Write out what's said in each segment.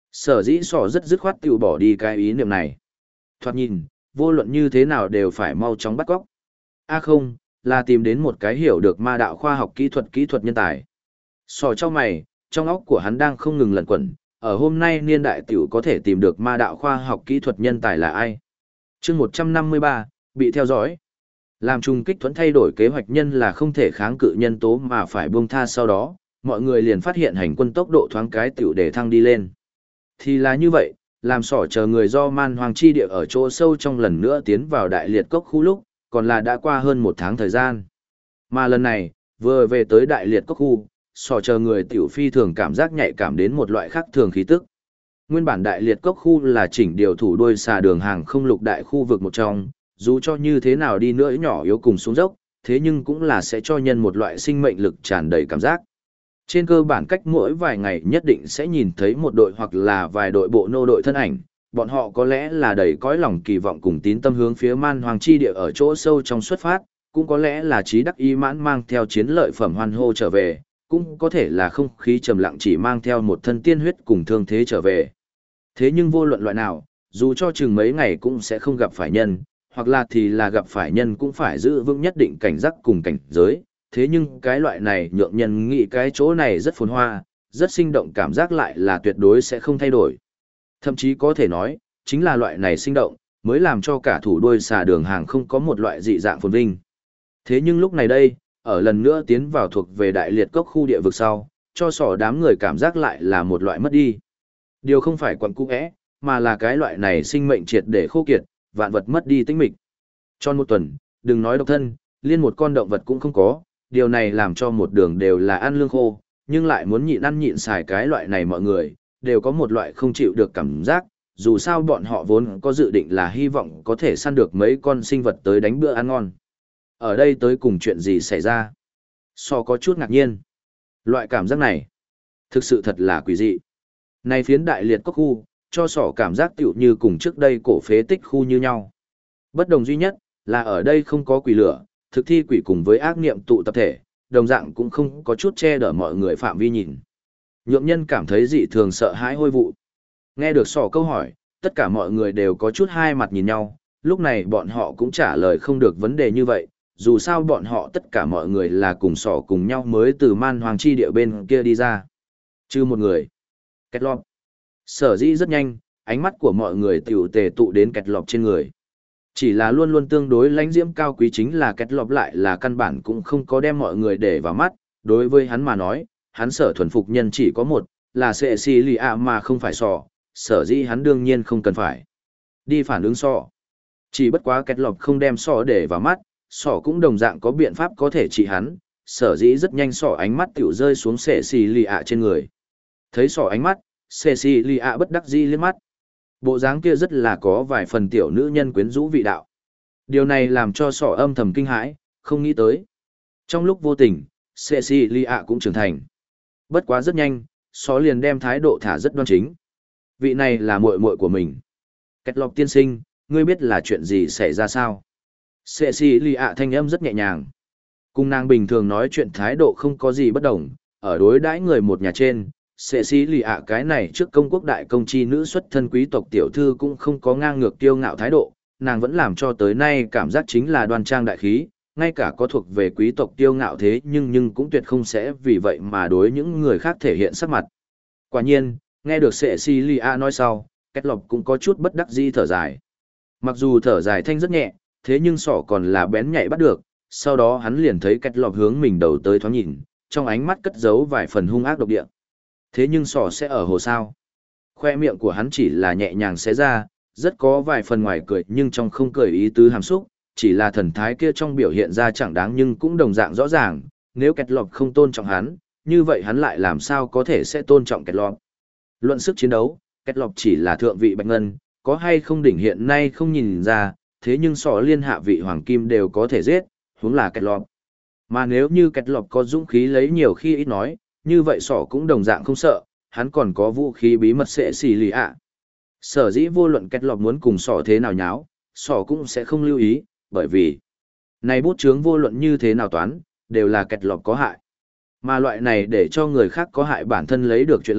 Sở dĩ sỏ rất dứt khoát tự bỏ đi cái ý niệm này. Thoạt nhìn, vô luận như thế nào đều phải mau chóng bắt cóc. Không, là tìm đến một cái hiểu được ma đạo khoa học kỹ thuật nhân tài. Sỏ trong mày, trong óc của hắn đang không ngừng lẩn quẩn, ở hôm nay niên đại tiểu có thể tìm được ma đạo khoa học kỹ thuật nhân tài là ai. Chương 153, bị theo dõi. Làm trùng kích thuẫn thay đổi kế hoạch nhân là không thể kháng cự nhân tố mà phải buông tha sau đó, mọi người liền phát hiện hành quân tốc độ thoáng cái tiểu để thăng đi lên. Thì là như vậy, làm sỏ chờ người do man hoàng chi địa ở chỗ sâu trong lần nữa tiến vào đại liệt cốc khu lúc, còn là đã qua hơn 1 tháng thời gian. Mà lần này, vừa về tới đại liệt cốc khu, sỏ chờ người tiểu phi thường cảm giác nhạy cảm đến một loại khác thường khí tức. Nguyên bản đại liệt cốc khu là chỉnh điều thủ đuôi xà đường hàng không lục đại khu vực một trong, dù cho như thế nào đi nữa nhỏ yếu cùng xuống dốc, thế nhưng cũng là sẽ cho nhân một loại sinh mệnh lực tràn đầy cảm giác. Trên cơ bản cách mỗi vài ngày nhất định sẽ nhìn thấy một đội hoặc là vài đội bộ nô đội thân ảnh, bọn họ có lẽ là đầy cõi lòng kỳ vọng cùng tín tâm hướng phía man hoàng chi địa ở chỗ sâu trong xuất phát, cũng có lẽ là trí đắc ý mãn mang theo chiến lợi phẩm hoan hô trở về, cũng có thể là không khí trầm lặng chỉ mang theo một thân tiên huyết cùng thương thế trở về. Thế nhưng vô luận loại nào, dù cho chừng mấy ngày cũng sẽ không gặp phải nhân, hoặc là thì là gặp phải nhân cũng phải giữ vững nhất định cảnh giác cùng cảnh giới. Thế nhưng cái loại này nhượng nhân nghĩ cái chỗ này rất phồn hoa, rất sinh động cảm giác lại là tuyệt đối sẽ không thay đổi. Thậm chí có thể nói, chính là loại này sinh động, mới làm cho cả thủ đuôi xà đường hàng không có một loại dị dạng phồn vinh. Thế nhưng lúc này đây, ở lần nữa tiến vào thuộc về đại liệt cốc khu địa vực sau, cho sỏ đám người cảm giác lại là một loại mất đi. Điều không phải quẩn cung ẽ, mà là cái loại này sinh mệnh triệt để khô kiệt, vạn vật mất đi tĩnh mịch. Tròn một tuần, đừng nói độc thân, liên một con động vật cũng không có, điều này làm cho một đường đều là ăn lương khô, nhưng lại muốn nhịn ăn nhịn xài cái loại này mọi người, đều có một loại không chịu được cảm giác, dù sao bọn họ vốn có dự định là hy vọng có thể săn được mấy con sinh vật tới đánh bữa ăn ngon. Ở đây tới cùng chuyện gì xảy ra? So có chút ngạc nhiên. Loại cảm giác này, thực sự thật là quỷ dị. Này phiến đại liệt cốc khu, cho sỏ cảm giác tựu như cùng trước đây cổ phế tích khu như nhau. Bất đồng duy nhất, là ở đây không có quỷ lửa, thực thi quỷ cùng với ác niệm tụ tập thể, đồng dạng cũng không có chút che đỡ mọi người phạm vi nhìn. Nhượng nhân cảm thấy dị thường sợ hãi hôi vụ. Nghe được sỏ câu hỏi, tất cả mọi người đều có chút hai mặt nhìn nhau, lúc này bọn họ cũng trả lời không được vấn đề như vậy, dù sao bọn họ tất cả mọi người là cùng sỏ cùng nhau mới từ man hoàng chi địa bên kia đi ra. Chứ một người. Kẹt lọp. Sở dĩ rất nhanh, ánh mắt của mọi người tiểu tề tụ đến kẹt lọp trên người. Chỉ là luôn luôn tương đối lãnh diễm cao quý chính là kẹt lọp lại là căn bản cũng không có đem mọi người để vào mắt, đối với hắn mà nói, hắn sở thuần phục nhân chỉ có một, là Cecilia mà không phải sỏ, sở dĩ hắn đương nhiên không cần phải đi phản ứng sỏ. Chỉ bất quá kẹt lọp không đem sỏ để vào mắt, sỏ cũng đồng dạng có biện pháp có thể trị hắn, sở dĩ rất nhanh sỏ ánh mắt tiểu rơi xuống Cecilia trên người. Thấy sỏ ánh mắt, Cecilia bất đắc dĩ liếc mắt. Bộ dáng kia rất là có vài phần tiểu nữ nhân quyến rũ vị đạo. Điều này làm cho sỏ âm thầm kinh hãi, không nghĩ tới. Trong lúc vô tình, Cecilia cũng trưởng thành. Bất quá rất nhanh, sỏ liền đem thái độ thả rất đoan chính. Vị này là muội muội của mình. Kẹt lọp tiên sinh, ngươi biết là chuyện gì xảy ra sao? Cecilia thanh âm rất nhẹ nhàng. Cùng nàng bình thường nói chuyện thái độ không có gì bất đồng, ở đối đãi người một nhà trên, Cecilia cái này trước công quốc đại công chi nữ xuất thân quý tộc tiểu thư cũng không có ngang ngược kiêu ngạo thái độ, nàng vẫn làm cho tới nay cảm giác chính là đoan trang đại khí, ngay cả có thuộc về quý tộc kiêu ngạo thế nhưng cũng tuyệt không sẽ vì vậy mà đối những người khác thể hiện sắc mặt. Quả nhiên, nghe được Cecilia nói sau, Kết Lộc cũng có chút bất đắc dĩ thở dài. Mặc dù thở dài thanh rất nhẹ, thế nhưng sỏ còn là bén nhạy bắt được, sau đó hắn liền thấy Kết Lộc hướng mình đầu tới thoáng nhìn, trong ánh mắt cất giấu vài phần hung ác độc địa. Thế nhưng sỏ sẽ ở hồ sao? Khoe miệng của hắn chỉ là nhẹ nhàng xé ra, rất có vài phần ngoài cười nhưng trong không cười ý tứ hàm xúc, chỉ là thần thái kia trong biểu hiện ra chẳng đáng nhưng cũng đồng dạng rõ ràng, nếu Kết Lộc không tôn trọng hắn, như vậy hắn lại làm sao có thể sẽ tôn trọng Kết Lộc. Luận sức chiến đấu, Kết Lộc chỉ là thượng vị bạch ngân, có hay không đỉnh hiện nay không nhìn ra, thế nhưng sỏ liên hạ vị hoàng kim đều có thể giết, huống là Kết Lộc. Mà nếu như Kết Lộc có dũng khí lấy nhiều khi ít nói, như vậy sỏ cũng đồng dạng không sợ, hắn còn có vũ khí bí mật sẽ xì lì ạ. Sở dĩ vô luận Kết Lộc muốn cùng sỏ thế nào nháo, sỏ cũng sẽ không lưu ý, bởi vì này bút chướng vô luận như thế nào toán, đều là Kết Lộc có hại. Mà loại này để cho người khác có hại bản thân lấy được chuyện lợi,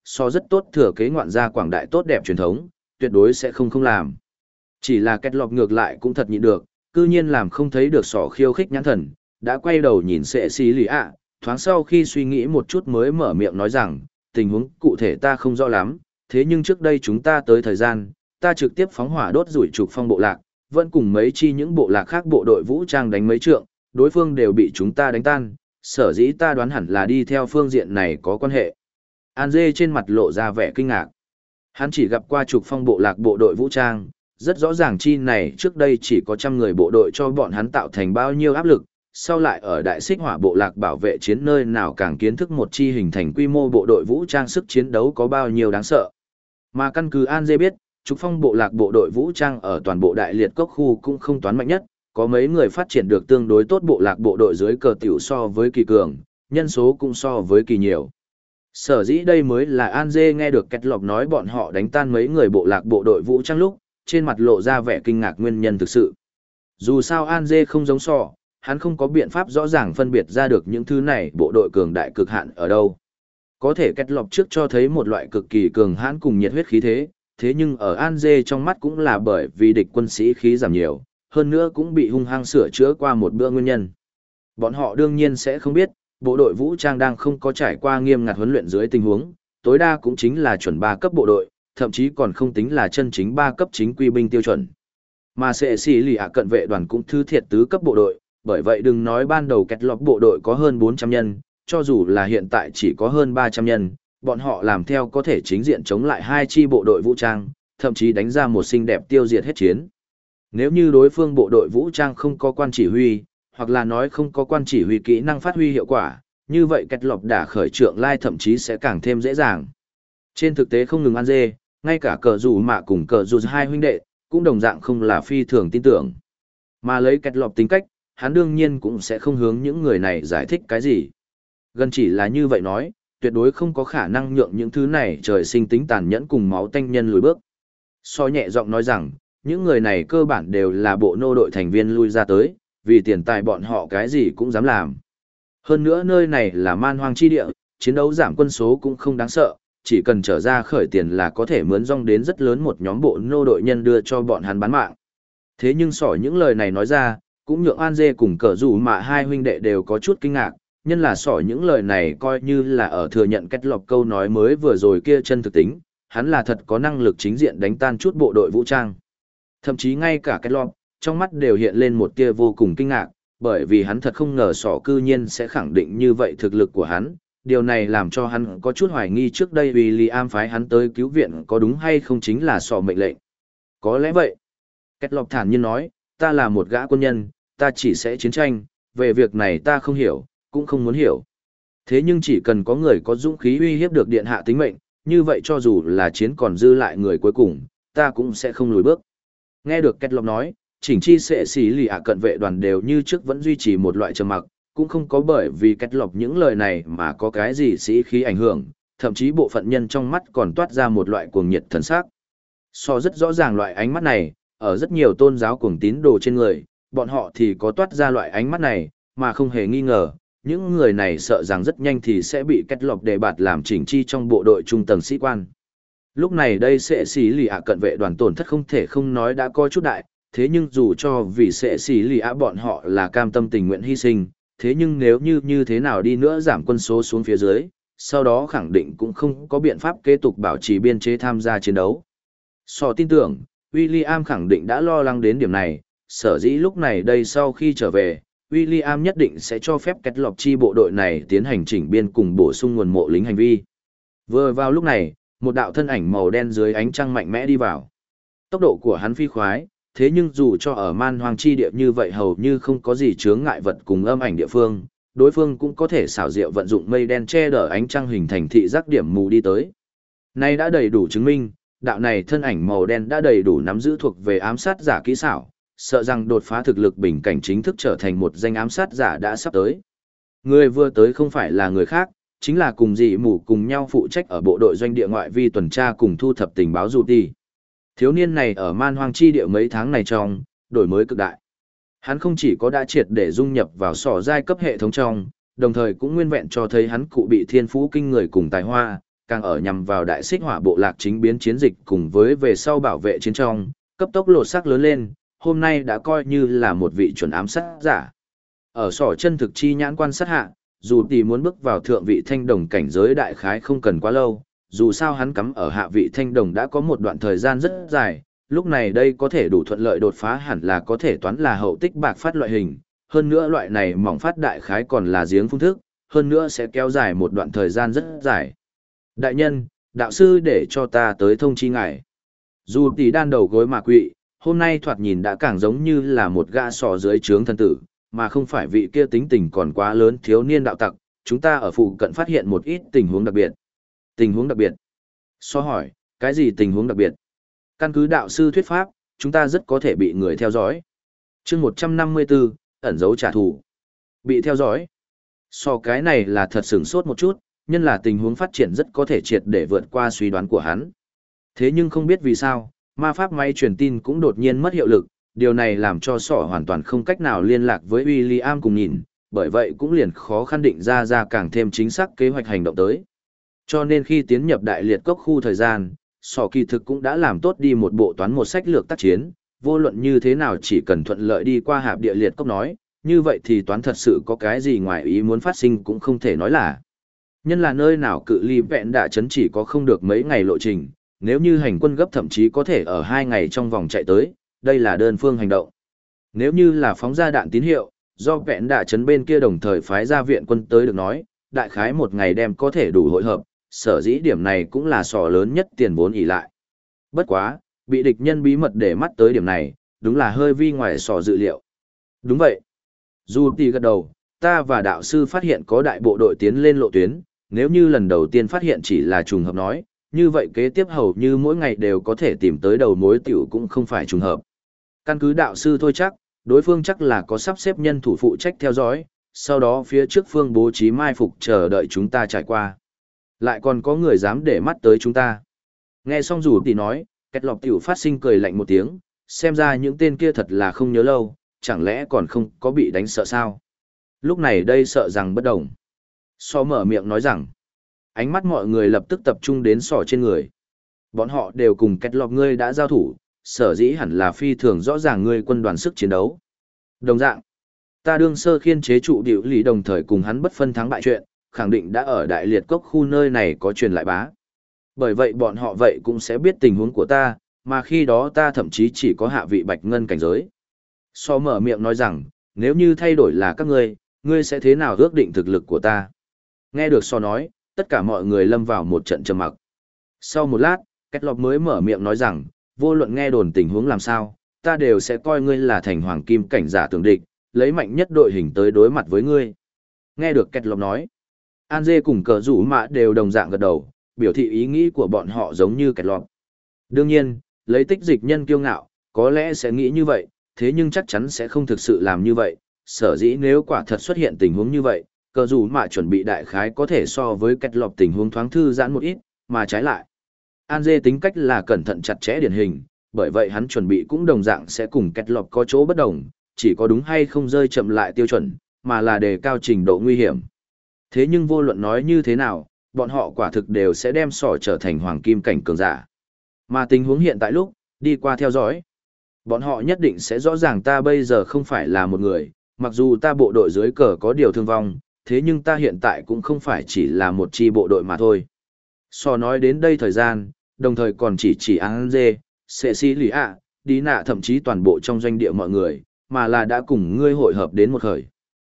so rất tốt thừa kế ngoạn gia quảng đại tốt đẹp truyền thống, tuyệt đối sẽ không làm. Chỉ là Kết Lộc ngược lại cũng thật nhịn được, cư nhiên làm không thấy được sỏ khiêu khích nhãn thần, đã quay đầu nhìn sệ xì lì ạ, thoáng sau khi suy nghĩ một chút mới mở miệng nói rằng, tình huống cụ thể ta không rõ lắm, thế nhưng trước đây chúng ta tới thời gian, ta trực tiếp phóng hỏa đốt rủi trục phong bộ lạc, vẫn cùng mấy chi những bộ lạc khác bộ đội vũ trang đánh mấy trượng, đối phương đều bị chúng ta đánh tan, sở dĩ ta đoán hẳn là đi theo phương diện này có quan hệ. An Dê trên mặt lộ ra vẻ kinh ngạc. Hắn chỉ gặp qua trục phong bộ lạc bộ đội vũ trang, rất rõ ràng chi này trước đây chỉ có 100 người bộ đội cho bọn hắn tạo thành bao nhiêu áp lực, sau lại ở đại xích hỏa bộ lạc bảo vệ chiến nơi nào càng kiến thức một chi hình thành quy mô bộ đội vũ trang sức chiến đấu có bao nhiêu đáng sợ. Mà căn cứ An Dê biết, trục phong bộ lạc bộ đội vũ trang ở toàn bộ đại liệt cốc khu cũng không toán mạnh nhất, có mấy người phát triển được tương đối tốt bộ lạc bộ đội dưới cờ tiểu so với kỳ cường, nhân số cũng so với kỳ nhiều. Sở dĩ đây mới là An Dê nghe được Kết Lộc nói bọn họ đánh tan mấy người bộ lạc bộ đội vũ trang lúc, trên mặt lộ ra vẻ kinh ngạc nguyên nhân thực sự. Dù sao An Dê không giống sọ, hắn không có biện pháp rõ ràng phân biệt ra được những thứ này bộ đội cường đại cực hạn ở đâu. Có thể Kết Lộc trước cho thấy một loại cực kỳ cường hãn cùng nhiệt huyết khí thế, thế nhưng ở An Dê trong mắt cũng là bởi vì địch quân sĩ khí giảm nhiều, hơn nữa cũng bị hung hăng sửa chữa qua một bữa nguyên nhân. Bọn họ đương nhiên sẽ không biết, bộ đội vũ trang đang không có trải qua nghiêm ngặt huấn luyện dưới tình huống, tối đa cũng chính là chuẩn 3 cấp bộ đội, thậm chí còn không tính là chân chính 3 cấp chính quy binh tiêu chuẩn. Mà sẽ xì lì ạ cận vệ đoàn cũng thứ thiệt tứ cấp bộ đội, bởi vậy đừng nói ban đầu Kết Lộc bộ đội có hơn 400 nhân, cho dù là hiện tại chỉ có hơn 300 nhân, bọn họ làm theo có thể chính diện chống lại 2 chi bộ đội vũ trang, thậm chí đánh ra một xinh đẹp tiêu diệt hết chiến. Nếu như đối phương bộ đội vũ trang không có quan chỉ huy, hoặc là nói không có quan chỉ huy kỹ năng phát huy hiệu quả, như vậy Kết Lộc đả khởi trượng lai thậm chí sẽ càng thêm dễ dàng. Trên thực tế không ngừng An Dê, ngay cả cờ rủ mạ cùng cờ rủ hai huynh đệ, cũng đồng dạng không là phi thường tin tưởng. Mà lấy Kết Lộc tính cách, hắn đương nhiên cũng sẽ không hướng những người này giải thích cái gì. Gần chỉ là như vậy nói, tuyệt đối không có khả năng nhượng những thứ này trời sinh tính tàn nhẫn cùng máu tanh nhân lùi bước. So nhẹ giọng nói rằng, những người này cơ bản đều là bộ nô đội thành viên lui ra tới, vì tiền tài bọn họ cái gì cũng dám làm. Hơn nữa nơi này là man hoang chi địa, chiến đấu giảm quân số cũng không đáng sợ, chỉ cần trở ra khởi tiền là có thể mướn rong đến rất lớn một nhóm bộ nô đội nhân đưa cho bọn hắn bán mạng. Thế nhưng sỏ những lời này nói ra, cũng nhượng An Dê cùng cờ rủ mà hai huynh đệ đều có chút kinh ngạc, nhân là sỏ những lời này coi như là ở thừa nhận Kết Lộc câu nói mới vừa rồi kia chân thực tính, hắn là thật có năng lực chính diện đánh tan chút bộ đội vũ trang. Thậm chí ngay cả Kết Lộc, trong mắt đều hiện lên một tia vô cùng kinh ngạc, bởi vì hắn thật không ngờ sỏ cư nhiên sẽ khẳng định như vậy thực lực của hắn. Điều này làm cho hắn có chút hoài nghi trước đây William phái hắn tới cứu viện có đúng hay không chính là sỏ mệnh lệnh. Có lẽ vậy. Kết Lộc thản nhiên nói, ta là một gã quân nhân, ta chỉ sẽ chiến tranh, về việc này ta không hiểu, cũng không muốn hiểu. Thế nhưng chỉ cần có người có dũng khí uy hiếp được điện hạ tính mệnh, như vậy cho dù là chiến còn dư lại người cuối cùng, ta cũng sẽ không lùi bước. Nghe được Kết Lộc nói, chỉnh chi sẽ xí lì ạ cận vệ đoàn đều như trước vẫn duy trì một loại trầm mặc, cũng không có bởi vì Kết Lộc những lời này mà có cái gì sĩ khí ảnh hưởng, thậm chí bộ phận nhân trong mắt còn toát ra một loại cuồng nhiệt thần sắc. So rất rõ ràng loại ánh mắt này, ở rất nhiều tôn giáo cuồng tín đồ trên người, bọn họ thì có toát ra loại ánh mắt này, mà không hề nghi ngờ, những người này sợ rằng rất nhanh thì sẽ bị Kết Lộc đề bạt làm chỉnh chi trong bộ đội trung tầng sĩ quan. Lúc này đây sẽ xí lì ạ cận vệ đoàn tổn thất không thể không nói đã có chút đại, thế nhưng dù cho vì sẽ xí lì ạ bọn họ là cam tâm tình nguyện hy sinh, thế nhưng nếu như thế nào đi nữa giảm quân số xuống phía dưới, sau đó khẳng định cũng không có biện pháp kế tục bảo trì biên chế tham gia chiến đấu. So tin tưởng, William khẳng định đã lo lắng đến điểm này, sở dĩ lúc này đây sau khi trở về, William nhất định sẽ cho phép Kết Lộc chi bộ đội này tiến hành chỉnh biên cùng bổ sung nguồn mộ lính hành vi. Vừa vào lúc này, một đạo thân ảnh màu đen dưới ánh trăng mạnh mẽ đi vào. Tốc độ của hắn phi khoái, thế nhưng dù cho ở man hoang chi địa như vậy hầu như không có gì chướng ngại vật cùng âm ảnh địa phương, đối phương cũng có thể xảo diệu vận dụng mây đen che đỡ ánh trăng hình thành thị giác điểm mù đi tới. Nay đã đầy đủ chứng minh, đạo này thân ảnh màu đen đã đầy đủ nắm giữ thuộc về ám sát giả kỹ xảo, sợ rằng đột phá thực lực bình cảnh chính thức trở thành một danh ám sát giả đã sắp tới. Người vừa tới không phải là người khác, chính là cùng dị mù cùng nhau phụ trách ở bộ đội doanh địa ngoại vi tuần tra cùng thu thập tình báo dù đi. Thiếu niên này ở man hoang chi địa mấy tháng này trong, đổi mới cực đại. Hắn không chỉ có đã triệt để dung nhập vào sỏ giai cấp hệ thống trong, đồng thời cũng nguyên vẹn cho thấy hắn cụ bị thiên phú kinh người cùng tài hoa, càng ở nhằm vào đại xích hỏa bộ lạc chính biến chiến dịch cùng với về sau bảo vệ chiến trong, cấp tốc lột xác lớn lên, hôm nay đã coi như là một vị chuẩn ám sát giả. Ở sỏ chân thực chi nhãn quan sát hạ, dù tỷ muốn bước vào thượng vị thanh đồng cảnh giới đại khái không cần quá lâu, dù sao hắn cắm ở hạ vị thanh đồng đã có một đoạn thời gian rất dài, lúc này đây có thể đủ thuận lợi đột phá hẳn là có thể toán là hậu tích bạc phát loại hình, hơn nữa loại này mỏng phát đại khái còn là giếng phun thức, hơn nữa sẽ kéo dài một đoạn thời gian rất dài. Đại nhân, đạo sư để cho ta tới thông chi ngài. Dù tỷ đan đầu gối mà quỵ, hôm nay thoạt nhìn đã càng giống như là một gã sò dưới trướng thân tử, mà không phải vị kia tính tình còn quá lớn thiếu niên đạo tặc, chúng ta ở phụ cận phát hiện một ít tình huống đặc biệt. Tình huống đặc biệt? So hỏi, cái gì tình huống đặc biệt? Căn cứ đạo sư thuyết pháp, chúng ta rất có thể bị người theo dõi. Chương 154, ẩn dấu trả thù. Bị theo dõi. So cái này là thật sửng sốt một chút, nhân là tình huống phát triển rất có thể triệt để vượt qua suy đoán của hắn. Thế nhưng không biết vì sao, ma pháp máy truyền tin cũng đột nhiên mất hiệu lực, điều này làm cho sỏ hoàn toàn không cách nào liên lạc với William cùng nhìn, bởi vậy cũng liền khó khăn định ra càng thêm chính xác kế hoạch hành động tới. Cho nên khi tiến nhập đại liệt cốc khu thời gian, sỏ kỳ thực cũng đã làm tốt đi một bộ toán một sách lược tác chiến, vô luận như thế nào chỉ cần thuận lợi đi qua hạp địa liệt cốc nói, như vậy thì toán thật sự có cái gì ngoài ý muốn phát sinh cũng không thể nói là. Nhân là nơi nào cự ly vẹn đạ chấn chỉ có không được mấy ngày lộ trình, nếu như hành quân gấp thậm chí có thể ở 2 ngày trong vòng chạy tới, đây là đơn phương hành động. Nếu như là phóng ra đạn tín hiệu, do vẹn đạ chấn bên kia đồng thời phái ra viện quân tới được nói, đại khái 1 ngày đem có thể đủ hội hợp, sở dĩ điểm này cũng là sò lớn nhất tiền vốn ỉ lại. Bất quá, bị địch nhân bí mật để mắt tới điểm này, đúng là hơi vi ngoài sò dự liệu. Đúng vậy. Dù tỷ gật đầu, ta và đạo sư phát hiện có đại bộ đội tiến lên lộ tuyến, nếu như lần đầu tiên phát hiện chỉ là trùng hợp nói, như vậy kế tiếp hầu như mỗi ngày đều có thể tìm tới đầu mối tiểu cũng không phải trùng hợp. Căn cứ đạo sư thôi chắc, đối phương chắc là có sắp xếp nhân thủ phụ trách theo dõi, sau đó phía trước phương bố trí mai phục chờ đợi chúng ta trải qua. Lại còn có người dám để mắt tới chúng ta. Nghe xong dù tỷ nói, Kết Lọc tiểu phát sinh cười lạnh một tiếng, xem ra những tên kia thật là không nhớ lâu, chẳng lẽ còn không có bị đánh sợ sao? Lúc này đây sợ rằng bất đồng. So mở miệng nói rằng, ánh mắt mọi người lập tức tập trung đến sỏ trên người. Bọn họ đều cùng Kết Lọc ngươi đã giao thủ, sở dĩ hẳn là phi thường rõ ràng ngươi quân đoàn sức chiến đấu. Đồng dạng, ta đương sơ khiên chế trụ điệu lý đồng thời cùng hắn bất phân thắng bại chuyện, khẳng định đã ở đại liệt cốc khu nơi này có truyền lại bá. Bởi vậy bọn họ vậy cũng sẽ biết tình huống của ta, mà khi đó ta thậm chí chỉ có hạ vị bạch ngân cảnh giới. So mở miệng nói rằng, nếu như thay đổi là các ngươi sẽ thế nào ước định thực lực của ta? Nghe được So nói, tất cả mọi người lâm vào một trận trầm mặc. Sau một lát, Kết Lọc mới mở miệng nói rằng, vô luận nghe đồn tình huống làm sao, ta đều sẽ coi ngươi là thành hoàng kim cảnh giả tưởng địch, lấy mạnh nhất đội hình tới đối mặt với ngươi. Nghe được Kết Lọc nói, An Dê cùng cờ rủ mạ đều đồng dạng gật đầu, biểu thị ý nghĩ của bọn họ giống như Kết Lọc. Đương nhiên, lấy tích dịch nhân kiêu ngạo, có lẽ sẽ nghĩ như vậy, thế nhưng chắc chắn sẽ không thực sự làm như vậy, sở dĩ nếu quả thật xuất hiện tình huống như vậy, cờ rủ mạ chuẩn bị đại khái có thể so với Kết Lọc tình huống thoáng thư giãn một ít, mà trái lại. An Dê tính cách là cẩn thận chặt chẽ điển hình, bởi vậy hắn chuẩn bị cũng đồng dạng sẽ cùng Kết Lọc có chỗ bất đồng, chỉ có đúng hay không rơi chậm lại tiêu chuẩn, mà là đề cao trình độ nguy hiểm. Thế nhưng vô luận nói như thế nào, bọn họ quả thực đều sẽ đem sỏ trở thành hoàng kim cảnh cường giả. Mà tình huống hiện tại lúc, đi qua theo dõi. Bọn họ nhất định sẽ rõ ràng ta bây giờ không phải là một người, mặc dù ta bộ đội dưới cờ có điều thương vong, thế nhưng ta hiện tại cũng không phải chỉ là một chi bộ đội mà thôi. So nói đến đây thời gian, đồng thời còn chỉ An Dê, Cecilia, Đi Nạ thậm chí toàn bộ trong doanh địa mọi người, mà là đã cùng ngươi hội hợp đến một khởi.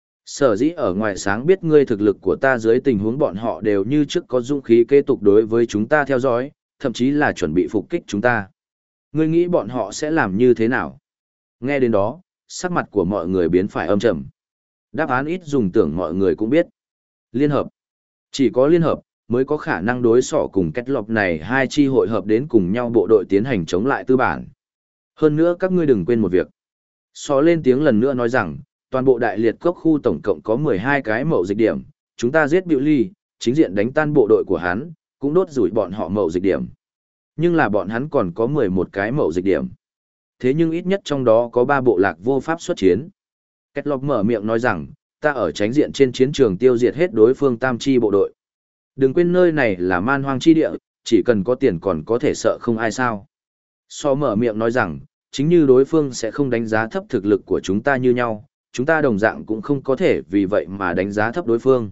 Sở dĩ ở ngoài sáng biết ngươi thực lực của ta dưới tình huống bọn họ đều như trước có dũng khí kế tục đối với chúng ta theo dõi, thậm chí là chuẩn bị phục kích chúng ta. Ngươi nghĩ bọn họ sẽ làm như thế nào? Nghe đến đó, sắc mặt của mọi người biến phải âm trầm. Đáp án ít dùng tưởng mọi người cũng biết. Liên hợp. Chỉ có liên hợp, mới có khả năng đối xỏ cùng Kết Lọc này hai chi hội hợp đến cùng nhau bộ đội tiến hành chống lại tư bản. Hơn nữa các ngươi đừng quên một việc. Xỏ lên tiếng lần nữa nói rằng, toàn bộ đại liệt cốc khu tổng cộng có 12 cái mậu dịch điểm, chúng ta giết Biểu Ly, chính diện đánh tan bộ đội của hắn, cũng đốt rủi bọn họ mậu dịch điểm. Nhưng là bọn hắn còn có 11 cái mậu dịch điểm. Thế nhưng ít nhất trong đó có 3 bộ lạc vô pháp xuất chiến. Kết Lọc mở miệng nói rằng, ta ở tránh diện trên chiến trường tiêu diệt hết đối phương tam chi bộ đội. Đừng quên nơi này là man hoang chi địa, chỉ cần có tiền còn có thể sợ không ai sao. So mở miệng nói rằng, chính như đối phương sẽ không đánh giá thấp thực lực của chúng ta như nhau, chúng ta đồng dạng cũng không có thể vì vậy mà đánh giá thấp đối phương.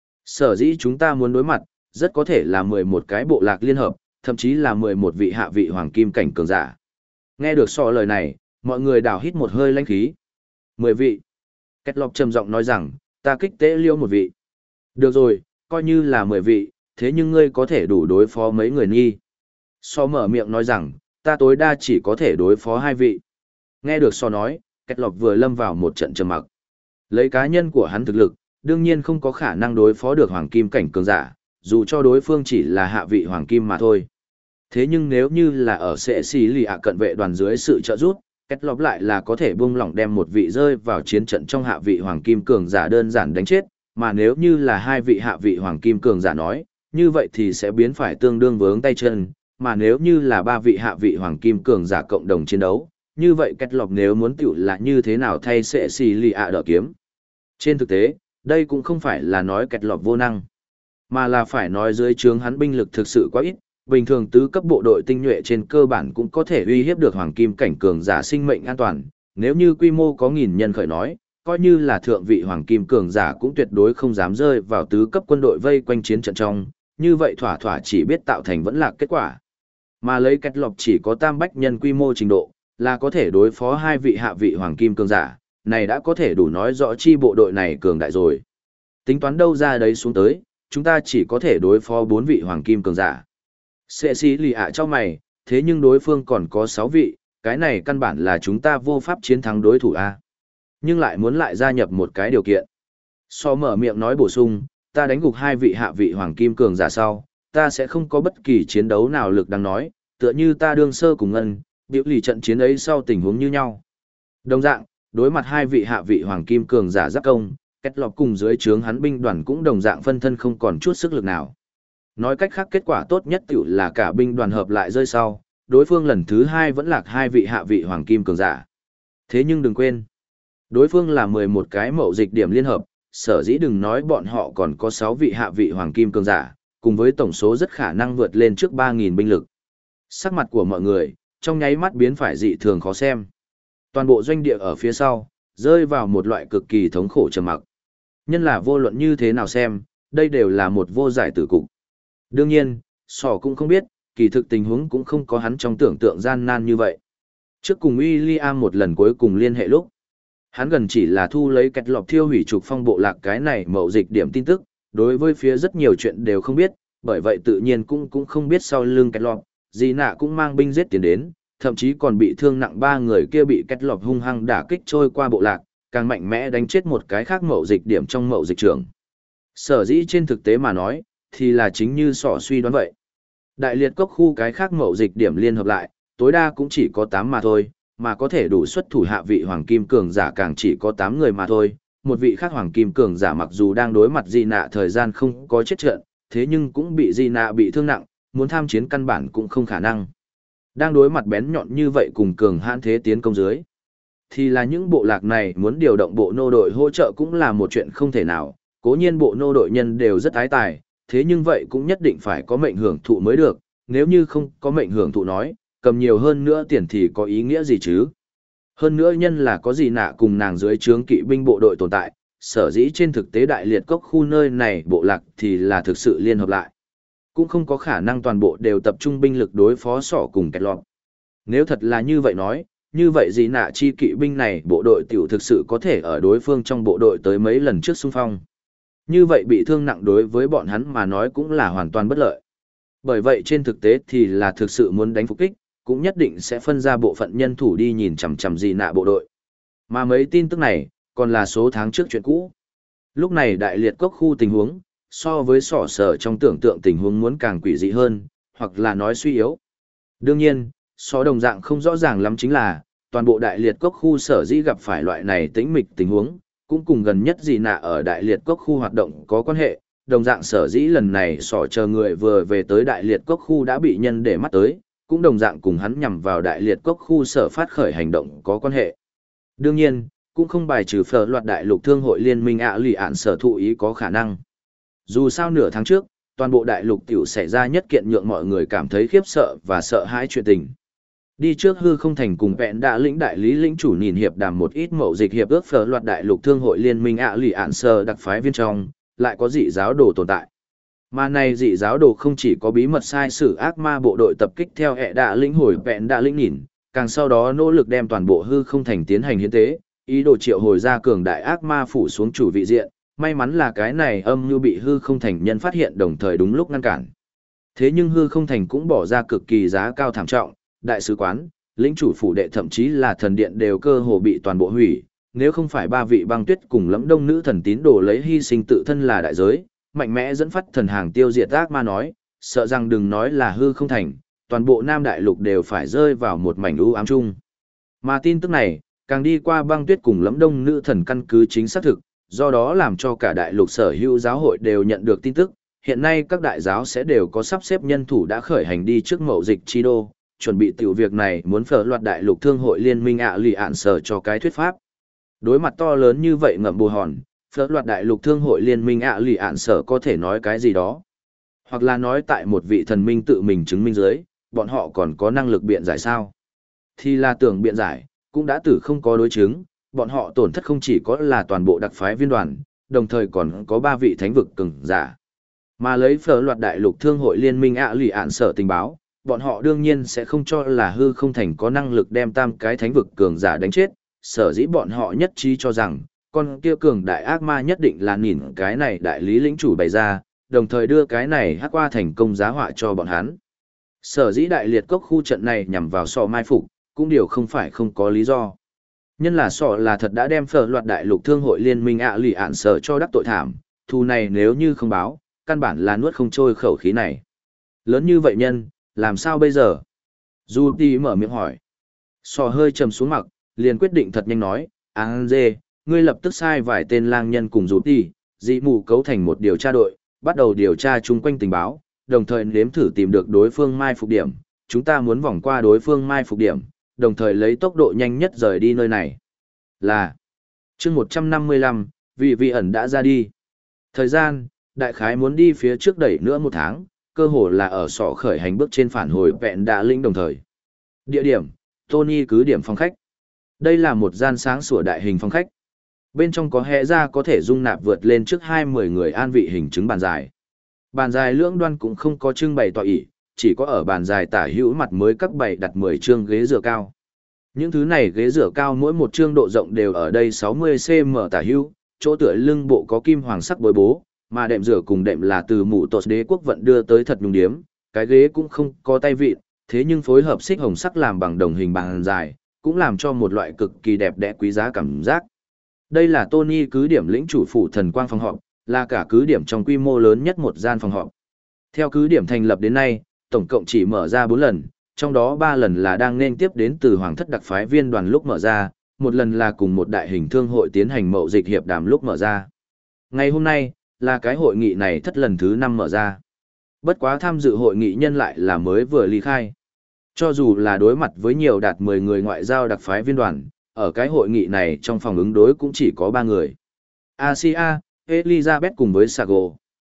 Sở dĩ chúng ta muốn đối mặt, rất có thể là 11 cái bộ lạc liên hợp, thậm chí là 11 vị hạ vị hoàng kim cảnh cường giả. Nghe được so lời này, mọi người đào hít một hơi lãnh khí. 10 vị. Kết Lộc trầm giọng nói rằng, ta kích tế liêu một vị. Được rồi, coi như là 10 vị, thế nhưng ngươi có thể đủ đối phó mấy người nghi. So mở miệng nói rằng, ta tối đa chỉ có thể đối phó 2 vị. Nghe được so nói, Kết Lộc vừa lâm vào một trận trầm mặc. Lấy cá nhân của hắn thực lực, đương nhiên không có khả năng đối phó được hoàng kim cảnh cường giả, dù cho đối phương chỉ là hạ vị hoàng kim mà thôi. Thế nhưng nếu như là ở sệ xì lì ạ cận vệ đoàn dưới sự trợ giúp, Kết Lộc lại là có thể buông lỏng đem một vị rơi vào chiến trận trong hạ vị hoàng kim cường giả đơn giản đánh chết, mà nếu như là 2 vị hạ vị hoàng kim cường giả nói, như vậy thì sẽ biến phải tương đương vướng tay chân, mà nếu như là 3 vị hạ vị hoàng kim cường giả cộng đồng chiến đấu, như vậy Kết Lộc nếu muốn tiểu là như thế nào thay sệ xì lì ạ đỡ kiếm. Trên thực tế, đây cũng không phải là nói Kết Lộc vô năng, mà là phải nói dưới trướng hắn binh lực thực sự quá ít, bình thường tứ cấp bộ đội tinh nhuệ trên cơ bản cũng có thể uy hiếp được hoàng kim cảnh cường giả sinh mệnh an toàn, nếu như quy mô có 1000 nhân khởi nói, coi như là thượng vị hoàng kim cường giả cũng tuyệt đối không dám rơi vào tứ cấp quân đội vây quanh chiến trận trong, như vậy thỏa thỏa chỉ biết tạo thành vẫn là kết quả. Mà lấy Kết Lộc chỉ có tam bách nhân quy mô trình độ, là có thể đối phó 2 vị hạ vị hoàng kim cường giả, này đã có thể đủ nói rõ chi bộ đội này cường đại rồi. Tính toán đâu ra đấy xuống tới, chúng ta chỉ có thể đối phó 4 vị hoàng kim cường giả. Sệ xì lì ạ cho mày, thế nhưng đối phương còn có 6 vị, cái này căn bản là chúng ta vô pháp chiến thắng đối thủ A. Nhưng lại muốn lại gia nhập một cái điều kiện. So mở miệng nói bổ sung, ta đánh gục 2 vị hạ vị hoàng kim cường giả sau, ta sẽ không có bất kỳ chiến đấu nào lực đáng nói, tựa như ta đương sơ cùng ngân, biểu lì trận chiến ấy sau tình huống như nhau. Đồng dạng, đối mặt 2 vị hạ vị hoàng kim cường giả giáp công, Kết Lộc cùng dưới trướng hắn binh đoàn cũng đồng dạng phân thân không còn chút sức lực nào. Nói cách khác kết quả tốt nhất tiểu là cả binh đoàn hợp lại rơi sau, đối phương lần thứ 2 vẫn lạc 2 vị hạ vị hoàng kim cường giả. Thế nhưng đừng quên, đối phương là 11 cái mậu dịch điểm liên hợp, sở dĩ đừng nói bọn họ còn có 6 vị hạ vị hoàng kim cường giả, cùng với tổng số rất khả năng vượt lên trước 3000 binh lực. Sắc mặt của mọi người, trong nháy mắt biến phải dị thường khó xem. Toàn bộ doanh địa ở phía sau, rơi vào một loại cực kỳ thống khổ trầm mặc. Nhân là vô luận như thế nào xem, đây đều là một vô giải tử cục. Đương nhiên, Sỏ cũng không biết, kỳ thực tình huống cũng không có hắn trong tưởng tượng gian nan như vậy. Trước cùng William một lần cuối cùng liên hệ lúc, hắn gần chỉ là thu lấy Kết Lộc thiêu hủy trục phong bộ lạc cái này mậu dịch điểm tin tức, đối với phía rất nhiều chuyện đều không biết, bởi vậy tự nhiên cũng không biết sau lưng Kết Lộc, gì nạ cũng mang binh giết tiến đến, thậm chí còn bị thương nặng 3 người kia bị Kết Lộc hung hăng đả kích trôi qua bộ lạc, càng mạnh mẽ đánh chết một cái khác mậu dịch điểm trong mậu dịch trường. Sở dĩ trên thực tế mà nói, thì là chính như Sỏ suy đoán vậy. Đại liệt cốc khu cái khác mậu dịch điểm liên hợp lại, tối đa cũng chỉ có 8 mà thôi, mà có thể đủ xuất thủ hạ vị hoàng kim cường giả càng chỉ có 8 người mà thôi. Một vị khác hoàng kim cường giả mặc dù đang đối mặt Di Nạ thời gian không có chết trận, thế nhưng cũng bị Di Nạ bị thương nặng, muốn tham chiến căn bản cũng không khả năng. Đang đối mặt bén nhọn như vậy cùng cường hãn thế tiến công dưới, thì là những bộ lạc này muốn điều động bộ nô đội hỗ trợ cũng là một chuyện không thể nào. Cố nhiên bộ nô đội nhân đều rất ái tài, thế nhưng vậy cũng nhất định phải có mệnh hưởng thụ mới được, nếu như không có mệnh hưởng thụ nói, cầm nhiều hơn nữa tiền thì có ý nghĩa gì chứ. Hơn nữa nhân là có gì nạ cùng nàng dưới trướng kỵ binh bộ đội tồn tại, sở dĩ trên thực tế đại liệt cốc khu nơi này bộ lạc thì là thực sự liên hợp lại. Cũng không có khả năng toàn bộ đều tập trung binh lực đối phó Sỏ cùng Kết Lộc. Nếu thật là như vậy nói, như vậy gì nạ chi kỵ binh này bộ đội tiểu thực sự có thể ở đối phương trong bộ đội tới mấy lần trước xung phong. Như vậy bị thương nặng đối với bọn hắn mà nói cũng là hoàn toàn bất lợi. Bởi vậy trên thực tế thì là thực sự muốn đánh phục kích, cũng nhất định sẽ phân ra bộ phận nhân thủ đi nhìn chằm chằm gì nạ bộ đội. Mà mấy tin tức này, còn là số tháng trước chuyện cũ. Lúc này đại liệt cốc khu tình huống, so với Sỏ sở trong tưởng tượng tình huống muốn càng quỷ dị hơn, hoặc là nói suy yếu. Đương nhiên, so đồng dạng không rõ ràng lắm chính là, toàn bộ đại liệt cốc khu sở dĩ gặp phải loại này tĩnh mịch tình huống, cũng cùng gần nhất gì nạ ở đại liệt cốc khu hoạt động có quan hệ, đồng dạng sở dĩ lần này Sỏ chờ người vừa về tới đại liệt cốc khu đã bị nhân để mắt tới, cũng đồng dạng cùng hắn nhằm vào đại liệt cốc khu sở phát khởi hành động có quan hệ. Đương nhiên, cũng không bài trừ phở loạt đại lục thương hội liên minh ạ lì ạn sở thụ ý có khả năng. Dù sao nửa tháng trước, toàn bộ đại lục tiểu xảy ra nhất kiện nhượng mọi người cảm thấy khiếp sợ và sợ hãi chuyện tình. Đi trước hư không thành cùng vẹn đã lĩnh đại lý lĩnh chủ nhìn hiệp đàm một ít mậu dịch hiệp ước phở loạt đại lục thương hội liên minh lì ạn sơ đặc phái viên trong, lại có dị giáo đồ tồn tại. Mà này dị giáo đồ không chỉ có bí mật sai sử ác ma bộ đội tập kích theo đã lĩnh hồi vẹn đã lĩnh nhìn, càng sau đó nỗ lực đem toàn bộ hư không thành tiến hành hiến tế, ý đồ triệu hồi ra cường đại ác ma phủ xuống chủ vị diện, may mắn là cái này âm mưu bị hư không thành nhân phát hiện đồng thời đúng lúc ngăn cản. Thế nhưng hư không thành cũng bỏ ra cực kỳ giá cao thảm trọng, đại sứ quán, lĩnh chủ phủ đệ thậm chí là thần điện đều cơ hồ bị toàn bộ hủy, nếu không phải ba vị băng tuyết cùng lẫm đông nữ thần tín đồ lấy hy sinh tự thân là đại giới, mạnh mẽ dẫn phát thần hàng tiêu diệt ác ma nói, sợ rằng đừng nói là hư không thành, toàn bộ Nam Đại Lục đều phải rơi vào một mảnh u ám chung. Mà tin tức này, càng đi qua băng tuyết cùng lẫm đông nữ thần căn cứ chính xác thực, do đó làm cho cả đại lục sở hữu giáo hội đều nhận được tin tức, hiện nay các đại giáo sẽ đều có sắp xếp nhân thủ đã khởi hành đi trước mậu dịch chi đô, chuẩn bị tiểu việc này muốn phở loạt đại lục thương hội liên minh lì ạn sở cho cái thuyết pháp. Đối mặt to lớn như vậy ngậm bù hòn, phở loạt đại lục thương hội liên minh lì ạn sở có thể nói cái gì đó. Hoặc là nói tại một vị thần minh tự mình chứng minh dưới, bọn họ còn có năng lực biện giải sao. Thì là tưởng biện giải, cũng đã tử không có đối chứng, bọn họ tổn thất không chỉ có là toàn bộ đặc phái viên đoàn, đồng thời còn có 3 vị thánh vực cường giả. Mà lấy phở loạt đại lục thương hội liên minh lì ạn sở tình báo, bọn họ đương nhiên sẽ không cho là hư không thành có năng lực đem 3 cái thánh vực cường giả đánh chết, sở dĩ bọn họ nhất trí cho rằng, con kia cường đại ác ma nhất định là nhìn cái này đại lý lĩnh chủ bày ra, đồng thời đưa cái này hắc qua thành công giá họa cho bọn hắn. Sở dĩ đại liệt cốc khu trận này nhằm vào sọ mai phục, cũng điều không phải không có lý do. Nhân là sọ là thật đã đem phở loạt đại lục thương hội liên minh lì ạn sở cho đắc tội thảm, thù này nếu như không báo, căn bản là nuốt không trôi khẩu khí này. Lớn như vậy nhân, làm sao bây giờ? Du Ti mở miệng hỏi. Sọ hơi trầm xuống mặt, liền quyết định thật nhanh nói, dê, ngươi lập tức sai vài tên lang nhân cùng Du Ti, dị mù cấu thành một điều tra đội, bắt đầu điều tra chung quanh tình báo, đồng thời nếm thử tìm được đối phương mai phục điểm. Chúng ta muốn vòng qua đối phương mai phục điểm, đồng thời lấy tốc độ nhanh nhất rời đi nơi này. Là chương 155, vị ẩn đã ra đi. Thời gian, đại khái muốn đi phía trước đẩy nữa 1 tháng, cơ hồ là ở sọ khởi hành bước trên phản hồi vẹn đã linh đồng thời. Địa điểm, Tony cứ điểm phòng khách. Đây là một gian sáng sủa đại hình phòng khách. Bên trong có hẽ ra có thể dung nạp vượt lên trước 20 người an vị hình chứng bàn dài. Bàn dài lưỡng đoan cũng không có trưng bày tọa ỷ, chỉ có ở bàn dài tả hữu mặt mới các bày đặt 10 chương ghế dựa cao. Những thứ này ghế dựa cao mỗi một chương độ rộng đều ở đây 60 cm tả hữu, chỗ tựa lưng bộ có kim hoàng sắc bối bố, mà đệm dựa cùng đệm là từ mũ tột đế quốc vận đưa tới thật nhung điếm, cái ghế cũng không có tay vịn, thế nhưng phối hợp xích hồng sắc làm bằng đồng hình bàn dài, cũng làm cho một loại cực kỳ đẹp đẽ quý giá cảm giác. Đây là Tony cứ điểm lĩnh chủ phủ thần quang phòng họp, là cả cứ điểm trong quy mô lớn nhất một gian phòng họp. Theo cứ điểm thành lập đến nay, tổng cộng chỉ mở ra 4 lần, trong đó 3 lần là đang nên tiếp đến từ Hoàng thất đặc phái viên đoàn lúc mở ra, một lần là cùng một đại hình thương hội tiến hành mậu dịch hiệp đàm lúc mở ra. Ngày hôm nay, là cái hội nghị này thất lần thứ 5 mở ra. Bất quá tham dự hội nghị nhân lại là mới vừa ly khai. Cho dù là đối mặt với nhiều đạt 10 người ngoại giao đặc phái viên đoàn, ở cái hội nghị này trong phòng ứng đối cũng chỉ có 3 người. Asia, Elizabeth cùng với Sago.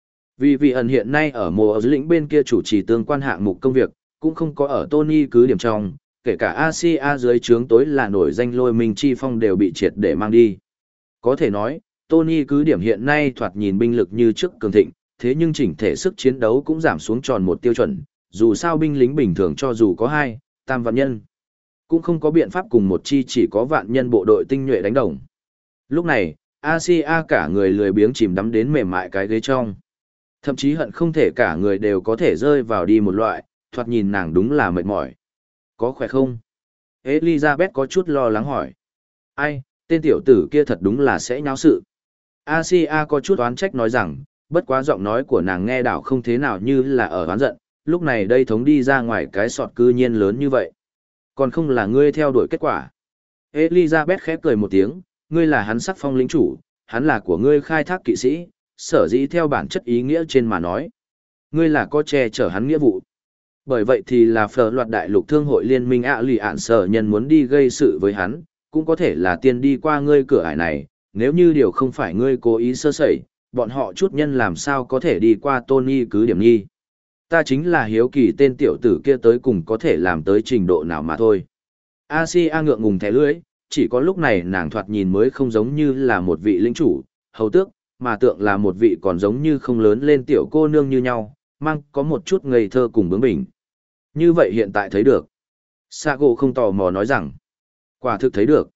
Vì ẩn hiện nay ở mùa lĩnh bên kia chủ trì tương quan hạng mục công việc, cũng không có ở Tony cứ điểm trong, kể cả Asia dưới trướng tối là nổi danh Lôi Minh Chi Phong đều bị triệt để mang đi. Có thể nói, Tony cứ điểm hiện nay thoạt nhìn binh lực như trước cường thịnh, thế nhưng chỉnh thể sức chiến đấu cũng giảm xuống tròn một tiêu chuẩn, dù sao binh lính bình thường cho dù có 2, 3 vạn nhân, cũng không có biện pháp cùng một chi chỉ có vạn nhân bộ đội tinh nhuệ đánh đồng. Lúc này, Asia cả người lười biếng chìm đắm đến mềm mại cái ghế trong. Thậm chí hận không thể cả người đều có thể rơi vào đi một loại, thoạt nhìn nàng đúng là mệt mỏi. Có khỏe không? Elizabeth có chút lo lắng hỏi. Ai, tên tiểu tử kia thật đúng là sẽ nháo sự. Asia có chút oán trách nói rằng, bất quá giọng nói của nàng nghe đảo không thế nào như là ở oán giận, lúc này đây thống đi ra ngoài cái sọt cư nhiên lớn như vậy. Còn không là ngươi theo đuổi kết quả. Elizabeth khép cười một tiếng, ngươi là hắn sắc phong lĩnh chủ, hắn là của ngươi khai thác kỵ sĩ, sở dĩ theo bản chất ý nghĩa trên mà nói. Ngươi là có che chở hắn nghĩa vụ. Bởi vậy thì là phở loạt đại lục thương hội liên minh lì ạn sở nhân muốn đi gây sự với hắn, cũng có thể là tiên đi qua ngươi cửa ải này, nếu như điều không phải ngươi cố ý sơ sẩy, bọn họ chút nhân làm sao có thể đi qua Tony cứ điểm nghi. Ta chính là hiếu kỳ tên tiểu tử kia tới cùng có thể làm tới trình độ nào mà thôi. Asia ngượng ngùng thẻ lưỡi, chỉ có lúc này nàng thoạt nhìn mới không giống như là một vị lĩnh chủ, hầu tước, mà tượng là một vị còn giống như không lớn lên tiểu cô nương như nhau, mang có một chút ngây thơ cùng bướng bỉnh. Như vậy hiện tại thấy được. Sago không tò mò nói rằng, quả thực thấy được.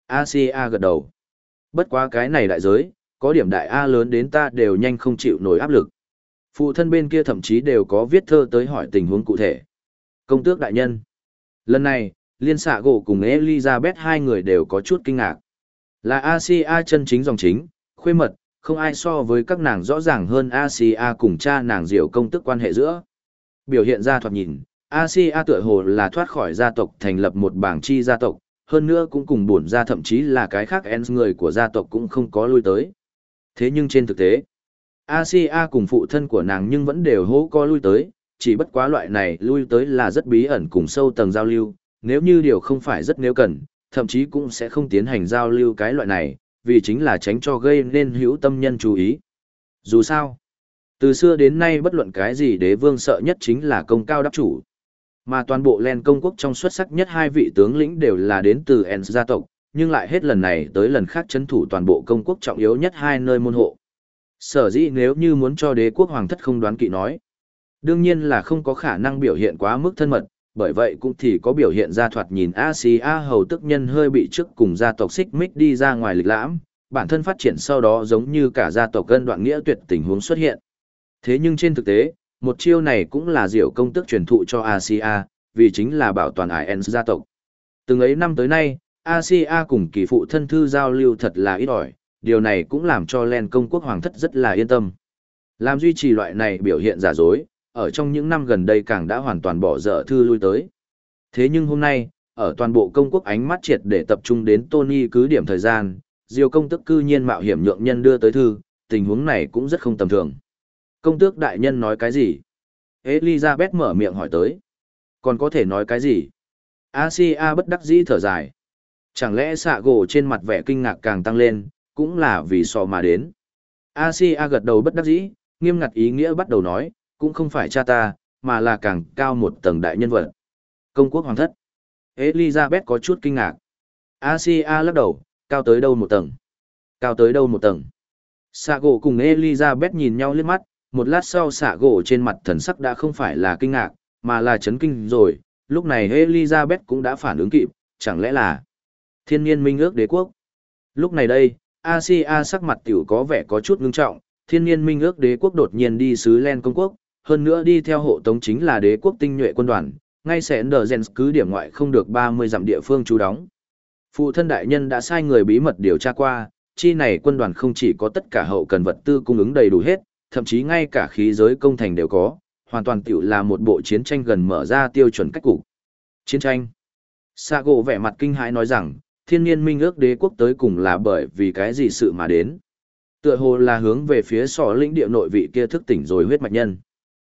Asia gật đầu. Bất quá cái này đại giới, có điểm đại A lớn đến ta đều nhanh không chịu nổi áp lực. Phụ thân bên kia thậm chí đều có viết thơ tới hỏi tình huống cụ thể. Công tước đại nhân. Lần này, liên xạ gỗ cùng Elizabeth hai người đều có chút kinh ngạc. Là Asia chân chính dòng chính, khuê mật, không ai so với các nàng rõ ràng hơn Asia cùng cha nàng diệu công tức quan hệ giữa. Biểu hiện ra thoạt nhìn, Asia tựa hồ là thoát khỏi gia tộc thành lập một bảng chi gia tộc, hơn nữa cũng cùng buồn ra thậm chí là cái khác ens người của gia tộc cũng không có lui tới. Thế nhưng trên thực tế, Asia cùng phụ thân của nàng nhưng vẫn đều hố có lui tới, chỉ bất quá loại này lui tới là rất bí ẩn cùng sâu tầng giao lưu, nếu như điều không phải rất nếu cần, thậm chí cũng sẽ không tiến hành giao lưu cái loại này, vì chính là tránh cho gây nên hữu tâm nhân chú ý. Dù sao, từ xưa đến nay bất luận cái gì đế vương sợ nhất chính là công cao đắc chủ. Mà toàn bộ Len công quốc trong xuất sắc nhất hai vị tướng lĩnh đều là đến từ Ens gia tộc, nhưng lại hết lần này tới lần khác chấn thủ toàn bộ công quốc trọng yếu nhất hai nơi môn hộ. Sở dĩ nếu như muốn cho đế quốc hoàng thất không đoán kỵ nói, đương nhiên là không có khả năng biểu hiện quá mức thân mật, bởi vậy cũng thì có biểu hiện ra thoạt nhìn Asia hầu tức nhân hơi bị trước cùng gia tộc xích mích đi ra ngoài lịch lãm, bản thân phát triển sau đó giống như cả gia tộc gân đoạn nghĩa tuyệt tình huống xuất hiện. Thế nhưng trên thực tế, một chiêu này cũng là diệu công tức truyền thụ cho Asia, vì chính là bảo toàn Ens gia tộc. Từng ấy năm tới nay, Asia cùng kỳ phụ thân thư giao lưu thật là ít ỏi, điều này cũng làm cho Len công quốc hoàng thất rất là yên tâm. Làm duy trì loại này biểu hiện giả dối, ở trong những năm gần đây càng đã hoàn toàn bỏ dở thư lui tới. Thế nhưng hôm nay, ở toàn bộ công quốc ánh mắt triệt để tập trung đến Tony cứ điểm thời gian, diêu công tức cư nhiên mạo hiểm nhượng nhân đưa tới thư, tình huống này cũng rất không tầm thường. Công tước đại nhân nói cái gì? Elizabeth mở miệng hỏi tới. Còn có thể nói cái gì? Asia bất đắc dĩ thở dài. Chẳng lẽ xạ gỗ trên mặt vẻ kinh ngạc càng tăng lên, cũng là vì so mà đến. Asia gật đầu bất đắc dĩ, nghiêm ngặt ý nghĩa bắt đầu nói, cũng không phải cha ta, mà là càng cao một tầng đại nhân vật. Công quốc hoàng thất. Elizabeth có chút kinh ngạc. Asia lắc đầu, cao tới đâu một tầng? Cao tới đâu một tầng? Xạ gỗ cùng Elizabeth nhìn nhau liếc mắt, một lát sau xạ gỗ trên mặt thần sắc đã không phải là kinh ngạc, mà là chấn kinh rồi. Lúc này Elizabeth cũng đã phản ứng kịp, chẳng lẽ là thiên niên minh ước đế quốc? Lúc này đây, Asia sắc mặt tiểu có vẻ có chút ngưng trọng, thiên niên minh ước đế quốc đột nhiên đi xứ Len công quốc, hơn nữa đi theo hộ tống chính là đế quốc tinh nhuệ quân đoàn, ngay sẽ đờ rèn cứ điểm ngoại không được 30 dặm địa phương trú đóng. Phụ thân đại nhân đã sai người bí mật điều tra qua, chi này quân đoàn không chỉ có tất cả hậu cần vật tư cung ứng đầy đủ hết, thậm chí ngay cả khí giới công thành đều có, hoàn toàn tiểu là một bộ chiến tranh gần mở ra tiêu chuẩn cách cục. Chiến tranh. Sago vẻ mặt kinh hãi nói rằng, thiên niên minh ước đế quốc tới cùng là bởi vì cái gì sự mà đến. Tựa hồ là hướng về phía sọ lĩnh địa nội vị kia thức tỉnh rồi huyết mạch nhân.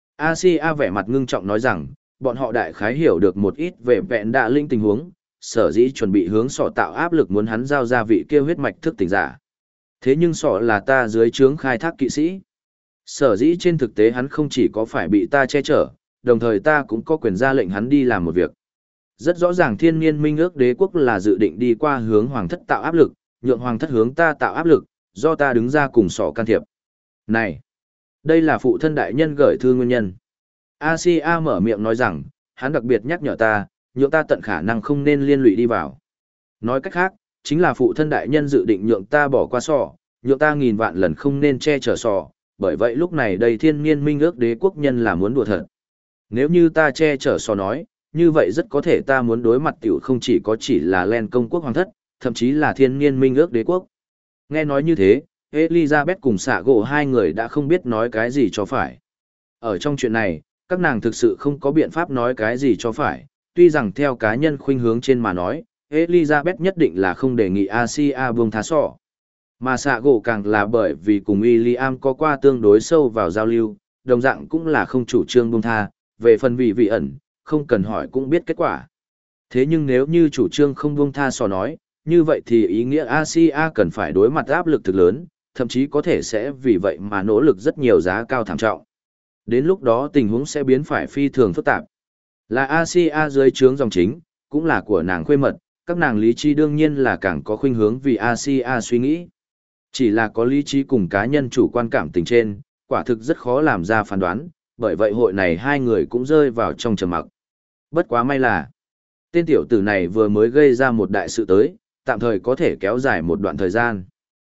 Asia vẻ mặt ngưng trọng nói rằng, bọn họ đại khái hiểu được một ít về vẹn đạ linh tình huống, sở dĩ chuẩn bị hướng sọ tạo áp lực muốn hắn giao ra vị kia huyết mạch thức tỉnh giả. Thế nhưng sọ là ta dưới trướng khai thác kỵ sĩ. Sở dĩ trên thực tế hắn không chỉ có phải bị ta che chở, đồng thời ta cũng có quyền ra lệnh hắn đi làm một việc. Rất rõ ràng thiên niên minh ước đế quốc là dự định đi qua hướng hoàng thất tạo áp lực, nhượng hoàng thất hướng ta tạo áp lực, do ta đứng ra cùng sọ can thiệp. Này, đây là phụ thân đại nhân gửi thư nguyên nhân. Asia mở miệng nói rằng, hắn đặc biệt nhắc nhở ta, nhượng ta tận khả năng không nên liên lụy đi vào. Nói cách khác, chính là phụ thân đại nhân dự định nhượng ta bỏ qua sọ, nhượng ta nghìn vạn lần không nên che chở sọ, bởi vậy lúc này đây thiên niên minh ước đế quốc nhân là muốn đùa thật. Nếu như ta che chở sọ nói, như vậy rất có thể ta muốn đối mặt tiểu không chỉ là Len công quốc hoàng thất, thậm chí là thiên niên minh ước đế quốc. Nghe nói như thế, Elizabeth cùng xạ gỗ hai người đã không biết nói cái gì cho phải. Ở trong chuyện này, các nàng thực sự không có biện pháp nói cái gì cho phải, tuy rằng theo cá nhân khuynh hướng trên mà nói, Elizabeth nhất định là không đề nghị Asia buông tha sọ. Mà xạ gỗ càng là bởi vì cùng William có qua tương đối sâu vào giao lưu, đồng dạng cũng là không chủ trương buông tha, về phần vị ẩn, không cần hỏi cũng biết kết quả. Thế nhưng nếu như chủ trương không buông tha sọ nói, như vậy thì ý nghĩa Asia cần phải đối mặt áp lực thực lớn, thậm chí có thể sẽ vì vậy mà nỗ lực rất nhiều giá cao thảm trọng. Đến lúc đó tình huống sẽ biến phải phi thường phức tạp. Là Asia dưới trướng dòng chính, cũng là của nàng khuê mật, các nàng lý trí đương nhiên là càng có khuynh hướng vì Asia suy nghĩ. Chỉ là có lý trí cùng cá nhân chủ quan cảm tình trên, quả thực rất khó làm ra phán đoán, bởi vậy hội này hai người cũng rơi vào trong trầm mặc. Bất quá may là, tên tiểu tử này vừa mới gây ra một đại sự tới, tạm thời có thể kéo dài một đoạn thời gian.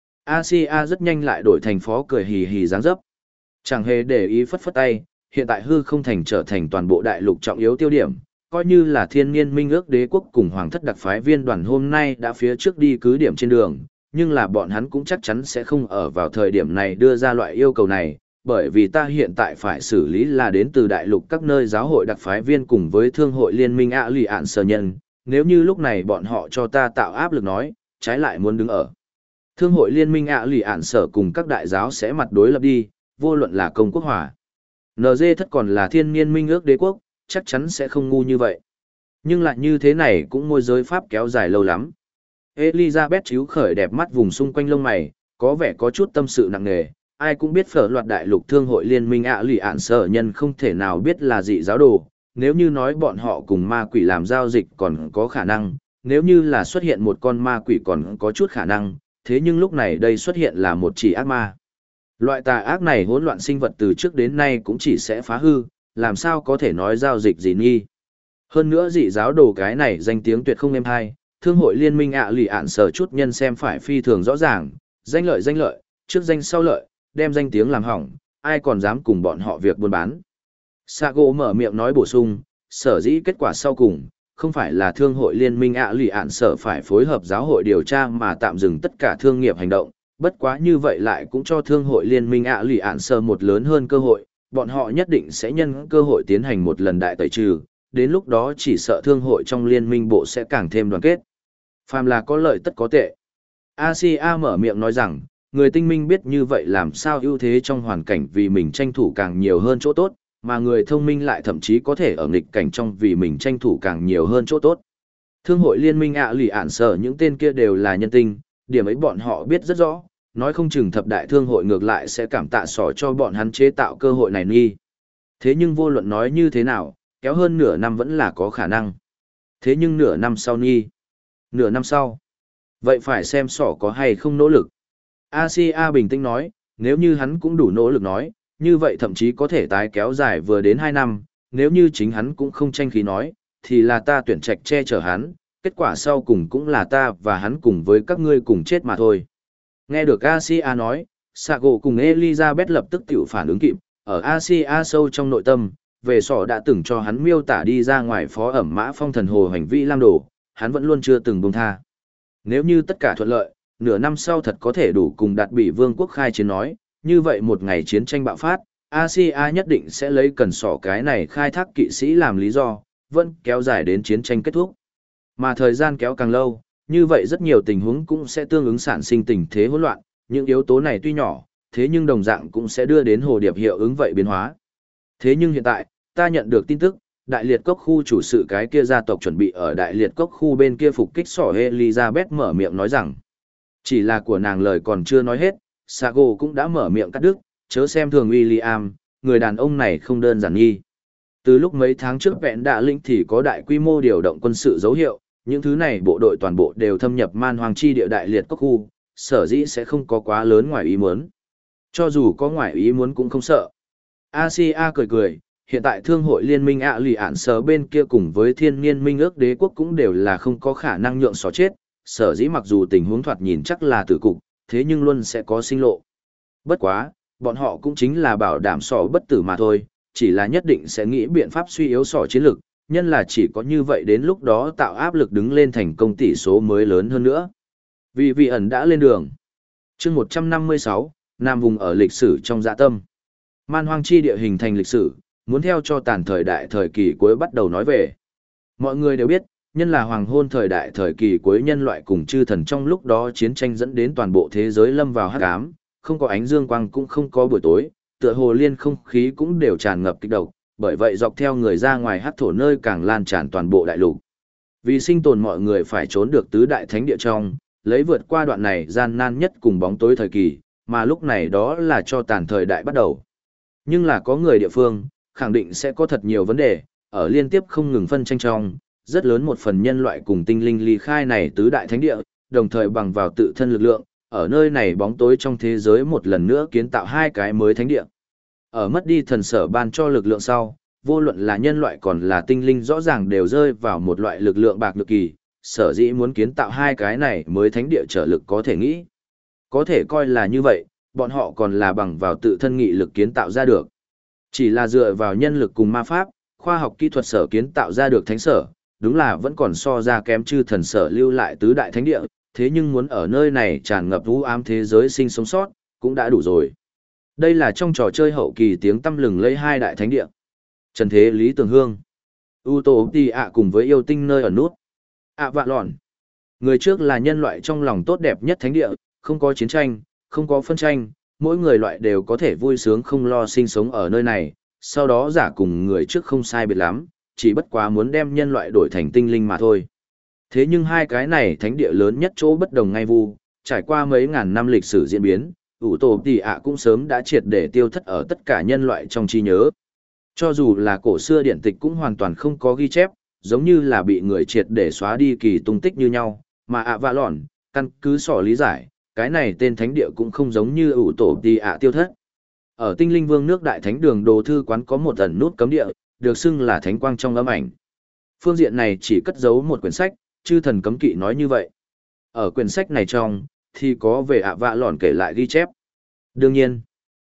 Asia rất nhanh lại đổi thành phó cười hì hì dáng dấp. Chẳng hề để ý phất phất tay, hiện tại hư không thành trở thành toàn bộ đại lục trọng yếu tiêu điểm, coi như là thiên niên minh ước đế quốc cùng hoàng thất đặc phái viên đoàn hôm nay đã phía trước đi cứ điểm trên đường, nhưng là bọn hắn cũng chắc chắn sẽ không ở vào thời điểm này đưa ra loại yêu cầu này, bởi vì ta hiện tại phải xử lý là đến từ đại lục các nơi giáo hội đặc phái viên cùng với thương hội liên minh ạ lì ạn sở nhân, nếu như lúc này bọn họ cho ta tạo áp lực nói, trái lại muốn đứng ở. Thương hội liên minh ạ lì ạn sở cùng các đại giáo sẽ mặt đối lập đi, vô luận là công quốc hòa. NG thất còn là thiên niên minh ước đế quốc, chắc chắn sẽ không ngu như vậy. Nhưng lại như thế này cũng môi giới pháp kéo dài lâu lắm. Elizabeth chíu khởi đẹp mắt vùng xung quanh lông mày, có vẻ có chút tâm sự nặng nề. Ai cũng biết phở loạt đại lục thương hội liên minh ạ lì ạn sở nhân không thể nào biết là dị giáo đồ. Nếu như nói bọn họ cùng ma quỷ làm giao dịch còn có khả năng, nếu như là xuất hiện một con ma quỷ còn có chút khả năng, thế nhưng lúc này đây xuất hiện là một chỉ ác ma. Loại tà ác này hỗn loạn sinh vật từ trước đến nay cũng chỉ sẽ phá hư, làm sao có thể nói giao dịch gì nghi. Hơn nữa dị giáo đồ cái này danh tiếng tuyệt không êm hay, thương hội liên minh ạ lì ạn sở chút nhân xem phải phi thường rõ ràng, danh lợi, trước danh sau lợi, đem danh tiếng làm hỏng, ai còn dám cùng bọn họ việc buôn bán. Sago mở miệng nói bổ sung, sở dĩ kết quả sau cùng, không phải là thương hội liên minh ạ lì ạn sở phải phối hợp giáo hội điều tra mà tạm dừng tất cả thương nghiệp hành động, bất quá như vậy lại cũng cho thương hội liên minh ạ lì ạn sở một lớn hơn cơ hội, bọn họ nhất định sẽ nhân cơ hội tiến hành một lần đại tẩy trừ, đến lúc đó chỉ sợ thương hội trong liên minh bộ sẽ càng thêm đoàn kết. Phàm là có lợi tất có tệ. Asia mở miệng nói rằng, người tinh minh biết như vậy làm sao ưu thế trong hoàn cảnh vì mình tranh thủ càng nhiều hơn chỗ tốt, mà người thông minh lại thậm chí có thể ở nghịch cảnh trong vì mình tranh thủ càng nhiều hơn chỗ tốt. Thương hội liên minh ạ lì ạn sở những tên kia đều là nhân tinh, điểm ấy bọn họ biết rất rõ, nói không chừng thập đại thương hội ngược lại sẽ cảm tạ sỏ cho bọn hắn chế tạo cơ hội này nghi. Thế nhưng vô luận nói như thế nào, kéo hơn nửa năm vẫn là có khả năng. Thế nhưng nửa năm sau nghi. Nửa năm sau. Vậy phải xem sỏ có hay không nỗ lực. Asia bình tĩnh nói, nếu như hắn cũng đủ nỗ lực nói, như vậy thậm chí có thể tái kéo dài vừa đến 2 năm, nếu như chính hắn cũng không tranh khí nói, thì là ta tuyển trạch che chở hắn, kết quả sau cùng cũng là ta và hắn cùng với các ngươi cùng chết mà thôi. Nghe được Asia nói, Sago cùng Elizabeth lập tức tiểu phản ứng kịp, ở Asia sâu trong nội tâm, về sỏ đã từng cho hắn miêu tả đi ra ngoài phó ẩm mã phong thần hồ hành vi lam đồ, hắn vẫn luôn chưa từng buông tha. Nếu như tất cả thuận lợi, nửa năm sau thật có thể đủ cùng đạt bị vương quốc khai chiến nói, như vậy một ngày chiến tranh bạo phát, Asia nhất định sẽ lấy cần sỏ cái này khai thác kỵ sĩ làm lý do, vẫn kéo dài đến chiến tranh kết thúc. Mà thời gian kéo càng lâu, như vậy rất nhiều tình huống cũng sẽ tương ứng sản sinh tình thế hỗn loạn, những yếu tố này tuy nhỏ, thế nhưng đồng dạng cũng sẽ đưa đến hồ điệp hiệu ứng vậy biến hóa. Thế nhưng hiện tại, ta nhận được tin tức, Đại Liệt Cốc khu chủ sự cái kia gia tộc chuẩn bị ở Đại Liệt Cốc khu bên kia phục kích sỏ. Elizabeth mở miệng nói rằng, chỉ là của nàng lời còn chưa nói hết, Sago cũng đã mở miệng cắt đứt, chớ xem thường William, người đàn ông này không đơn giản nghi. Từ lúc mấy tháng trước vẹn đạ linh thì có đại quy mô điều động quân sự dấu hiệu, những thứ này bộ đội toàn bộ đều thâm nhập man hoàng chi địa Đại Liệt Cốc khu, sở dĩ sẽ không có quá lớn ngoài ý muốn. Cho dù có ngoài ý muốn cũng không sợ. Asia cười cười, hiện tại thương hội liên minh ạ lì ạn sở bên kia cùng với thiên niên minh ước đế quốc cũng đều là không có khả năng nhượng xó chết, sở dĩ mặc dù tình huống thoạt nhìn chắc là tử cục, thế nhưng luôn sẽ có sinh lộ. Bất quá, bọn họ cũng chính là bảo đảm sỏ bất tử mà thôi, chỉ là nhất định sẽ nghĩ biện pháp suy yếu sỏ chiến lực, nhân là chỉ có như vậy đến lúc đó tạo áp lực đứng lên thành công tỷ số mới lớn hơn nữa. Vì vị ẩn đã lên đường. Chương 156, Nam vùng ở lịch sử trong dạ tâm. Man hoang chi địa hình thành lịch sử, muốn theo cho tàn thời đại thời kỳ cuối bắt đầu nói về. Mọi người đều biết, nhân là hoàng hôn thời đại thời kỳ cuối nhân loại cùng chư thần trong lúc đó chiến tranh dẫn đến toàn bộ thế giới lâm vào hắc ám, không có ánh dương quang cũng không có buổi tối, tựa hồ liên không khí cũng đều tràn ngập kịch độc, bởi vậy dọc theo người ra ngoài hắc thổ nơi càng lan tràn toàn bộ đại lục. Vì sinh tồn mọi người phải trốn được tứ đại thánh địa trong, lấy vượt qua đoạn này gian nan nhất cùng bóng tối thời kỳ, mà lúc này đó là cho tàn thời đại bắt đầu. Nhưng là có người địa phương, khẳng định sẽ có thật nhiều vấn đề, ở liên tiếp không ngừng phân tranh trong, rất lớn một phần nhân loại cùng tinh linh ly khai này tứ đại thánh địa, đồng thời bằng vào tự thân lực lượng, ở nơi này bóng tối trong thế giới một lần nữa kiến tạo hai cái mới thánh địa. Ở mất đi thần sở ban cho lực lượng sau, vô luận là nhân loại còn là tinh linh rõ ràng đều rơi vào một loại lực lượng bạc nhược kỳ, sở dĩ muốn kiến tạo hai cái này mới thánh địa trở lực có thể nghĩ. Có thể coi là như vậy, bọn họ còn là bằng vào tự thân nghị lực kiến tạo ra được. Chỉ là dựa vào nhân lực cùng ma pháp, khoa học kỹ thuật sở kiến tạo ra được thánh sở, đúng là vẫn còn so ra kém chư thần sở lưu lại tứ đại thánh địa, thế nhưng muốn ở nơi này tràn ngập u ám thế giới sinh sống sót, cũng đã đủ rồi. Đây là trong trò chơi hậu kỳ tiếng tăm lừng lấy hai đại thánh địa. Trần Thế Lý Tường Hương, Utopia cùng với yêu tinh nơi ở nút. Vạ lòn. Người trước là nhân loại trong lòng tốt đẹp nhất thánh địa, không có chiến tranh, không có phân tranh, mỗi người loại đều có thể vui sướng không lo sinh sống ở nơi này, sau đó giả cùng người trước không sai biệt lắm, chỉ bất quá muốn đem nhân loại đổi thành tinh linh mà thôi. Thế nhưng hai cái này thánh địa lớn nhất chỗ bất đồng ngay vu, trải qua mấy ngàn năm lịch sử diễn biến, Utopia cũng sớm đã triệt để tiêu thất ở tất cả nhân loại trong trí nhớ. Cho dù là cổ xưa điển tịch cũng hoàn toàn không có ghi chép, giống như là bị người triệt để xóa đi kỳ tung tích như nhau, mà vạ lòn, căn cứ sỏ lý giải, cái này tên thánh địa cũng không giống như Utopia tiêu thất. Ở Tinh Linh Vương nước Đại Thánh Đường Đồ Thư Quán có một ẩn nút cấm địa, được xưng là Thánh Quang trong ấm ảnh. Phương diện này chỉ cất giấu một quyển sách, chư thần cấm kỵ nói như vậy. Ở quyển sách này trong, thì có về vạ lòn kể lại ghi chép. Đương nhiên,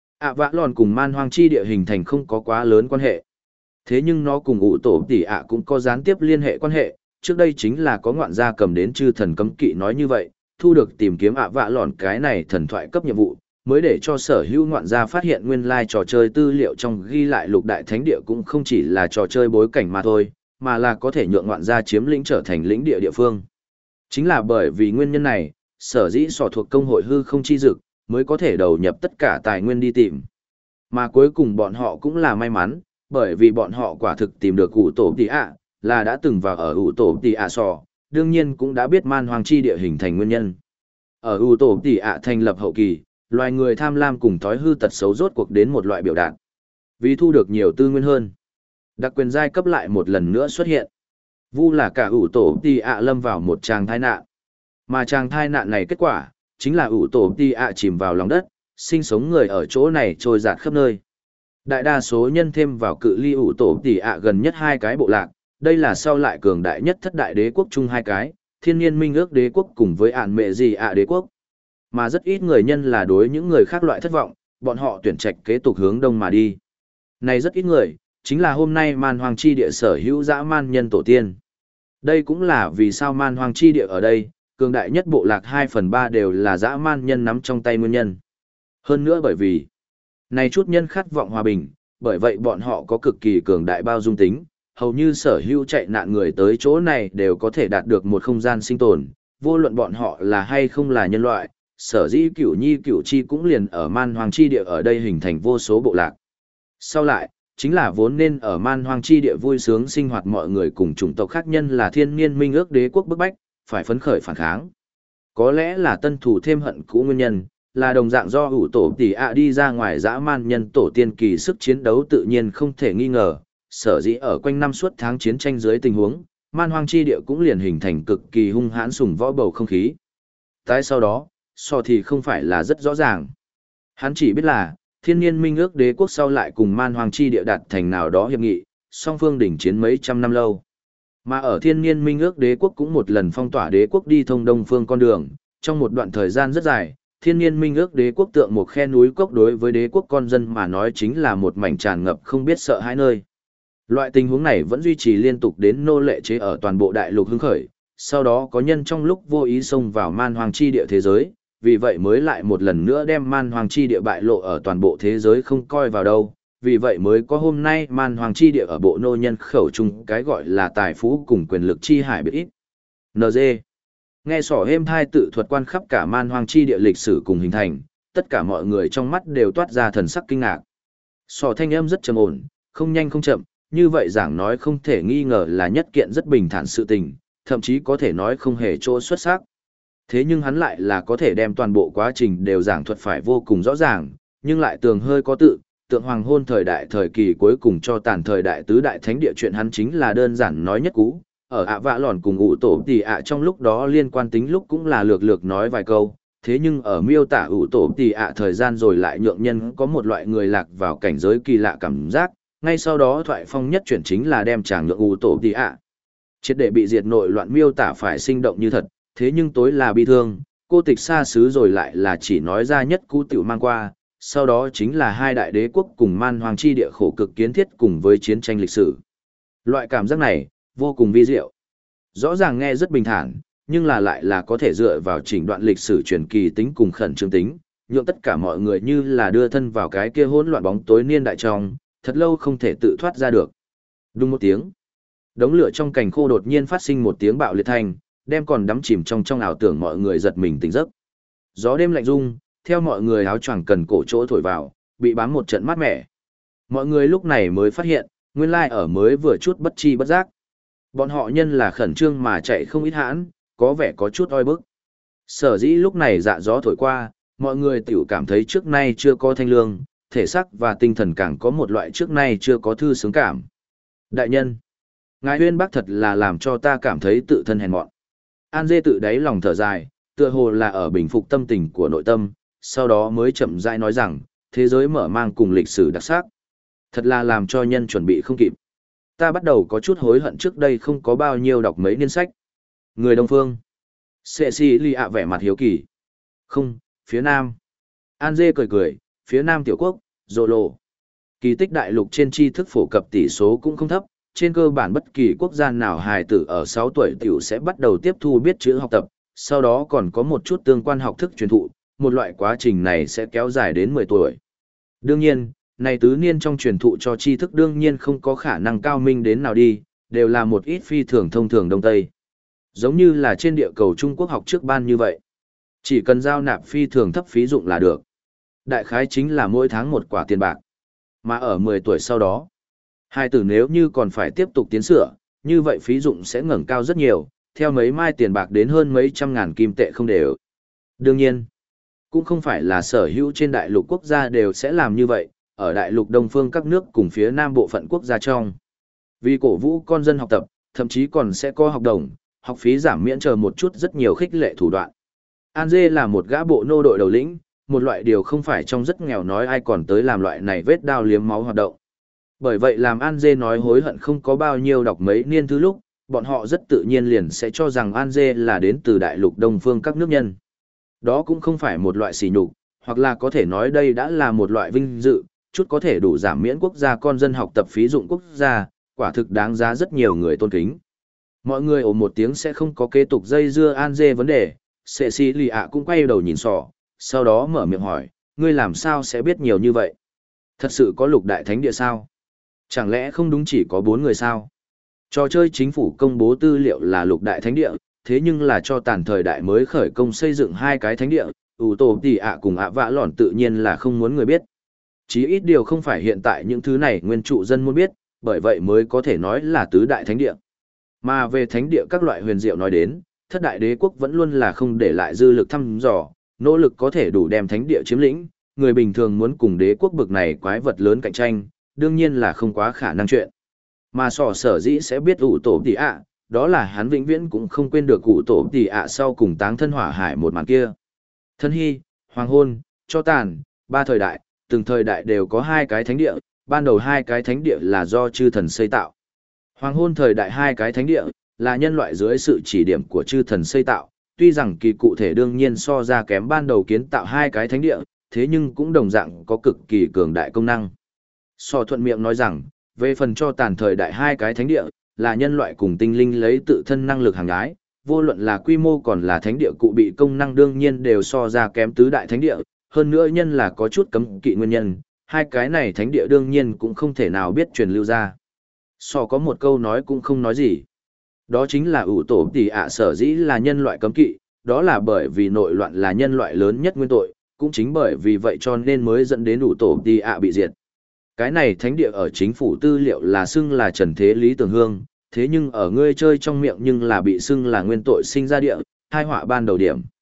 vạ lòn cùng man hoang chi địa hình thành không có quá lớn quan hệ. Thế nhưng nó cùng Utopia cũng có gián tiếp liên hệ quan hệ, trước đây chính là có ngoạn gia cầm đến chư thần cấm kỵ nói như vậy, thu được tìm kiếm vạ lòn cái này thần thoại cấp nhiệm vụ, mới để cho sở hữu ngoạn gia phát hiện nguyên lai trò chơi tư liệu trong ghi lại lục đại thánh địa cũng không chỉ là trò chơi bối cảnh mà thôi, mà là có thể nhượng ngoạn gia chiếm lĩnh trở thành lĩnh địa địa phương. Chính là bởi vì nguyên nhân này, sở dĩ sỏ thuộc công hội hư không chi dực, mới có thể đầu nhập tất cả tài nguyên đi tìm. Mà cuối cùng bọn họ cũng là may mắn, bởi vì bọn họ quả thực tìm được Utopia, là đã từng vào ở Utopia sỏ, đương nhiên cũng đã biết man hoang chi địa hình thành nguyên nhân. Ở Utopia thành lập hậu kỳ, loài người tham lam cùng thói hư tật xấu rốt cuộc đến một loại biểu đạt. Vì thu được nhiều tư nguyên hơn, đặc quyền giai cấp lại một lần nữa xuất hiện. Vu là cả Utopia lâm vào một tràng tai nạn. Mà tràng tai nạn này kết quả, chính là Utopia chìm vào lòng đất, sinh sống người ở chỗ này trôi dạt khắp nơi. Đại đa số nhân thêm vào cự ly Utopia gần nhất hai cái bộ lạc, đây là sau lại cường đại nhất thất đại đế quốc chung hai cái, Thiên Nhiên Minh Ước đế quốc cùng với Ản Mệ Gì đế quốc. Mà rất ít người nhân là đối những người khác loại thất vọng, bọn họ tuyển trạch kế tục hướng đông mà đi. Này rất ít người, chính là hôm nay man hoang chi địa sở hữu dã man nhân tổ tiên. Đây cũng là vì sao man hoang chi địa ở đây, cường đại nhất bộ lạc 2/3 đều là dã man nhân nắm trong tay nguyên nhân. Hơn nữa bởi vì, này chút nhân khát vọng hòa bình, bởi vậy bọn họ có cực kỳ cường đại bao dung tính, hầu như sở hữu chạy nạn người tới chỗ này đều có thể đạt được một không gian sinh tồn, vô luận bọn họ là hay không là nhân loại, sở dĩ cửu nhi cửu chi cũng liền ở man hoang chi địa ở đây hình thành vô số bộ lạc. Sau lại, chính là vốn nên ở man hoang chi địa vui sướng sinh hoạt mọi người cùng chủng tộc khác nhân là Thiên Nhiên Minh Ước đế quốc bức bách, phải phấn khởi phản kháng. Có lẽ là tân thủ thêm hận cũ nguyên nhân, là đồng dạng do Utopia đi ra ngoài dã man nhân tổ tiên kỳ sức chiến đấu tự nhiên không thể nghi ngờ, sở dĩ ở quanh năm suốt tháng chiến tranh dưới tình huống, man hoang chi địa cũng liền hình thành cực kỳ hung hãn sùng võ bầu không khí. Tại sau đó, thì không phải là rất rõ ràng. Hắn chỉ biết là, Thiên Nhiên Minh Ước đế quốc sau lại cùng man hoang chi địa đạt thành nào đó hiệp nghị, song phương đỉnh chiến mấy trăm năm lâu. Mà ở Thiên Nhiên Minh Ước đế quốc cũng một lần phong tỏa đế quốc đi thông đông phương con đường, trong một đoạn thời gian rất dài, Thiên Nhiên Minh Ước đế quốc tượng một khe núi cốc đối với đế quốc con dân mà nói chính là một mảnh tràn ngập không biết sợ hãi nơi. Loại tình huống này vẫn duy trì liên tục đến nô lệ chế ở toàn bộ đại lục hưng khởi, sau đó có nhân trong lúc vô ý xông vào man hoang chi địa thế giới, vì vậy mới lại một lần nữa đem man hoang chi địa bại lộ ở toàn bộ thế giới không coi vào đâu, vì vậy mới có hôm nay man hoang chi địa ở bộ nô nhân khẩu chung cái gọi là tài phú cùng quyền lực chi hải biết ít. NG. Nghe sỏ êm thai tự thuật quan khắp cả man hoang chi địa lịch sử cùng hình thành, tất cả mọi người trong mắt đều toát ra thần sắc kinh ngạc. Sỏ thanh âm rất trầm ổn, không nhanh không chậm, như vậy giảng nói không thể nghi ngờ là nhất kiện rất bình thản sự tình, thậm chí có thể nói không hề chỗ xuất sắc. Thế nhưng hắn lại là có thể đem toàn bộ quá trình đều giảng thuật phải vô cùng rõ ràng, nhưng lại tường hơi có tự, tượng hoàng hôn thời đại thời kỳ cuối cùng cho tàn thời đại tứ đại thánh địa chuyện hắn chính là đơn giản nói nhất cú. Ở ạ vạ lòn cùng ủ tổ tỉ ạ trong lúc đó liên quan tính lúc cũng là lược lược nói vài câu, thế nhưng ở miêu tả ủ tổ tỉ ạ thời gian rồi lại nhượng nhân có một loại người lạc vào cảnh giới kỳ lạ cảm giác, ngay sau đó thoại phong nhất chuyển chính là đem chàng nhượng ủ tổ tỉ ạ. Triệt để bị diệt nội loạn miêu tả phải sinh động như thật, thế nhưng tối là bi thương, cô tịch xa xứ rồi lại là chỉ nói ra nhất cú tiểu mang qua, sau đó chính là hai đại đế quốc cùng man hoàng chi địa khổ cực kiến thiết cùng với chiến tranh lịch sử. Loại cảm giác này, vô cùng vi diệu. Rõ ràng nghe rất bình thản, nhưng là lại là có thể dựa vào chỉnh đoạn lịch sử truyền kỳ tính cùng khẩn trương tính, nhượng tất cả mọi người như là đưa thân vào cái kia hỗn loạn bóng tối niên đại trong, thật lâu không thể tự thoát ra được. Đúng một tiếng. Đống lửa trong cành khô đột nhiên phát sinh một tiếng bạo liệt thanh, đem còn đắm chìm trong ảo tưởng mọi người giật mình tỉnh giấc. Gió đêm lạnh rung, theo mọi người áo choàng cần cổ chỗ thổi vào, bị bám một trận mát mẻ. Mọi người lúc này mới phát hiện, nguyên lai ở mới vừa chút bất chi bất giác. Bọn họ nhân là khẩn trương mà chạy không ít hãn, có vẻ có chút oi bức. Sở dĩ lúc này dạ gió thổi qua, mọi người tiểu cảm thấy trước nay chưa có thanh lương, thể xác và tinh thần càng có một loại trước nay chưa có thư sướng cảm. Đại nhân, ngài huyên bác thật là làm cho ta cảm thấy tự thân hèn mọn. An Dê tự đáy lòng thở dài, tựa hồ là ở bình phục tâm tình của nội tâm, sau đó mới chậm rãi nói rằng, thế giới mở mang cùng lịch sử đặc sắc. Thật là làm cho nhân chuẩn bị không kịp. Ta bắt đầu có chút hối hận trước đây không có bao nhiêu đọc mấy niên sách. Người Đông Phương. Cecilia vẻ mặt hiếu kỳ. Không, phía Nam. An Dê cười cười, phía Nam tiểu quốc, Dô Lô. Kỳ tích đại lục trên tri thức phổ cập tỷ số cũng không thấp, trên cơ bản bất kỳ quốc gia nào hài tử ở 6 tuổi tiểu sẽ bắt đầu tiếp thu biết chữ học tập, sau đó còn có một chút tương quan học thức truyền thụ, một loại quá trình này sẽ kéo dài đến 10 tuổi. Đương nhiên, này tứ niên trong truyền thụ cho tri thức đương nhiên không có khả năng cao minh đến nào đi, đều là một ít phi thường thông thường Đông Tây. Giống như là trên địa cầu Trung Quốc học trước ban như vậy. Chỉ cần giao nạp phi thường thấp phí dụng là được. Đại khái chính là mỗi tháng một quả tiền bạc. Mà ở 10 tuổi sau đó, hai tử nếu như còn phải tiếp tục tiến sửa, như vậy phí dụng sẽ ngẩng cao rất nhiều, theo mấy mai tiền bạc đến hơn mấy trăm ngàn kim tệ không đều. Đương nhiên, cũng không phải là sở hữu trên đại lục quốc gia đều sẽ làm như vậy, ở đại lục Đông phương các nước cùng phía Nam bộ phận quốc gia trong. Vì cổ vũ con dân học tập, thậm chí còn sẽ có học đồng, học phí giảm miễn chờ một chút rất nhiều khích lệ thủ đoạn. An Dê là một gã bộ nô đội đầu lĩnh, một loại điều không phải trong rất nghèo nói ai còn tới làm loại này vết đao liếm máu hoạt động. Bởi vậy làm An Dê nói hối hận không có bao nhiêu đọc mấy niên thứ lúc, bọn họ rất tự nhiên liền sẽ cho rằng An Dê là đến từ đại lục Đông phương các nước nhân. Đó cũng không phải một loại sỉ nhục, hoặc là có thể nói đây đã là một loại vinh dự, chút có thể đủ giảm miễn quốc gia con dân học tập phí dụng quốc gia, quả thực đáng giá rất nhiều người tôn kính. Mọi người ồ một tiếng sẽ không có kế tục dây dưa An Dê vấn đề, Cecilia cũng quay đầu nhìn sỏ, sau đó mở miệng hỏi, ngươi làm sao sẽ biết nhiều như vậy? Thật sự có lục đại thánh địa sao? Chẳng lẽ không đúng chỉ có 4 người sao? Trò chơi chính phủ công bố tư liệu là lục đại thánh địa, thế nhưng là cho tàn thời đại mới khởi công xây dựng 2 cái thánh địa, ủ tổ tỷ ạ cùng ạ vạ lỏn tự nhiên là không muốn người biết. Chí ít điều không phải hiện tại những thứ này nguyên trụ dân muốn biết, bởi vậy mới có thể nói là tứ đại thánh địa. Mà về thánh địa các loại huyền diệu nói đến, thất đại đế quốc vẫn luôn là không để lại dư lực thăm dò, nỗ lực có thể đủ đem thánh địa chiếm lĩnh, người bình thường muốn cùng đế quốc bực này quái vật lớn cạnh tranh, đương nhiên là không quá khả năng chuyện. Mà sở dĩ sẽ biết ủ tổ tỷ ạ, đó là hắn vĩnh viễn cũng không quên được ủ tổ tỷ ạ sau cùng táng thân hỏa hải một màn kia. Thân hy, hoàng hôn, cho tàn, 3 thời đại, từng thời đại đều có 2 cái thánh địa, ban đầu 2 cái thánh địa là do chư thần xây tạo. Hoàng hôn thời đại 2 cái thánh địa, là nhân loại dưới sự chỉ điểm của chư thần xây tạo, tuy rằng kỳ cụ thể đương nhiên so ra kém ban đầu kiến tạo 2 cái thánh địa, thế nhưng cũng đồng dạng có cực kỳ cường đại công năng. Thuận miệng nói rằng, về phần cho tàn thời đại 2 cái thánh địa, là nhân loại cùng tinh linh lấy tự thân năng lực hàng ái, vô luận là quy mô còn là thánh địa cụ bị công năng đương nhiên đều so ra kém tứ đại thánh địa, hơn nữa nhân là có chút cấm kỵ nguyên nhân, 2 cái này thánh địa đương nhiên cũng không thể nào biết truyền lưu ra. Có một câu nói cũng không nói gì. Đó chính là ủ tổ tỷ ạ sở dĩ là nhân loại cấm kỵ, đó là bởi vì nội loạn là nhân loại lớn nhất nguyên tội, cũng chính bởi vì vậy cho nên mới dẫn đến ủ tổ tỷ ạ bị diệt. Cái này thánh địa ở chính phủ tư liệu là xưng là trần thế lý tường hương, thế nhưng ở ngươi chơi trong miệng nhưng là bị xưng là nguyên tội sinh ra địa, hai họa ban đầu điểm,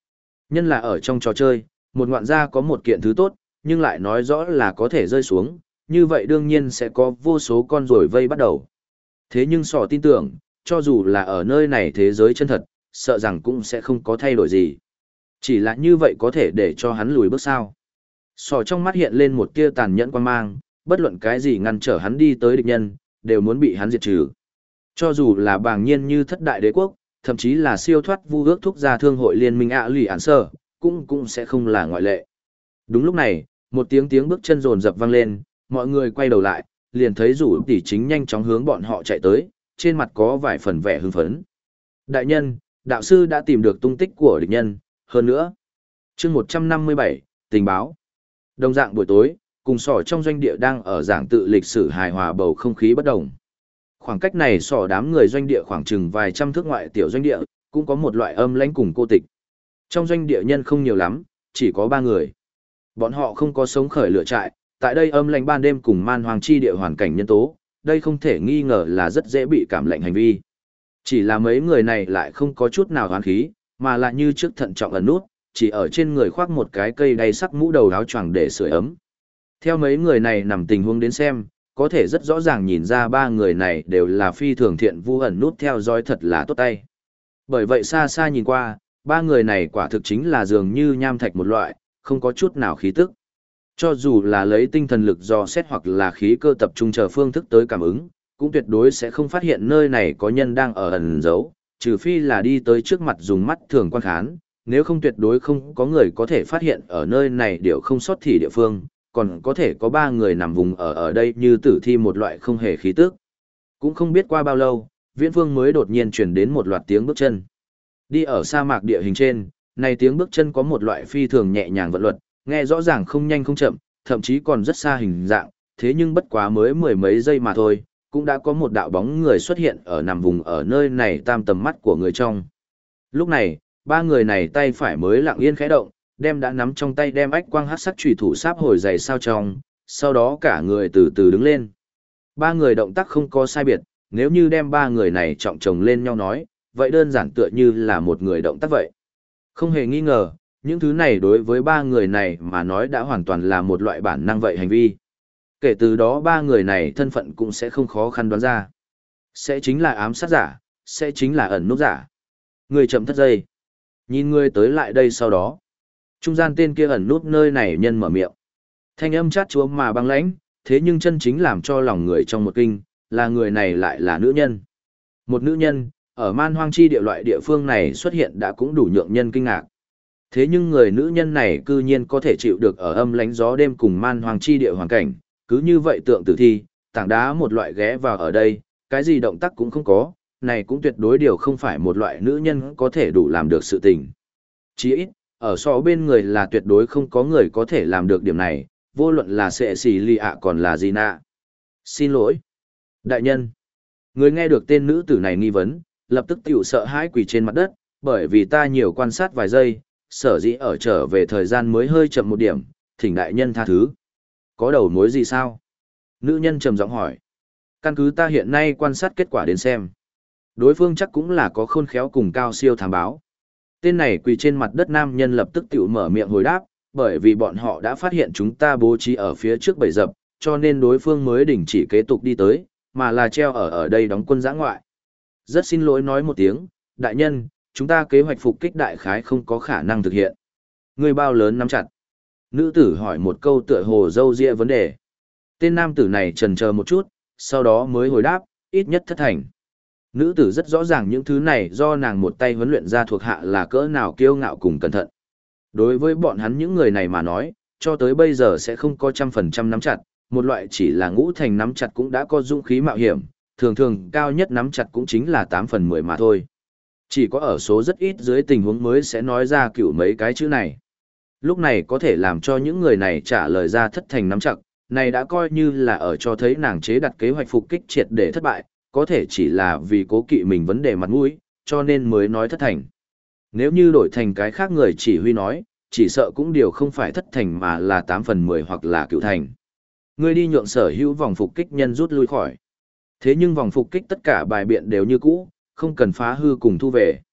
Nhân là ở trong trò chơi, một ngoạn gia có một kiện thứ tốt, nhưng lại nói rõ là có thể rơi xuống, như vậy đương nhiên sẽ có vô số con ruồi vây bắt đầu. Thế nhưng sỏ tin tưởng, cho dù là ở nơi này thế giới chân thật, sợ rằng cũng sẽ không có thay đổi gì. Chỉ là như vậy có thể để cho hắn lùi bước sao. Sỏ trong mắt hiện lên một tia tàn nhẫn quan mang, bất luận cái gì ngăn trở hắn đi tới địch nhân, đều muốn bị hắn diệt trừ. Cho dù là bàng nhiên như thất đại đế quốc, thậm chí là siêu thoát vu ước thúc gia thương hội liên minh ạ lì ản sơ, cũng sẽ không là ngoại lệ. Đúng lúc này, một tiếng bước chân rồn rập vang lên, mọi người quay đầu lại, liền thấy rủ tỷ chính nhanh chóng hướng bọn họ chạy tới, trên mặt có vài phần vẻ hưng phấn. Đại nhân, đạo sư đã tìm được tung tích của địch nhân, hơn nữa. chương 157, tình báo. Đồng dạng buổi tối, cùng sỏ trong doanh địa đang ở giảng tự lịch sử hài hòa bầu không khí bất đồng. Khoảng cách này sỏ đám người doanh địa khoảng chừng vài trăm thước ngoại tiểu doanh địa, cũng có một loại âm lãnh cùng cô tịch. Trong doanh địa nhân không nhiều lắm, chỉ có 3 người. Bọn họ không có sống khởi lửa trại, tại đây âm lãnh ban đêm cùng man hoàng chi địa hoàn cảnh nhân tố, đây không thể nghi ngờ là rất dễ bị cảm lạnh hành vi. Chỉ là mấy người này lại không có chút nào hoán khí, mà là như trước thận trọng ẩn nút, chỉ ở trên người khoác một cái cây đay sắc mũ đầu áo choàng để sưởi ấm. Theo mấy người này nằm tình huống đến xem, có thể rất rõ ràng nhìn ra 3 người này đều là phi thường thiện vu ẩn nút theo dõi thật là tốt tay. Bởi vậy xa xa nhìn qua, 3 người này quả thực chính là dường như nham thạch một loại, không có chút nào khí tức. Cho dù là lấy tinh thần lực dò xét hoặc là khí cơ tập trung chờ phương thức tới cảm ứng, cũng tuyệt đối sẽ không phát hiện nơi này có nhân đang ở ẩn giấu, trừ phi là đi tới trước mặt dùng mắt thường quan khán, nếu không tuyệt đối không có người có thể phát hiện ở nơi này đều không sót thì địa phương, còn có thể có 3 người nằm vùng ở đây như tử thi một loại không hề khí tức. Cũng không biết qua bao lâu, Viễn Phương mới đột nhiên truyền đến một loạt tiếng bước chân. Đi ở sa mạc địa hình trên, này tiếng bước chân có một loại phi thường nhẹ nhàng vận luật, nghe rõ ràng không nhanh không chậm, thậm chí còn rất xa hình dạng, thế nhưng bất quá mới mười mấy giây mà thôi, cũng đã có một đạo bóng người xuất hiện ở nằm vùng ở nơi này tam tầm mắt của người trong. Lúc này, 3 người này tay phải mới lặng yên khẽ động, đem đã nắm trong tay đem ách quang hắc sắc chủy thủ sáp hồi dày sao trong, sau đó cả người từ từ đứng lên. 3 người động tác không có sai biệt, nếu như đem 3 người này trọng chồng lên nhau nói, vậy đơn giản tựa như là một người động tác vậy. Không hề nghi ngờ, những thứ này đối với 3 người này mà nói đã hoàn toàn là một loại bản năng vậy hành vi. Kể từ đó 3 người này thân phận cũng sẽ không khó khăn đoán ra. Sẽ chính là ám sát giả, sẽ chính là ẩn núp giả. Người chậm thất giây. Nhìn người tới lại đây sau đó. Trung gian tên kia ẩn núp nơi này nhân mở miệng. Thanh âm chát chúa mà băng lãnh, thế nhưng chân chính làm cho lòng người trong một kinh, là người này lại là nữ nhân. Một nữ nhân, ở man hoang chi địa loại địa phương này xuất hiện đã cũng đủ nhượng nhân kinh ngạc. Thế nhưng người nữ nhân này cư nhiên có thể chịu được ở âm lánh gió đêm cùng man hoang chi địa hoàn cảnh, cứ như vậy tượng tử thi, tảng đá một loại ghé vào ở đây, cái gì động tác cũng không có, này cũng tuyệt đối điều không phải một loại nữ nhân có thể đủ làm được sự tình. Chỉ ít, ở so bên người là tuyệt đối không có người có thể làm được điểm này, vô luận là sệ xì lì ạ còn là gì nạ. Xin lỗi. Đại nhân. Người nghe được tên nữ tử này nghi vấn, lập tức tiểu sợ hãi quỳ trên mặt đất, bởi vì ta nhiều quan sát vài giây, sở dĩ ở trở về thời gian mới hơi chậm một điểm, thỉnh đại nhân tha thứ. Có đầu mối gì sao? Nữ nhân trầm giọng hỏi. Căn cứ ta hiện nay quan sát kết quả đến xem. Đối phương chắc cũng là có khôn khéo cùng cao siêu thám báo. Tên này quỳ trên mặt đất nam nhân lập tức tiểu mở miệng hồi đáp, bởi vì bọn họ đã phát hiện chúng ta bố trí ở phía trước bầy dập, cho nên đối phương mới đình chỉ kế tục đi tới, mà là treo ở đây đóng quân giã ngoại. Rất xin lỗi nói một tiếng, đại nhân, chúng ta kế hoạch phục kích đại khái không có khả năng thực hiện. Người bao lớn nắm chặt. Nữ tử hỏi một câu tựa hồ dâu ria vấn đề. Tên nam tử này chần chờ một chút, sau đó mới hồi đáp, ít nhất thất thành. Nữ tử rất rõ ràng những thứ này do nàng một tay huấn luyện ra thuộc hạ là cỡ nào kiêu ngạo cùng cẩn thận. Đối với bọn hắn những người này mà nói, cho tới bây giờ sẽ không có 100% nắm chặt, một loại chỉ là ngũ thành nắm chặt cũng đã có dũng khí mạo hiểm, thường thường cao nhất nắm chặt cũng chính là 8/10 mà thôi. Chỉ có ở số rất ít dưới tình huống mới sẽ nói ra cửu mấy cái chữ này. Lúc này có thể làm cho những người này trả lời ra thất thành nắm chặt, này đã coi như là ở cho thấy nàng chế đặt kế hoạch phục kích triệt để thất bại, có thể chỉ là vì cố kỵ mình vấn đề mặt mũi, cho nên mới nói thất thành. Nếu như đổi thành cái khác người chỉ huy nói, chỉ sợ cũng điều không phải thất thành mà là 8/10 hoặc là cửu thành. Ngươi đi nhượng sở hữu vòng phục kích nhân rút lui khỏi. Thế nhưng vòng phục kích tất cả bài biện đều như cũ, không cần phá hư cùng thu về.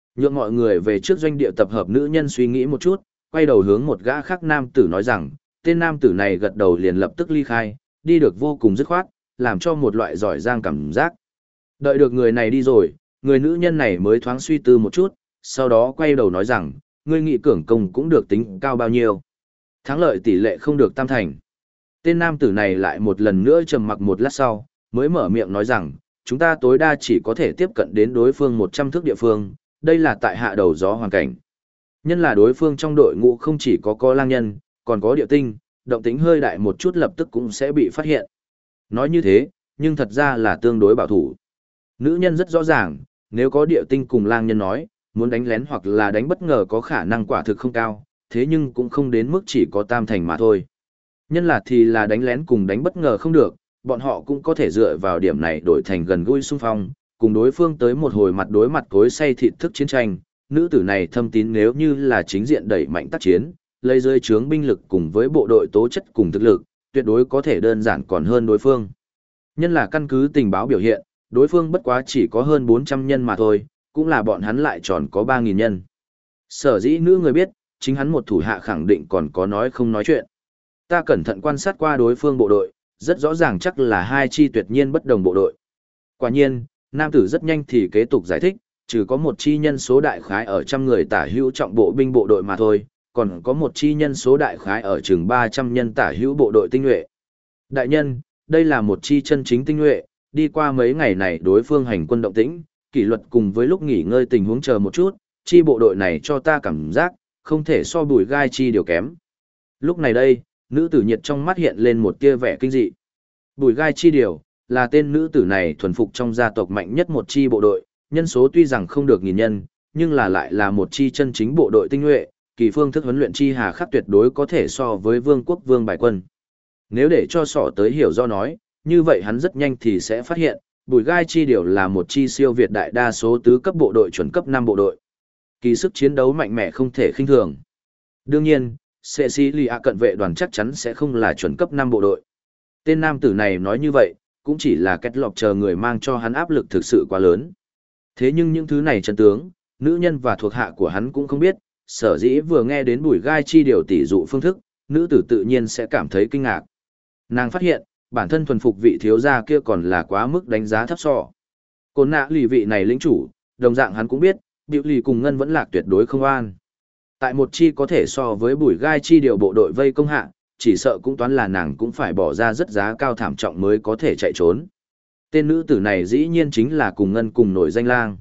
Nhượng mọi người về trước doanh địa tập hợp nữ nhân suy nghĩ một chút, quay đầu hướng một gã khác nam tử nói rằng, tên nam tử này gật đầu liền lập tức ly khai, đi được vô cùng dứt khoát, làm cho một loại giỏi giang cảm giác. Đợi được người này đi rồi, người nữ nhân này mới thoáng suy tư một chút, sau đó quay đầu nói rằng, ngươi nghị cưỡng công cũng được tính cao bao nhiêu. Thắng lợi tỷ lệ không được tam thành. Tên nam tử này lại một lần nữa trầm mặc một lát sau, mới mở miệng nói rằng, chúng ta tối đa chỉ có thể tiếp cận đến đối phương 100 thước địa phương, đây là tại hạ đầu gió hoàn cảnh. Nhân là đối phương trong đội ngũ không chỉ có lang nhân, còn có địa tinh, động tính hơi đại một chút lập tức cũng sẽ bị phát hiện. Nói như thế, nhưng thật ra là tương đối bảo thủ. Nữ nhân rất rõ ràng, nếu có địa tinh cùng lang nhân nói, muốn đánh lén hoặc là đánh bất ngờ có khả năng quả thực không cao, thế nhưng cũng không đến mức chỉ có tam thành mà thôi. Nhân là thì là đánh lén cùng đánh bất ngờ không được, bọn họ cũng có thể dựa vào điểm này đổi thành gần gũi xung phong, cùng đối phương tới một hồi mặt đối mặt cối say thịt thức chiến tranh. Nữ tử này thâm tín nếu như là chính diện đẩy mạnh tác chiến, lấy rơi chướng binh lực cùng với bộ đội tố chất cùng thực lực, tuyệt đối có thể đơn giản còn hơn đối phương. Nhân là căn cứ tình báo biểu hiện, đối phương bất quá chỉ có hơn 400 nhân mà thôi, cũng là bọn hắn lại tròn có 3.000 nhân. Sở dĩ nữ người biết, chính hắn một thủ hạ khẳng định còn có nói không nói chuyện. Ta cẩn thận quan sát qua đối phương bộ đội, rất rõ ràng chắc là hai chi tuyệt nhiên bất đồng bộ đội. Quả nhiên, nam tử rất nhanh thì kế tục giải thích, trừ có một chi nhân số đại khái ở trăm người tả hữu trọng bộ binh bộ đội mà thôi, còn có một chi nhân số đại khái ở chừng 300 nhân tả hữu bộ đội tinh nhuệ. Đại nhân, đây là một chi chân chính tinh nhuệ, đi qua mấy ngày này đối phương hành quân động tĩnh, kỷ luật cùng với lúc nghỉ ngơi tình huống chờ một chút, chi bộ đội này cho ta cảm giác, không thể so bùi gai chi điều kém. Lúc này đây, nữ tử nhiệt trong mắt hiện lên một tia vẻ kinh dị. Bùi gai chi điều, là tên nữ tử này thuần phục trong gia tộc mạnh nhất một chi bộ đội, nhân số tuy rằng không được nghìn nhân, nhưng là lại là một chi chân chính bộ đội tinh nhuệ, kỳ phương thức huấn luyện chi hà khắc tuyệt đối có thể so với vương quốc vương bài quân. Nếu để cho sọ tới hiểu do nói, như vậy hắn rất nhanh thì sẽ phát hiện, bùi gai chi điều là một chi siêu việt đại đa số tứ cấp bộ đội chuẩn cấp 5 bộ đội. Kỳ sức chiến đấu mạnh mẽ không thể khinh thường. Đương nhiên, Cecilia cận vệ đoàn chắc chắn sẽ không là chuẩn cấp 5 bộ đội. Tên nam tử này nói như vậy, cũng chỉ là kết lọc chờ người mang cho hắn áp lực thực sự quá lớn. Thế nhưng những thứ này chân tướng, nữ nhân và thuộc hạ của hắn cũng không biết, sở dĩ vừa nghe đến bùi gai chi điều tỷ dụ phương thức, nữ tử tự nhiên sẽ cảm thấy kinh ngạc. Nàng phát hiện, bản thân thuần phục vị thiếu gia kia còn là quá mức đánh giá thấp so. Côn nạ lì vị này lĩnh chủ, đồng dạng hắn cũng biết, biểu lì cùng ngân vẫn lạc tuyệt đối không an. Tại một chi có thể so với bùi gai chi điều bộ đội vây công hạ, chỉ sợ cũng toán là nàng cũng phải bỏ ra rất giá cao thảm trọng mới có thể chạy trốn. Tên nữ tử này dĩ nhiên chính là cùng ngân cùng nổi danh lang.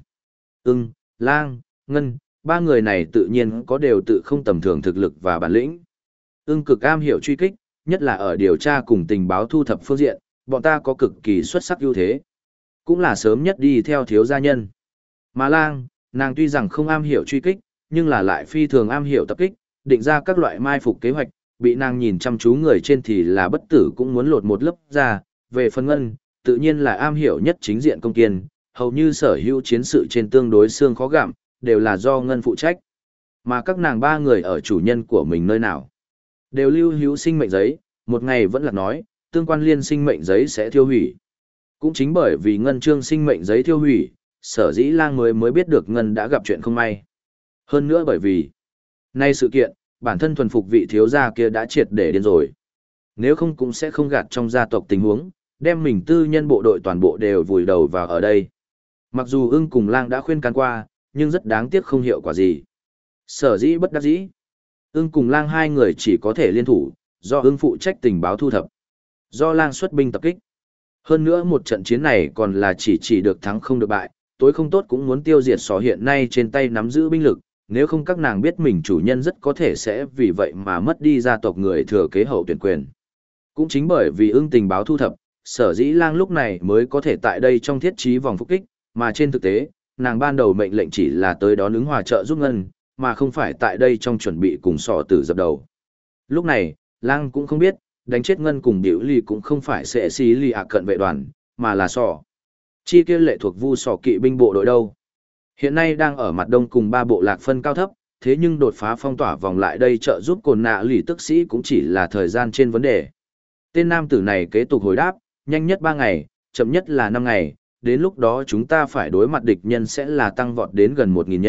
Lang, ngân, ba người này tự nhiên có đều tự không tầm thường thực lực và bản lĩnh. Cực am hiểu truy kích, nhất là ở điều tra cùng tình báo thu thập phương diện, bọn ta có cực kỳ xuất sắc ưu thế. Cũng là sớm nhất đi theo thiếu gia nhân. Mà lang, nàng tuy rằng không am hiểu truy kích, nhưng là lại phi thường am hiểu tập kích, định ra các loại mai phục kế hoạch, bị nàng nhìn chăm chú người trên thì là bất tử cũng muốn lột một lớp ra. Về phần ngân, tự nhiên là am hiểu nhất chính diện công kiên, hầu như sở hữu chiến sự trên tương đối xương khó gặm, đều là do ngân phụ trách. Mà các nàng ba người ở chủ nhân của mình nơi nào, đều lưu hữu sinh mệnh giấy, một ngày vẫn là nói, tương quan liên sinh mệnh giấy sẽ thiêu hủy. Cũng chính bởi vì ngân trương sinh mệnh giấy thiêu hủy, sở dĩ lang mới biết được ngân đã gặp chuyện không may. Hơn nữa bởi vì, nay sự kiện, bản thân thuần phục vị thiếu gia kia đã triệt để điên rồi. Nếu không cũng sẽ không gạt trong gia tộc tình huống, đem mình tư nhân bộ đội toàn bộ đều vùi đầu vào ở đây. Mặc dù cùng lang đã khuyên can qua, nhưng rất đáng tiếc không hiệu quả gì. Sở dĩ bất đắc dĩ. Cùng lang hai người chỉ có thể liên thủ, do phụ trách tình báo thu thập. Do lang xuất binh tập kích. Hơn nữa một trận chiến này còn là chỉ được thắng không được bại, tối không tốt cũng muốn tiêu diệt sò hiện nay trên tay nắm giữ binh lực, nếu không các nàng biết mình chủ nhân rất có thể sẽ vì vậy mà mất đi gia tộc người thừa kế hậu tuyển quyền. Cũng chính bởi vì tình báo thu thập, sở dĩ lang lúc này mới có thể tại đây trong thiết trí vòng phục kích, mà trên thực tế, nàng ban đầu mệnh lệnh chỉ là tới đón ứng hòa trợ giúp ngân, mà không phải tại đây trong chuẩn bị cùng sò tử dập đầu. Lúc này, lang cũng không biết, đánh chết ngân cùng biểu ly cũng không phải sẽ xí lì cận vệ đoàn, mà là sò. Chi kia lệ thuộc vu sò kỵ binh bộ đội đâu. Hiện nay đang ở mặt đông cùng ba bộ lạc phân cao thấp, thế nhưng đột phá phong tỏa vòng lại đây trợ giúp cồn nạ lì tức sĩ cũng chỉ là thời gian trên vấn đề. Tên nam tử này kế tục hồi đáp, nhanh nhất 3 ngày, chậm nhất là 5 ngày, đến lúc đó chúng ta phải đối mặt địch nhân sẽ là tăng vọt đến gần 1.000 nhân,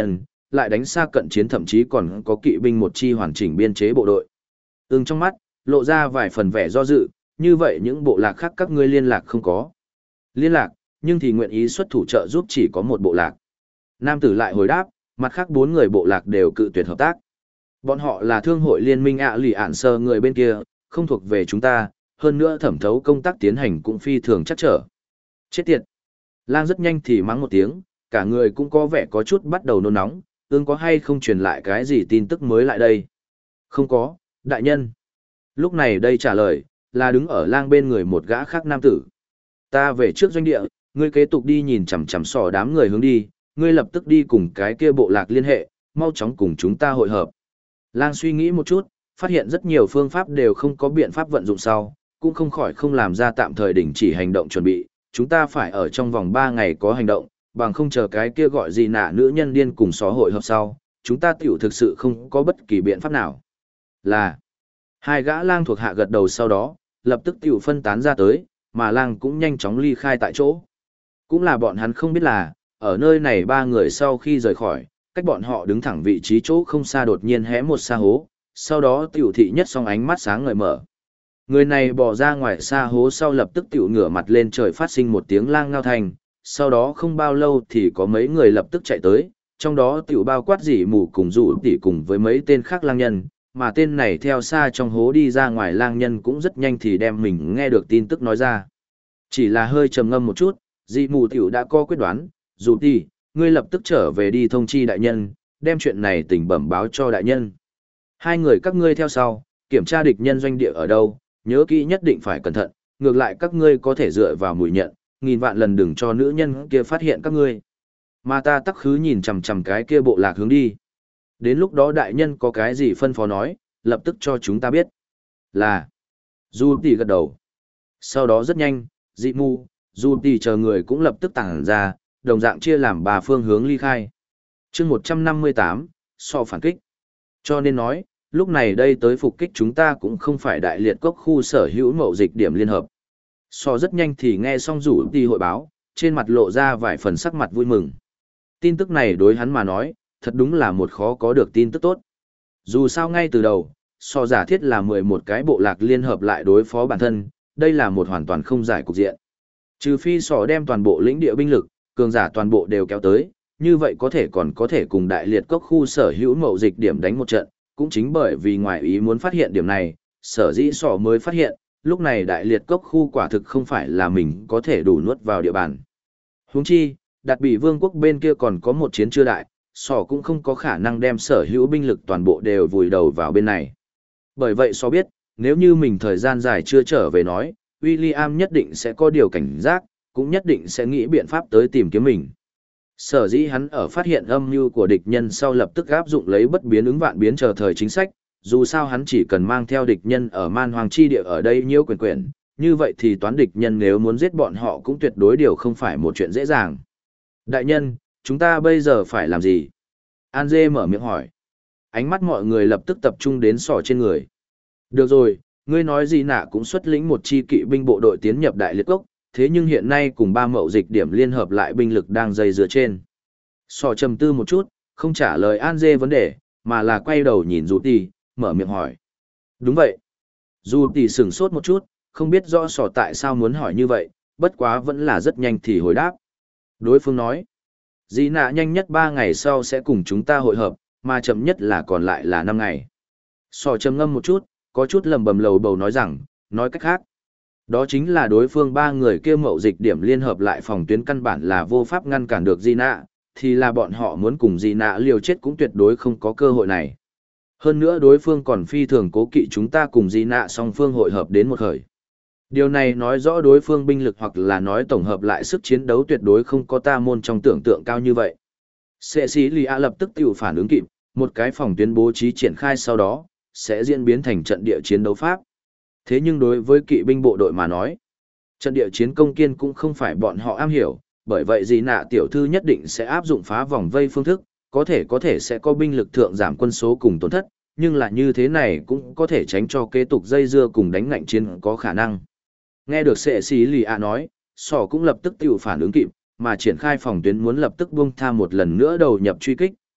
lại đánh xa cận chiến, thậm chí còn có kỵ binh một chi hoàn chỉnh biên chế bộ đội. Trong mắt, lộ ra vài phần vẻ do dự, như vậy những bộ lạc khác các ngươi liên lạc không có. Liên lạc, nhưng thì nguyện ý xuất thủ trợ giúp chỉ có một bộ lạc. Nam tử lại hồi đáp, mặt khác 4 người bộ lạc đều cự tuyệt hợp tác. Bọn họ là thương hội liên minh lì ản sơ người bên kia, không thuộc về chúng ta, hơn nữa thẩm thấu công tác tiến hành cũng phi thường chắc trở. Chết tiệt! Lang rất nhanh thì mắng một tiếng, cả người cũng có vẻ có chút bắt đầu nôn nóng, có hay không truyền lại cái gì tin tức mới lại đây? Không có, đại nhân. Lúc này đây trả lời, là đứng ở Lang bên người một gã khác nam tử. Ta về trước doanh địa, ngươi kế tục đi nhìn chằm chằm sò đám người hướng đi, ngươi lập tức đi cùng cái kia bộ lạc liên hệ, mau chóng cùng chúng ta hội hợp. Lang suy nghĩ một chút, phát hiện rất nhiều phương pháp đều không có biện pháp vận dụng sau, cũng không khỏi không làm ra tạm thời đình chỉ hành động chuẩn bị, chúng ta phải ở trong vòng 3 ngày có hành động, bằng không chờ cái kia gọi gì nạ nữ nhân điên cùng xó hội hợp sau, chúng ta tiểu thực sự không có bất kỳ biện pháp nào. Là, 2 gã lang thuộc hạ gật đầu sau đó, lập tức tiểu phân tán ra tới, mà lang cũng nhanh chóng ly khai tại chỗ. Cũng là bọn hắn không biết là, ở nơi này 3 người sau khi rời khỏi, cách bọn họ đứng thẳng vị trí chỗ không xa đột nhiên hé một sa hố, sau đó tiểu thị nhất song ánh mắt sáng ngời mở. Người này bỏ ra ngoài sa hố sau lập tức tiểu ngửa mặt lên trời phát sinh một tiếng lang ngao thành, sau đó không bao lâu thì có mấy người lập tức chạy tới, trong đó tiểu bao quát dỉ mù cùng rủ tỉ cùng với mấy tên khác lang nhân, mà tên này theo xa trong hố đi ra ngoài lang nhân cũng rất nhanh thì đem mình nghe được tin tức nói ra. Chỉ là hơi trầm ngâm một chút, dỉ mù tiểu đã có quyết đoán, rủ tỉ, ngươi lập tức trở về đi thông chi đại nhân, đem chuyện này tình bẩm báo cho đại nhân. 2 người các ngươi theo sau, kiểm tra địch nhân doanh địa ở đâu, nhớ kỹ nhất định phải cẩn thận, ngược lại các ngươi có thể dựa vào mùi nhận, nghìn vạn lần đừng cho nữ nhân kia phát hiện các ngươi. Mà ta tắc khứ nhìn chằm chằm cái kia bộ lạc hướng đi. Đến lúc đó đại nhân có cái gì phân phó nói, lập tức cho chúng ta biết. Là, Du Tỷ gật đầu. Sau đó rất nhanh, dị mu, Du Tỷ chờ người cũng lập tức tản ra, đồng dạng chia làm 3 phương hướng ly khai. chương 158, so phản kích. Cho nên nói, lúc này đây tới phục kích chúng ta cũng không phải đại liệt cốc khu sở hữu mậu dịch điểm liên hợp. So rất nhanh thì nghe xong rủ đi hội báo, trên mặt lộ ra vài phần sắc mặt vui mừng. Tin tức này đối hắn mà nói, thật đúng là một khó có được tin tức tốt. Dù sao ngay từ đầu, so giả thiết là 11 cái bộ lạc liên hợp lại đối phó bản thân, đây là một hoàn toàn không giải cục diện. Trừ phi sò đem toàn bộ lĩnh địa binh lực, cường giả toàn bộ đều kéo tới, như vậy có thể còn có thể cùng đại liệt cốc khu sở hữu mậu dịch điểm đánh một trận, cũng chính bởi vì ngoài ý muốn phát hiện điểm này, sở dĩ sò mới phát hiện, lúc này đại liệt cốc khu quả thực không phải là mình có thể đủ nuốt vào địa bàn. Huống chi, đạt bị vương quốc bên kia còn có một chiến chưa đại, sò cũng không có khả năng đem sở hữu binh lực toàn bộ đều vùi đầu vào bên này. Bởi vậy sò biết, nếu như mình thời gian dài chưa trở về nói, William nhất định sẽ có điều cảnh giác, cũng nhất định sẽ nghĩ biện pháp tới tìm kiếm mình. Sở dĩ hắn ở phát hiện âm mưu của địch nhân sau lập tức áp dụng lấy bất biến ứng vạn biến chờ thời chính sách, dù sao hắn chỉ cần mang theo địch nhân ở man hoàng chi địa ở đây nhiễu quyền quyền, như vậy thì toán địch nhân nếu muốn giết bọn họ cũng tuyệt đối điều không phải một chuyện dễ dàng. Đại nhân, chúng ta bây giờ phải làm gì? An Dê mở miệng hỏi. Ánh mắt mọi người lập tức tập trung đến sỏ trên người. Được rồi, ngươi nói gì nạ cũng xuất lĩnh một chi kỵ binh bộ đội tiến nhập đại liệt cốc, thế nhưng hiện nay cùng 3 mậu dịch điểm liên hợp lại binh lực đang dây dưa trên. Sỏ trầm tư một chút, không trả lời An Dê vấn đề, mà là quay đầu nhìn Dù Tỷ, mở miệng hỏi. Đúng vậy. Dù Tỷ sửng sốt một chút, không biết rõ sỏ tại sao muốn hỏi như vậy, bất quá vẫn là rất nhanh thì hồi đáp. Đối phương nói, dĩ nạ nhanh nhất 3 ngày sau sẽ cùng chúng ta hội hợp, mà chậm nhất là còn lại là 5 ngày. Sỏ trầm ngâm một chút, có chút lầm bầm lầu bầu nói rằng, nói cách khác. Đó chính là đối phương 3 người kia mậu dịch điểm liên hợp lại phòng tuyến căn bản là vô pháp ngăn cản được Di Nạ, thì là bọn họ muốn cùng Di Nạ liều chết cũng tuyệt đối không có cơ hội này. Hơn nữa đối phương còn phi thường cố kỵ chúng ta cùng Di Nạ song phương hội hợp đến một khởi. Điều này nói rõ đối phương binh lực hoặc là nói tổng hợp lại sức chiến đấu tuyệt đối không có ta môn trong tưởng tượng cao như vậy. Sệ sĩ Lì A lập tức tiểu phản ứng kịp, một cái phòng tuyến bố trí triển khai sau đó, sẽ diễn biến thành trận địa chiến đấu pháp. Thế nhưng đối với kỵ binh bộ đội mà nói, trận địa chiến công kiên cũng không phải bọn họ am hiểu, bởi vậy Di Nạ tiểu thư nhất định sẽ áp dụng phá vòng vây phương thức, có thể sẽ có binh lực thượng giảm quân số cùng tổn thất, nhưng là như thế này cũng có thể tránh cho kế tục dây dưa cùng đánh ngạnh chiến có khả năng. Nghe được Sệ Sĩ Lì A nói, Sỏ cũng lập tức tiểu phản ứng kịp, mà triển khai phòng tuyến muốn lập tức buông tha một lần nữa đầu nhập truy kích,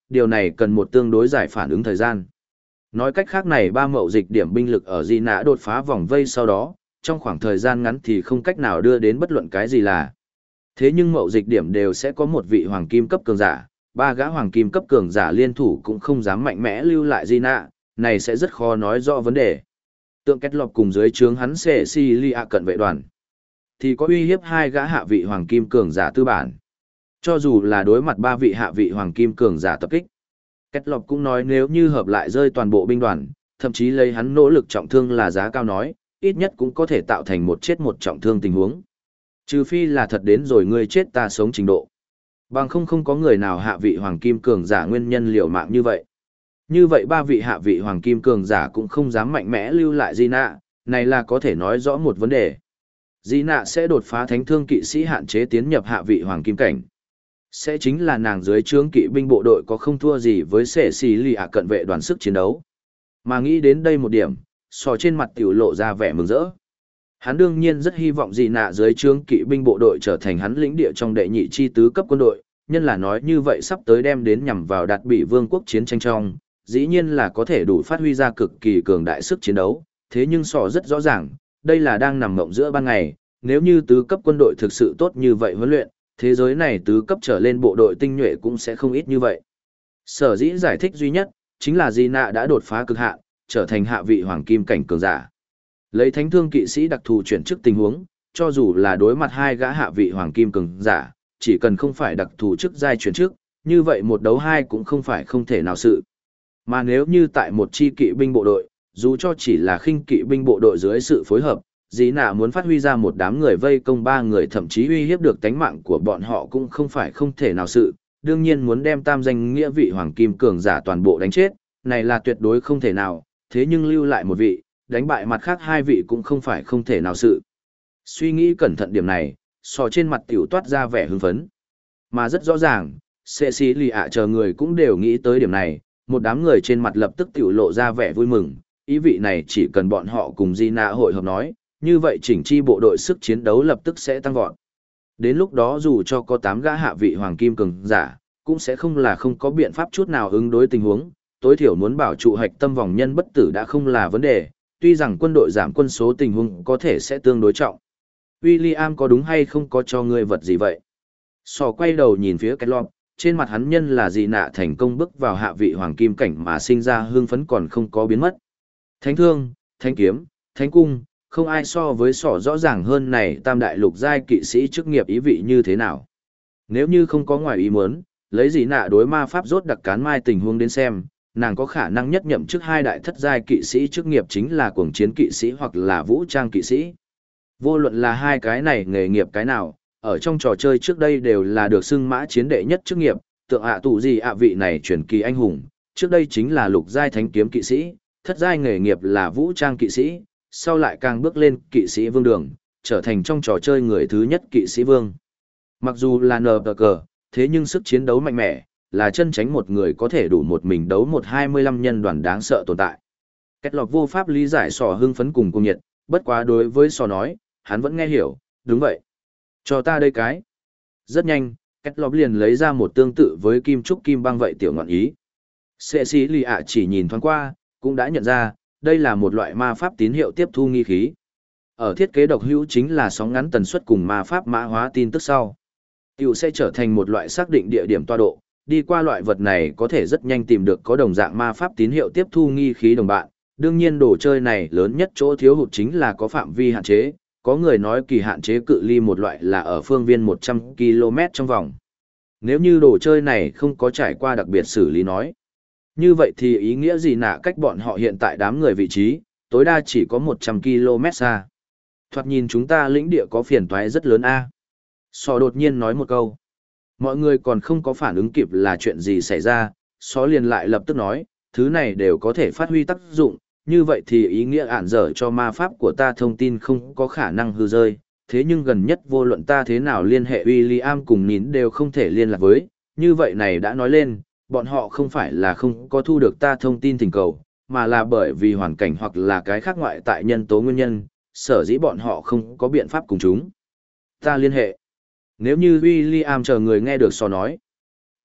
điều này cần một tương đối dài phản ứng thời gian. Nói cách khác này ba mậu dịch điểm binh lực ở Di Nạ đột phá vòng vây sau đó, trong khoảng thời gian ngắn thì không cách nào đưa đến bất luận cái gì là. Thế nhưng mậu dịch điểm đều sẽ có một vị hoàng kim cấp cường giả, ba gã hoàng kim cấp cường giả liên thủ cũng không dám mạnh mẽ lưu lại Di Nạ, này sẽ rất khó nói rõ vấn đề. Tượng Kết Lộc cùng dưới trướng hắn Cecilia cận vệ đoàn, thì có uy hiếp hai gã hạ vị hoàng kim cường giả tư bản. Cho dù là đối mặt ba vị hạ vị hoàng kim cường giả tập kích, Kết Lộc cũng nói nếu như hợp lại rơi toàn bộ binh đoàn, thậm chí lấy hắn nỗ lực trọng thương là giá cao nói, ít nhất cũng có thể tạo thành một chết một trọng thương tình huống. Trừ phi là thật đến rồi ngươi chết ta sống trình độ. Bằng không có người nào hạ vị hoàng kim cường giả nguyên nhân liều mạng như vậy. Như vậy ba vị hạ vị hoàng kim cường giả cũng không dám mạnh mẽ lưu lại Di Nạ, này là có thể nói rõ một vấn đề. Di Nạ sẽ đột phá thánh thương kỵ sĩ hạn chế tiến nhập hạ vị hoàng kim cảnh. Sẽ chính là nàng dưới trướng kỵ binh bộ đội có không thua gì với Cecilia cận vệ đoàn sức chiến đấu. Mà nghĩ đến đây một điểm, sò trên mặt tiểu lộ ra vẻ mừng rỡ. Hắn đương nhiên rất hy vọng Di Nạ dưới trướng kỵ binh bộ đội trở thành hắn lĩnh địa trong đệ nhị chi tứ cấp quân đội, nhân là nói như vậy sắp tới đem đến nhằm vào đạt bị vương quốc chiến tranh trong, dĩ nhiên là có thể đủ phát huy ra cực kỳ cường đại sức chiến đấu, thế nhưng sò rất rõ ràng, đây là đang nằm mộng giữa ban ngày, nếu như tứ cấp quân đội thực sự tốt như vậy huấn luyện, thế giới này tứ cấp trở lên bộ đội tinh nhuệ cũng sẽ không ít như vậy. Sở dĩ giải thích duy nhất, chính là Di Nạ đã đột phá cực hạn, trở thành hạ vị hoàng kim cảnh cường giả. Lấy thánh thương kỵ sĩ đặc thù chuyển chức tình huống, cho dù là đối mặt hai gã hạ vị hoàng kim cường giả, chỉ cần không phải đặc thù chức giai chuyển chức, như vậy một đấu hai cũng không phải không thể nào sự. Mà nếu như tại một chi kỵ binh bộ đội, dù cho chỉ là khinh kỵ binh bộ đội dưới sự phối hợp, Dĩ Nạ muốn phát huy ra một đám người vây công ba người thậm chí uy hiếp được tánh mạng của bọn họ cũng không phải không thể nào sự, đương nhiên muốn đem tam danh nghĩa vị hoàng kim cường giả toàn bộ đánh chết, này là tuyệt đối không thể nào, thế nhưng lưu lại một vị, đánh bại mặt khác hai vị cũng không phải không thể nào sự. Suy nghĩ cẩn thận điểm này, sò trên mặt tiểu toát ra vẻ hưng phấn. Mà rất rõ ràng, Cecilia chờ người cũng đều nghĩ tới điểm này, một đám người trên mặt lập tức tiểu lộ ra vẻ vui mừng, ý vị này chỉ cần bọn họ cùng Di Nạ hội hợp nói, như vậy chỉnh chi bộ đội sức chiến đấu lập tức sẽ tăng vọt. Đến lúc đó dù cho có 8 gã hạ vị hoàng kim cường giả, cũng sẽ không là không có biện pháp chút nào ứng đối tình huống, tối thiểu muốn bảo trụ hạch tâm vòng nhân bất tử đã không là vấn đề, tuy rằng quân đội giảm quân số tình huống có thể sẽ tương đối trọng. William có đúng hay không có cho ngươi vật gì vậy? Sò quay đầu nhìn phía Kellogg, trên mặt hắn nhân là Dị Nạ thành công bước vào hạ vị hoàng kim cảnh mà sinh ra hương phấn còn không có biến mất. Thánh thương, thánh kiếm, thánh cung, không ai so với sỏ rõ ràng hơn này tam đại lục giai kỵ sĩ chức nghiệp ý vị như thế nào. Nếu như không có ngoài ý muốn, lấy Dị Nạ đối ma pháp rốt đặc cán mai tình huống đến xem, nàng có khả năng nhất nhậm chức hai đại thất giai kỵ sĩ chức nghiệp chính là cuồng chiến kỵ sĩ hoặc là vũ trang kỵ sĩ. Vô luận là hai cái này nghề nghiệp cái nào, ở trong trò chơi trước đây đều là được xưng mã chiến đệ nhất chức nghiệp, tượng tụ gì vị này truyền kỳ anh hùng, trước đây chính là lục giai thánh kiếm kỵ sĩ, thất giai nghề nghiệp là vũ trang kỵ sĩ, sau lại càng bước lên kỵ sĩ vương đường, trở thành trong trò chơi người thứ nhất kỵ sĩ vương. Mặc dù là nờ cờ, thế nhưng sức chiến đấu mạnh mẽ, là chân tránh một người có thể đủ một mình đấu 125 nhân đoàn đáng sợ tồn tại. Kết lọc vô pháp lý giải sò hưng phấn cùng cung nhiệt, bất quá đối với sò nói, hắn vẫn nghe hiểu, đúng vậy. Cho ta đây cái. Rất nhanh, Kết lọc liền lấy ra một tương tự với kim trúc kim băng vậy tiểu ngọn ý. Cecilia chỉ nhìn thoáng qua, cũng đã nhận ra, đây là một loại ma pháp tín hiệu tiếp thu nghi khí. Ở thiết kế độc hữu chính là sóng ngắn tần suất cùng ma pháp mã hóa tin tức sau. Tiểu sẽ trở thành một loại xác định địa điểm tọa độ, đi qua loại vật này có thể rất nhanh tìm được có đồng dạng ma pháp tín hiệu tiếp thu nghi khí đồng bạn. Đương nhiên đồ chơi này lớn nhất chỗ thiếu hụt chính là có phạm vi hạn chế, có người nói kỳ hạn chế cự ly một loại là ở phương viên 100 km trong vòng. Nếu như đồ chơi này không có trải qua đặc biệt xử lý nói, như vậy thì ý nghĩa gì nạ cách bọn họ hiện tại đám người vị trí, tối đa chỉ có 100 km xa. Thoạt nhìn chúng ta lĩnh địa có phiền toái rất lớn a. Sò đột nhiên nói một câu. Mọi người còn không có phản ứng kịp là chuyện gì xảy ra, Sò liền lại lập tức nói, thứ này đều có thể phát huy tác dụng, như vậy thì ý nghĩa ản dở cho ma pháp của ta thông tin không có khả năng hư rơi, thế nhưng gần nhất vô luận ta thế nào liên hệ William cùng nín đều không thể liên lạc với, như vậy này đã nói lên, bọn họ không phải là không có thu được ta thông tin thỉnh cầu, mà là bởi vì hoàn cảnh hoặc là cái khác ngoại tại nhân tố nguyên nhân, sở dĩ bọn họ không có biện pháp cùng chúng ta liên hệ. Nếu như William chờ người nghe được Sò nói,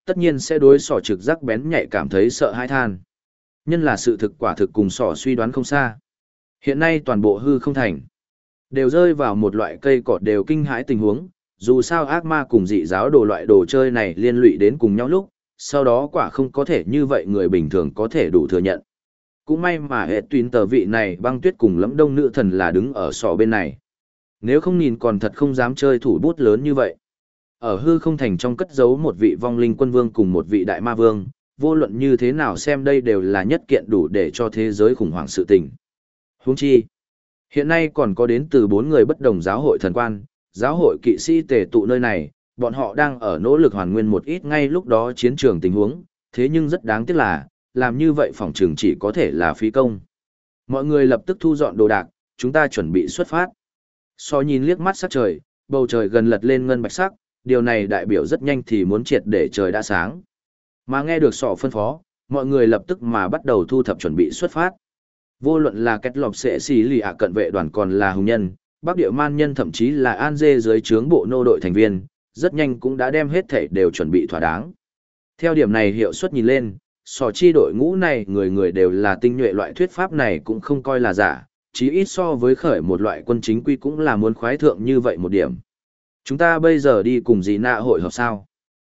tất nhiên sẽ đối sỏ trực giác bén nhạy cảm thấy sợ hãi than. Nhân là sự thực quả thực cùng sỏ suy đoán không xa. Hiện nay toàn bộ hư không thành đều rơi vào một loại cây cọt đều kinh hãi tình huống, dù sao ác ma cùng dị giáo đồ loại đồ chơi này liên lụy đến cùng nhau lúc, sau đó quả không có thể như vậy người bình thường có thể đủ thừa nhận. Cũng may mà hệ tuyến tờ vị này băng tuyết cùng lẫm đông nữ thần là đứng ở sọ bên này. Nếu không nhìn còn thật không dám chơi thủ bút lớn như vậy. Ở hư không thành trong cất giấu một vị vong linh quân vương cùng một vị đại ma vương, vô luận như thế nào xem đây đều là nhất kiện đủ để cho thế giới khủng hoảng sự tình. Huống chi, hiện nay còn có đến từ 4 người bất đồng giáo hội thần quan, giáo hội kỵ sĩ tề tụ nơi này, bọn họ đang ở nỗ lực hoàn nguyên một ít ngay lúc đó chiến trường tình huống, thế nhưng rất đáng tiếc là, làm như vậy phòng trường chỉ có thể là phí công. Mọi người lập tức thu dọn đồ đạc, chúng ta chuẩn bị xuất phát. So nhìn liếc mắt sắc trời, bầu trời gần lật lên ngân bạch sắc, điều này đại biểu rất nhanh thì muốn triệt để trời đã sáng. Mà nghe được sọ phân phó, mọi người lập tức mà bắt đầu thu thập chuẩn bị xuất phát. Vô luận là kết lọc sẽ xì lì ạ cận vệ đoàn còn là hùng nhân, bắc địa man nhân thậm chí là an dê dưới trướng bộ nô đội thành viên, rất nhanh cũng đã đem hết thảy đều chuẩn bị thỏa đáng. Theo điểm này hiệu suất nhìn lên, sò chi đội ngũ này người người đều là tinh nhuệ, loại thuyết pháp này cũng không coi là giả, chí ít so với khởi một loại quân chính quy cũng là muốn khoái thượng như vậy một điểm. Chúng ta bây giờ đi cùng gì nạ hội họp sao?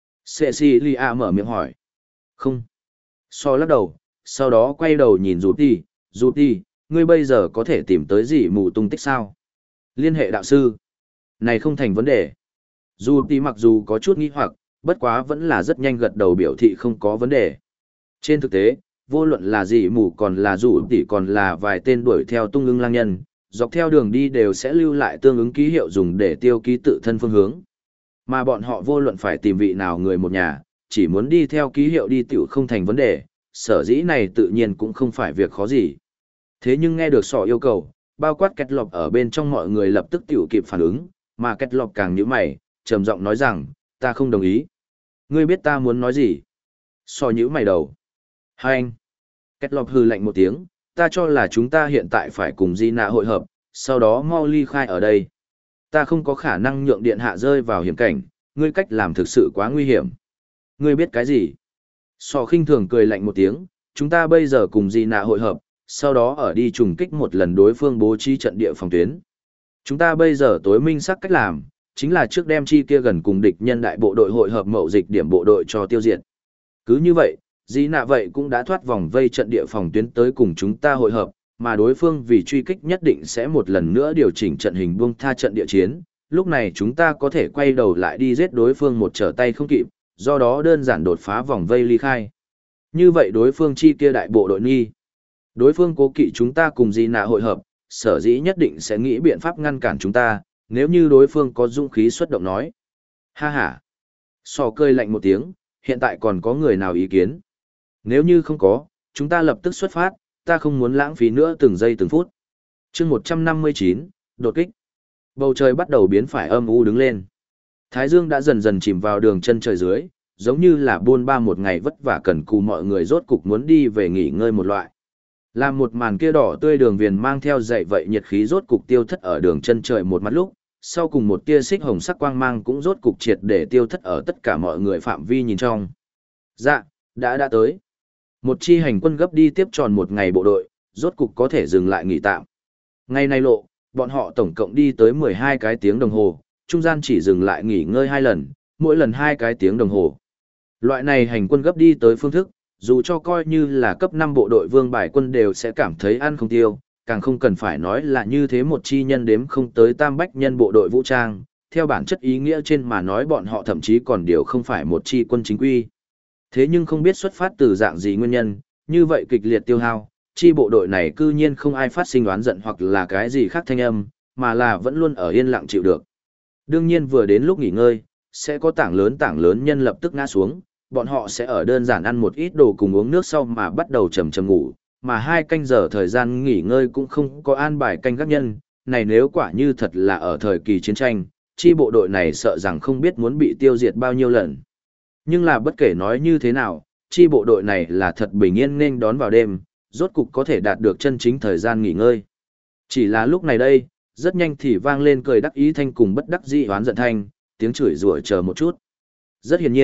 Cecilia mở miệng hỏi. Không. So lắc đầu, sau đó quay đầu nhìn Rụt đi, ngươi bây giờ có thể tìm tới gì mù tung tích sao? Liên hệ đạo sư. Này không thành vấn đề. Rụt đi mặc dù có chút nghi hoặc, bất quá vẫn là rất nhanh gật đầu biểu thị không có vấn đề. Trên thực tế, vô luận là gì mù còn là Rụt đi còn là vài tên đuổi theo tung ưng lang nhân, dọc theo đường đi đều sẽ lưu lại tương ứng ký hiệu dùng để tiêu ký tự thân phương hướng. Mà bọn họ vô luận phải tìm vị nào người một nhà, chỉ muốn đi theo ký hiệu đi tiểu không thành vấn đề, sở dĩ này tự nhiên cũng không phải việc khó gì. Thế nhưng nghe được sọ yêu cầu, bao quát kết lọc ở bên trong mọi người lập tức tiểu kịp phản ứng, mà kết lọc càng nhíu mày, trầm giọng nói rằng, ta không đồng ý. Ngươi biết ta muốn nói gì? Sọ nhíu mày đầu. Hai anh. Kết lọc hừ lạnh một tiếng, ta cho là chúng ta hiện tại phải cùng Di Nạ hội hợp, sau đó mau ly khai ở đây. Ta không có khả năng nhượng điện hạ rơi vào hiểm cảnh, ngươi cách làm thực sự quá nguy hiểm. Ngươi biết cái gì? Sọ khinh thường cười lạnh một tiếng, chúng ta bây giờ cùng Di Nạ hội hợp, sau đó ở đi trùng kích một lần đối phương bố trí trận địa phòng tuyến. Chúng ta bây giờ tối minh sắc cách làm, chính là trước đem chi kia gần cùng địch nhân đại bộ đội hội hợp mậu dịch điểm bộ đội cho tiêu diệt. Cứ như vậy, Di Nạ vậy cũng đã thoát vòng vây trận địa phòng tuyến tới cùng chúng ta hội hợp, mà đối phương vì truy kích nhất định sẽ một lần nữa điều chỉnh trận hình buông tha trận địa chiến, lúc này chúng ta có thể quay đầu lại đi giết đối phương một trở tay không kịp, do đó đơn giản đột phá vòng vây ly khai. Như vậy đối phương chi kia đại bộ đội nghi. Đối phương cố kỵ chúng ta cùng Di Nạ hội hợp, sở dĩ nhất định sẽ nghĩ biện pháp ngăn cản chúng ta, nếu như đối phương có dũng khí xuất động nói. Ha ha. Sò cười lạnh một tiếng, hiện tại còn có người nào ý kiến? Nếu như không có, chúng ta lập tức xuất phát, ta không muốn lãng phí nữa từng giây từng phút. chương 159, đột kích. Bầu trời bắt đầu biến phải âm u đứng lên. Thái dương đã dần dần chìm vào đường chân trời dưới, giống như là buôn ba một ngày vất vả cần cù mọi người rốt cục muốn đi về nghỉ ngơi một loại. Làm một màn kia đỏ tươi đường viền mang theo dậy vậy nhiệt khí rốt cục tiêu thất ở đường chân trời một mắt lúc, sau cùng một tia xích hồng sắc quang mang cũng rốt cục triệt để tiêu thất ở tất cả mọi người phạm vi nhìn trong. Dạ, đã tới. Một chi hành quân gấp đi tiếp tròn một ngày bộ đội, rốt cục có thể dừng lại nghỉ tạm. Ngày nay lộ, bọn họ tổng cộng đi tới 12 cái tiếng đồng hồ, trung gian chỉ dừng lại nghỉ ngơi 2 lần, mỗi lần 2 cái tiếng đồng hồ. Loại này hành quân gấp đi tới phương thức, dù cho coi như là cấp 5 bộ đội vương bài quân đều sẽ cảm thấy ăn không tiêu, càng không cần phải nói là như thế một chi nhân đếm không tới tam bách nhân bộ đội vũ trang, theo bản chất ý nghĩa trên mà nói bọn họ thậm chí còn điều không phải một chi quân chính quy. Thế nhưng không biết xuất phát từ dạng gì nguyên nhân, như vậy kịch liệt tiêu hao, chi bộ đội này cư nhiên không ai phát sinh oán giận hoặc là cái gì khác thanh âm, mà là vẫn luôn ở yên lặng chịu được. Đương nhiên vừa đến lúc nghỉ ngơi, sẽ có tảng lớn nhân lập tức ngã xuống, bọn họ sẽ ở đơn giản ăn một ít đồ cùng uống nước sau mà bắt đầu chầm chầm ngủ, mà 2 canh giờ thời gian nghỉ ngơi cũng không có an bài canh gác nhân, này nếu quả như thật là ở thời kỳ chiến tranh, chi bộ đội này sợ rằng không biết muốn bị tiêu diệt bao nhiêu lần. Nhưng là bất kể nói như thế nào, chi bộ đội này là thật bình yên nên đón vào đêm, rốt cục có thể đạt được chân chính thời gian nghỉ ngơi. Chỉ là lúc này đây, rất nhanh thì vang lên cười đắc ý thanh cùng bất đắc dĩ oán giận thanh, tiếng chửi rủa chờ một chút. Rất hiển nhiên,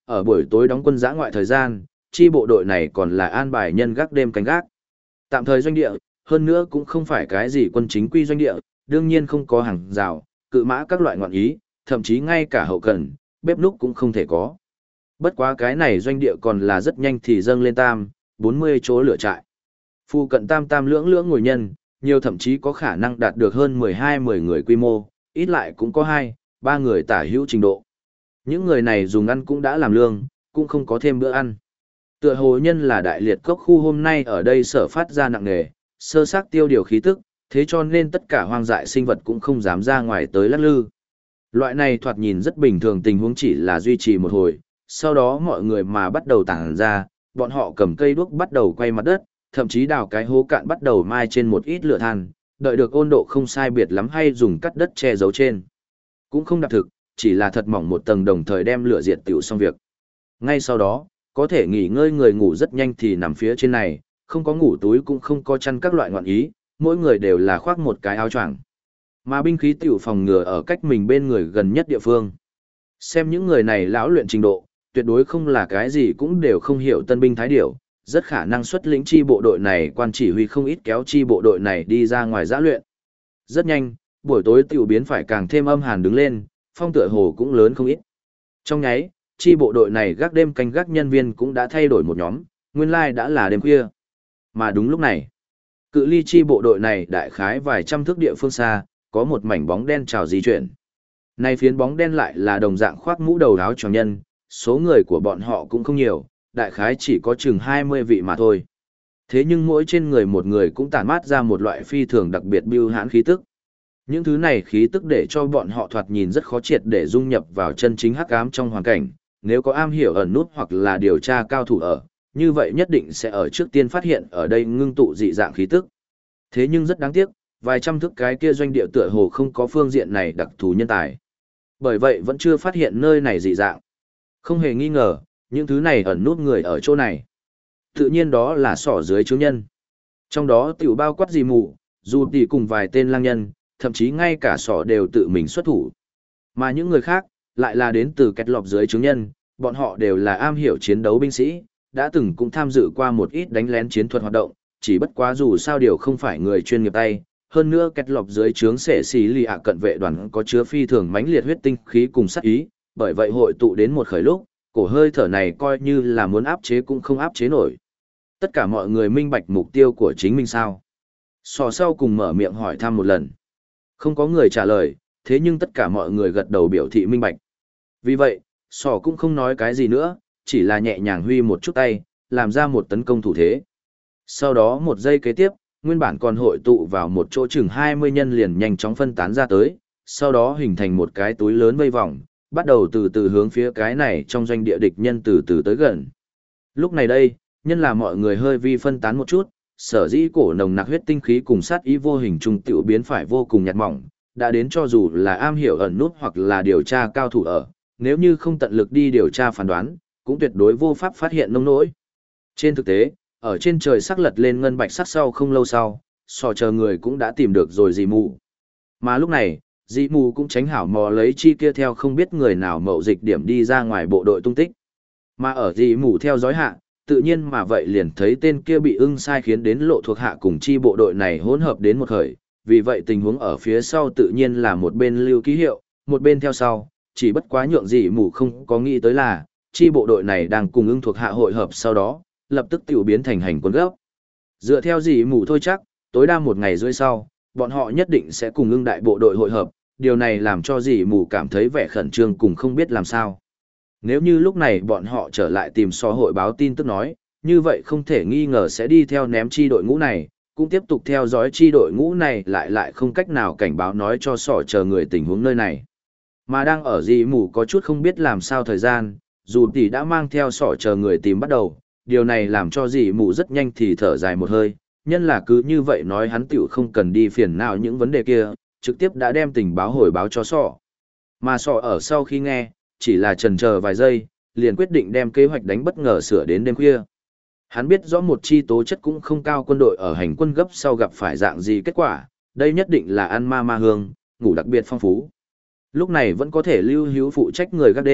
ở buổi tối đóng quân dã ngoại thời gian, chi bộ đội này còn là an bài nhân gác đêm canh gác. Tạm thời doanh địa, hơn nữa cũng không phải cái gì quân chính quy doanh địa, đương nhiên không có hàng rào, cự mã các loại ngọn ý, thậm chí ngay cả hậu cần, bếp núc cũng không thể có. Bất quá cái này doanh địa còn là rất nhanh thì dâng lên 40 chỗ lửa trại. Phu cận tam lưỡng ngồi nhân, nhiều thậm chí có khả năng đạt được hơn 10 người quy mô, ít lại cũng có 2-3 người tả hữu trình độ. Những người này dùng ăn cũng đã làm lương, cũng không có thêm bữa ăn. Tựa hồ nhân là đại liệt cốc khu hôm nay ở đây sở phát ra nặng nề, sơ xác tiêu điều khí tức, thế cho nên tất cả hoang dại sinh vật cũng không dám ra ngoài tới lắc lư. Loại này thoạt nhìn rất bình thường, tình huống chỉ là duy trì một hồi, sau đó mọi người mà bắt đầu tản ra, bọn họ cầm cây đuốc bắt đầu quay mặt đất, thậm chí đào cái hố cạn bắt đầu mai trên một ít lửa than, đợi được ôn độ không sai biệt lắm hay dùng cắt đất che giấu trên. Cũng không đạp thực, chỉ là thật mỏng một tầng đồng thời đem lửa diệt tiểu xong việc. Ngay sau đó, có thể nghỉ ngơi người ngủ rất nhanh thì nằm phía trên này, không có ngủ túi cũng không có chăn các loại ngoạn ý, mỗi người đều là khoác một cái áo choàng. Mà binh khí tiểu phòng ngừa ở cách mình bên người gần nhất địa phương. Xem những người này lão luyện trình độ, tuyệt đối không là cái gì cũng đều không hiểu tân binh thái điểu, rất khả năng xuất lĩnh chi bộ đội này quan chỉ huy không ít kéo chi bộ đội này đi ra ngoài giã luyện. Rất nhanh, buổi tối tiểu biến phải càng thêm âm hàn đứng lên, phong tựa hồ cũng lớn không ít. Trong nháy, chi bộ đội này gác đêm canh gác nhân viên cũng đã thay đổi một nhóm, nguyên lai đã là đêm khuya. Mà đúng lúc này, cự ly chi bộ đội này đại khái vài trăm thước địa phương xa, có một mảnh bóng đen trào di chuyển. Nay phiến bóng đen lại là đồng dạng khoác mũ đầu áo choàng nhân, số người của bọn họ cũng không nhiều, đại khái chỉ có chừng 20 vị mà thôi. Thế nhưng mỗi trên người một người cũng tản mát ra một loại phi thường đặc biệt bưu hãn khí tức. Những thứ này khí tức để cho bọn họ thoạt nhìn rất khó triệt để dung nhập vào chân chính hắc ám trong hoàn cảnh, nếu có am hiểu ẩn nút hoặc là điều tra cao thủ ở, như vậy nhất định sẽ ở trước tiên phát hiện ở đây ngưng tụ dị dạng khí tức. Thế nhưng rất đáng tiếc, vài trăm thước cái kia doanh địa tựa hồ không có phương diện này đặc thù nhân tài. Bởi vậy vẫn chưa phát hiện nơi này dị dạng. Không hề nghi ngờ, những thứ này ẩn nút người ở chỗ này. Tự nhiên đó là sỏ dưới chướng nhân. Trong đó tiểu bao quát gì mù, dù tỷ cùng vài tên lang nhân, thậm chí ngay cả sỏ đều tự mình xuất thủ. Mà những người khác, lại là đến từ kẹt lọp dưới chướng nhân, bọn họ đều là am hiểu chiến đấu binh sĩ, đã từng cũng tham dự qua một ít đánh lén chiến thuật hoạt động, chỉ bất quá dù sao điều không phải người chuyên nghiệp tay. Hơn nữa kẹt lọp dưới trướng sệ xì lì ạ cận vệ đoàn có chứa phi thường mãnh liệt huyết tinh khí cùng sát ý, bởi vậy hội tụ đến một khởi lúc, cổ hơi thở này coi như là muốn áp chế cũng không áp chế nổi. Tất cả mọi người minh bạch mục tiêu của chính mình sao? Sò sau cùng mở miệng hỏi thăm một lần. Không có người trả lời, thế nhưng tất cả mọi người gật đầu biểu thị minh bạch. Vì vậy, sò cũng không nói cái gì nữa, chỉ là nhẹ nhàng huy một chút tay, làm ra một tấn công thủ thế. Sau đó một giây kế tiếp, nguyên bản còn hội tụ vào một chỗ chừng 20 nhân liền nhanh chóng phân tán ra tới, sau đó hình thành một cái túi lớn vây vòng, bắt đầu từ từ hướng phía cái này trong doanh địa địch nhân từ từ tới gần. Lúc này đây, nhân là mọi người hơi vi phân tán một chút, sở dĩ cổ nồng nặc huyết tinh khí cùng sát ý vô hình trung tiểu biến phải vô cùng nhạt mỏng, đã đến cho dù là am hiểu ẩn nút hoặc là điều tra cao thủ ở, nếu như không tận lực đi điều tra phán đoán, cũng tuyệt đối vô pháp phát hiện nông nỗi. Trên thực tế, ở trên trời sắc lật lên ngân bạch sắc sau không lâu sau, sò chờ người cũng đã tìm được rồi dì mù. Mà lúc này, dì mù cũng tránh hảo mò lấy chi kia theo không biết người nào mậu dịch điểm đi ra ngoài bộ đội tung tích. Mà ở dì mù theo dõi hạ, tự nhiên mà vậy liền thấy tên kia bị ưng sai khiến đến lộ thuộc hạ cùng chi bộ đội này hỗn hợp đến một khởi, vì vậy tình huống ở phía sau tự nhiên là một bên lưu ký hiệu, một bên theo sau, chỉ bất quá nhượng dì mù không có nghĩ tới là, chi bộ đội này đang cùng ưng thuộc hạ hội hợp sau đó, lập tức tiểu biến thành hành quân gấp. Dựa theo dì mù thôi chắc, tối đa một ngày rưỡi sau, bọn họ nhất định sẽ cùng ưng đại bộ đội hội hợp, điều này làm cho dì mù cảm thấy vẻ khẩn trương cùng không biết làm sao. Nếu như lúc này bọn họ trở lại tìm so hội báo tin tức nói, như vậy không thể nghi ngờ sẽ đi theo ném chi đội ngũ này, cũng tiếp tục theo dõi chi đội ngũ này lại không cách nào cảnh báo nói cho sỏ chờ người tình huống nơi này. Mà đang ở dì mù có chút không biết làm sao thời gian, dù tỷ đã mang theo sỏ chờ người tìm bắt đầu, điều này làm cho dì mù rất nhanh thì thở dài một hơi, nhân là cứ như vậy nói hắn tiểu không cần đi phiền não những vấn đề kia, trực tiếp đã đem tình báo hồi báo cho sỏ. Mà sỏ ở sau khi nghe, chỉ là chần chờ vài giây, liền quyết định đem kế hoạch đánh bất ngờ sửa đến đêm khuya. Hắn biết rõ một chi tố chất cũng không cao quân đội ở hành quân gấp sau gặp phải dạng gì kết quả, đây nhất định là ăn ma hương, ngủ đặc biệt phong phú. Lúc này vẫn có thể lưu hữu phụ trách người gác đêm,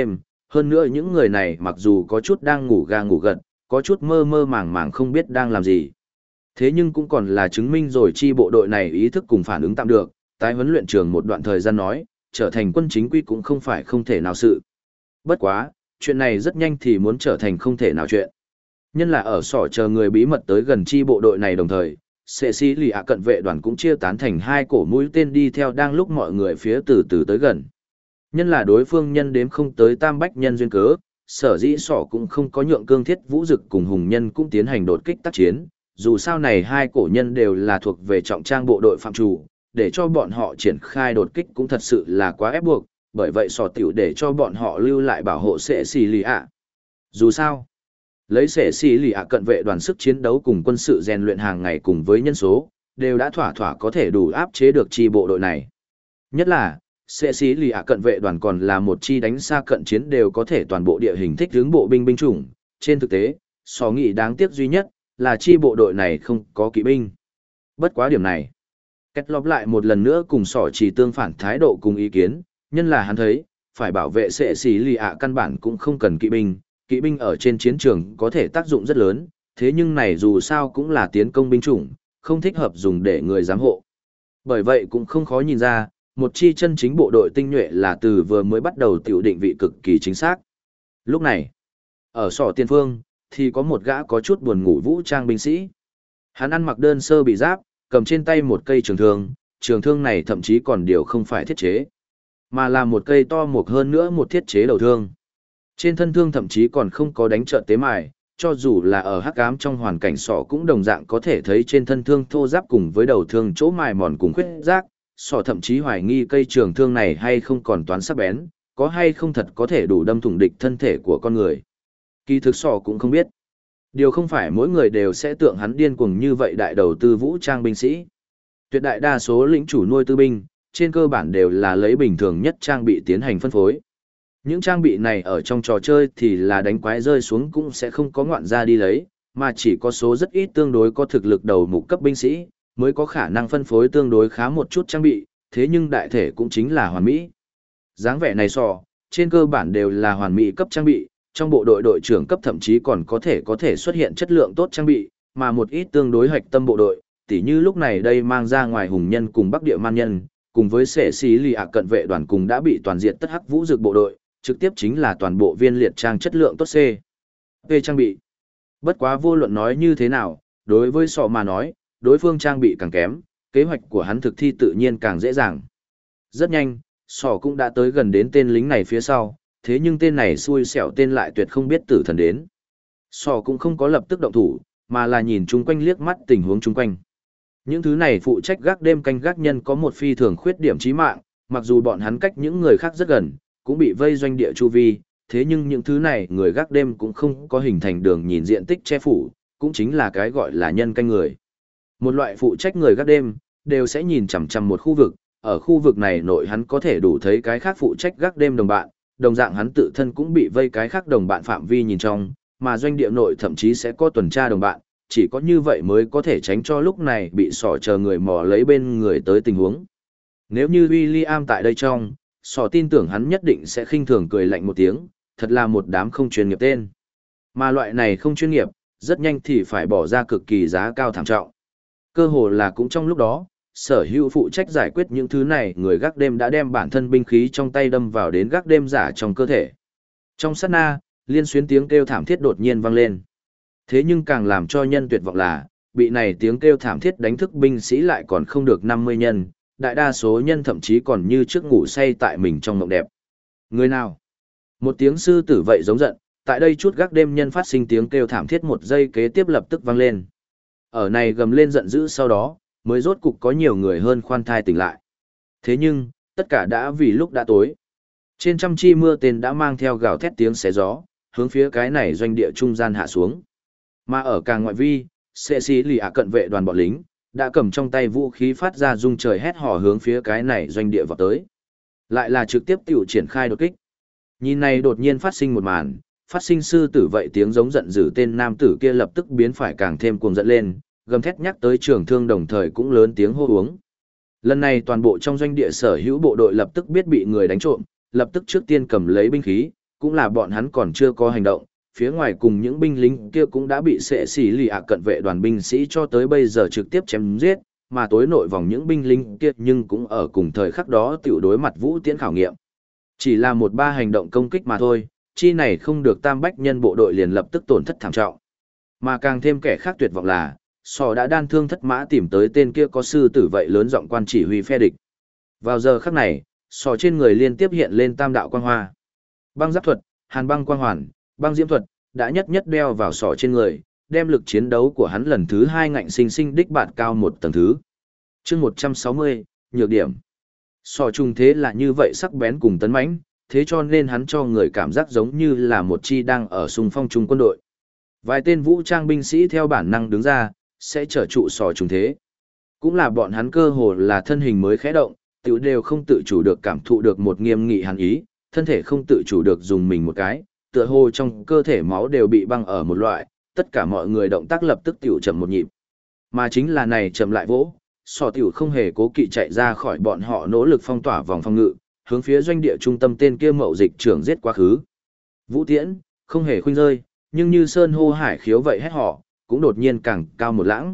hơn nữa những người này mặc dù có chút đang ngủ ga ngủ gật, có chút mơ mơ màng màng không biết đang làm gì. Thế nhưng cũng còn là chứng minh rồi chi bộ đội này ý thức cùng phản ứng tạm được, tái huấn luyện trường một đoạn thời gian nói, trở thành quân chính quy cũng không phải không thể nào sự. Bất quá, chuyện này rất nhanh thì muốn trở thành không thể nào chuyện. Nhân là ở sỏ chờ người bí mật tới gần chi bộ đội này đồng thời, sệ sĩ lì ạ cận vệ đoàn cũng chia tán thành hai cổ mũi tên đi theo đang lúc mọi người phía từ từ tới gần. Nhân là đối phương nhân đếm không tới tam bách nhân duyên cớ, sở dĩ sỏ cũng không có nhượng cương thiết vũ dực cùng hùng nhân cũng tiến hành đột kích tác chiến, dù sao này hai cổ nhân đều là thuộc về trọng trang bộ đội phạm chủ, để cho bọn họ triển khai đột kích cũng thật sự là quá ép buộc, bởi vậy sỏ tiểu để cho bọn họ lưu lại bảo hộ sệ sĩ lì ạ. Dù sao, lấy sệ sĩ lì ạ cận vệ đoàn sức chiến đấu cùng quân sự rèn luyện hàng ngày cùng với nhân số, đều đã thỏa thỏa có thể đủ áp chế được chi bộ đội này. Nhất là, sệ sĩ lì ạ cận vệ đoàn còn là một chi đánh xa cận chiến đều có thể toàn bộ địa hình thích hướng bộ binh binh chủng. Trên thực tế, sò nghĩ đáng tiếc duy nhất là chi bộ đội này không có kỵ binh. Bất quá điểm này, kết lọc lại một lần nữa cùng sỏ chỉ tương phản thái độ cùng ý kiến, nhân là hắn thấy, phải bảo vệ sệ sĩ lì ạ căn bản cũng không cần kỵ binh ở trên chiến trường có thể tác dụng rất lớn, thế nhưng này dù sao cũng là tiến công binh chủng, không thích hợp dùng để người giám hộ. Bởi vậy cũng không khó nhìn ra, một chi chân chính bộ đội tinh nhuệ là từ vừa mới bắt đầu tiểu định vị cực kỳ chính xác. Lúc này, ở sỏ tiền phương, thì có một gã có chút buồn ngủ vũ trang binh sĩ. Hắn ăn mặc đơn sơ bị giáp, cầm trên tay một cây trường thương này thậm chí còn điều không phải thiết chế, mà là một cây to mục hơn nữa một thiết chế đầu thương. Trên thân thương thậm chí còn không có đánh trợn tế mài, cho dù là ở hắc ám trong hoàn cảnh sọ cũng đồng dạng có thể thấy trên thân thương thô giáp cùng với đầu thương chỗ mài mòn cùng khuyết rác, sọ thậm chí hoài nghi cây trường thương này hay không còn toán sắc bén, có hay không thật có thể đủ đâm thủng địch thân thể của con người. Kỳ thực sọ cũng không biết. Điều không phải mỗi người đều sẽ tượng hắn điên cuồng như vậy đại đầu tư vũ trang binh sĩ. Tuyệt đại đa số lĩnh chủ nuôi tư binh, trên cơ bản đều là lấy bình thường nhất trang bị tiến hành phân phối. Những trang bị này ở trong trò chơi thì là đánh quái rơi xuống cũng sẽ không có ngoạn ra đi lấy, mà chỉ có số rất ít tương đối có thực lực đầu mục cấp binh sĩ, mới có khả năng phân phối tương đối khá một chút trang bị, thế nhưng đại thể cũng chính là hoàn mỹ. Dáng vẻ này trên cơ bản đều là hoàn mỹ cấp trang bị, trong bộ đội đội trưởng cấp thậm chí còn có thể xuất hiện chất lượng tốt trang bị, mà một ít tương đối hạch tâm bộ đội, tỉ như lúc này đây mang ra ngoài hùng nhân cùng Bắc Địa Man nhân, cùng với sệ sĩ lì ạ cận vệ đoàn cùng đã bị toàn diện tất hắc vũ dược bộ đội, trực tiếp chính là toàn bộ viên liệt trang chất lượng tốt P trang bị. Bất quá vô luận nói như thế nào, đối với sọ mà nói, đối phương trang bị càng kém, kế hoạch của hắn thực thi tự nhiên càng dễ dàng. Rất nhanh, sọ cũng đã tới gần đến tên lính này phía sau, thế nhưng tên này xui xẻo tên lại tuyệt không biết tử thần đến. Sọ cũng không có lập tức động thủ, mà là nhìn chung quanh liếc mắt tình huống chung quanh. Những thứ này phụ trách gác đêm canh gác nhân có một phi thường khuyết điểm chí mạng, mặc dù bọn hắn cách những người khác rất gần, cũng bị vây doanh địa chu vi, thế nhưng những thứ này người gác đêm cũng không có hình thành đường nhìn diện tích che phủ, cũng chính là cái gọi là nhân canh người. Một loại phụ trách người gác đêm, đều sẽ nhìn chằm chằm một khu vực, ở khu vực này nội hắn có thể đủ thấy cái khác phụ trách gác đêm đồng bạn, đồng dạng hắn tự thân cũng bị vây cái khác đồng bạn phạm vi nhìn trong, mà doanh địa nội thậm chí sẽ có tuần tra đồng bạn, chỉ có như vậy mới có thể tránh cho lúc này bị sỏ chờ người mò lấy bên người tới tình huống. Nếu như William tại đây trong, sỏ tin tưởng hắn nhất định sẽ khinh thường cười lạnh một tiếng, thật là một đám không chuyên nghiệp tên. Mà loại này không chuyên nghiệp, rất nhanh thì phải bỏ ra cực kỳ giá cao thảm trọng. Cơ hồ là cũng trong lúc đó, sở hữu phụ trách giải quyết những thứ này người gác đêm đã đem bản thân binh khí trong tay đâm vào đến gác đêm giả trong cơ thể. Trong sát na, liên xuyến tiếng kêu thảm thiết đột nhiên vang lên. Thế nhưng càng làm cho nhân tuyệt vọng là, bị này tiếng kêu thảm thiết đánh thức binh sĩ lại còn không được 50 nhân, đại đa số nhân thậm chí còn như trước ngủ say tại mình trong mộng đẹp. Người nào? Một tiếng sư tử vậy giống giận, tại đây chút gác đêm nhân phát sinh tiếng kêu thảm thiết một giây kế tiếp lập tức vang lên. Ở này gầm lên giận dữ sau đó, mới rốt cục có nhiều người hơn khoan thai tỉnh lại. Thế nhưng, tất cả đã vì lúc đã tối. Trên trăm chi mưa tên đã mang theo gào thét tiếng xé gió, hướng phía cái này doanh địa trung gian hạ xuống. Mà ở càng ngoại vi, sệ sĩ lì ạ cận vệ đoàn bọn lính, đã cầm trong tay vũ khí phát ra rung trời hét hò hướng phía cái này doanh địa vào tới. Lại là trực tiếp tiểu triển khai đột kích. Nhìn này đột nhiên phát sinh một màn, phát sinh sư tử vậy tiếng giống giận dữ tên nam tử kia lập tức biến phải càng thêm cuồng giận lên, gầm thét nhắc tới trường thương đồng thời cũng lớn tiếng hô uống. Lần này toàn bộ trong doanh địa sở hữu bộ đội lập tức biết bị người đánh trộm, lập tức trước tiên cầm lấy binh khí, cũng là bọn hắn còn chưa có hành động, phía ngoài cùng những binh lính kia cũng đã bị sệ xỉ lì ạ cận vệ đoàn binh sĩ cho tới bây giờ trực tiếp chém giết, mà tối nội vòng những binh lính kia nhưng cũng ở cùng thời khắc đó tiểu đối mặt vũ tiễn khảo nghiệm. Chỉ là một ba hành động công kích mà thôi, chi này không được tam bách nhân bộ đội liền lập tức tổn thất thảm trọng. Mà càng thêm kẻ khác tuyệt vọng là, Sò đã đan thương thất mã tìm tới tên kia có sư tử vậy lớn giọng quan chỉ huy phe địch. Vào giờ khắc này, Sò trên người liên tiếp hiện lên tam đạo quang hoa. Băng giáp thuật, hàn băng quang hoàn, băng diễm thuật, đã nhất nhất đeo vào Sò trên người, đem lực chiến đấu của hắn lần thứ 2 ngạnh sinh sinh đích bạt cao một tầng thứ. Chương 160, nhược điểm. Sò trùng thế là như vậy sắc bén cùng tấn mãnh, thế cho nên hắn cho người cảm giác giống như là một chi đang ở xung phong chung quân đội. Vài tên vũ trang binh sĩ theo bản năng đứng ra, sẽ trở trụ Sò trùng thế. Cũng là bọn hắn cơ hồ là thân hình mới khẽ động, tiểu đều không tự chủ được cảm thụ được một nghiêm nghị hàn ý, thân thể không tự chủ được dùng mình một cái, tựa hồ trong cơ thể máu đều bị băng ở một loại, tất cả mọi người động tác lập tức tiểu chậm một nhịp. Mà chính là này chậm lại vỗ, Sò tiểu không hề cố kỵ chạy ra khỏi bọn họ nỗ lực phong tỏa vòng phòng ngự, hướng phía doanh địa trung tâm tên kia mậu dịch trưởng giết quá khứ. Vũ tiễn, không hề khuynh rơi, nhưng như sơn hô hải khiếu vậy hét họ, cũng đột nhiên càng cao một lãng.